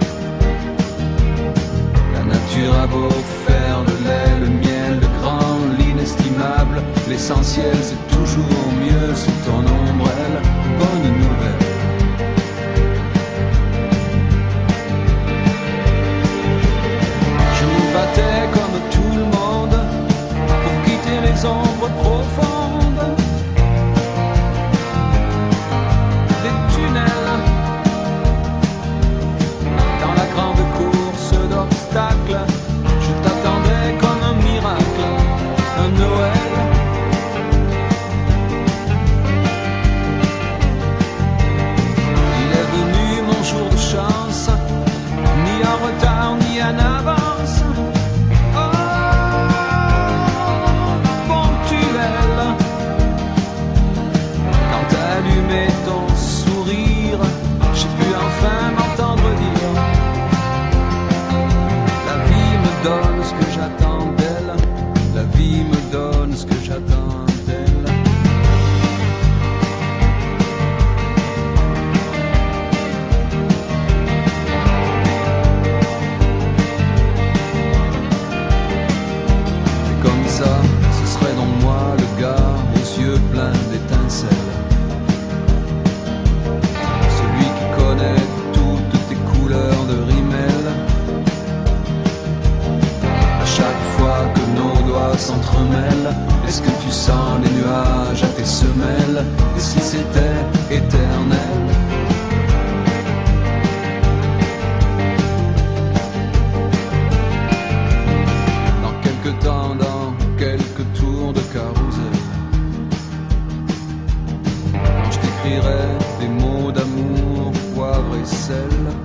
Speaker 6: La nature a beau faire le lait, le miel, le grand, l'inestimable. L'essentiel c'est toujours mieux sous ton ombrelle. Bonne nouvelle. Je me battais comme tout le monde pour quitter les ombres profondes des tunnels dans la grande course d'obstacles. Je t'attendais comme un miracle, un Noël. Il est venu mon jour de chance, ni en retard ni en avance. Oh, ponctuel. Quand t'as allumé ton sourire, j'ai pu enfin m'entendre dire: la vie me donne ce que j'attends d'elle. La vie me donne ce que j'attends d'elle. Et comme ça, ce serait donc moi le gars aux yeux pleins d'étincelles, celui qui connaît toutes tes couleurs de rimel. À chaque fois que nos doigts s'entremêlent, est-ce que tu sens les nuages à tes semelles? Et si c'était éternel? Dans quelques temps, dans quelques tours de carrousel, quand je t'écrirai des mots d'amour, poivre et sel,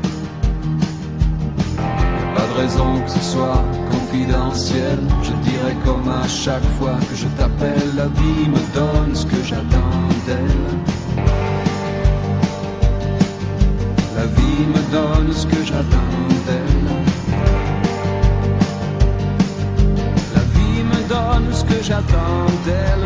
Speaker 6: pas de raison que ce soit confidentiel. Je dirais comme à chaque fois que je t'appelle, la vie me donne ce que j'attends d'elle. La vie me donne ce que j'attends d'elle. La vie me donne ce que j'attends d'elle.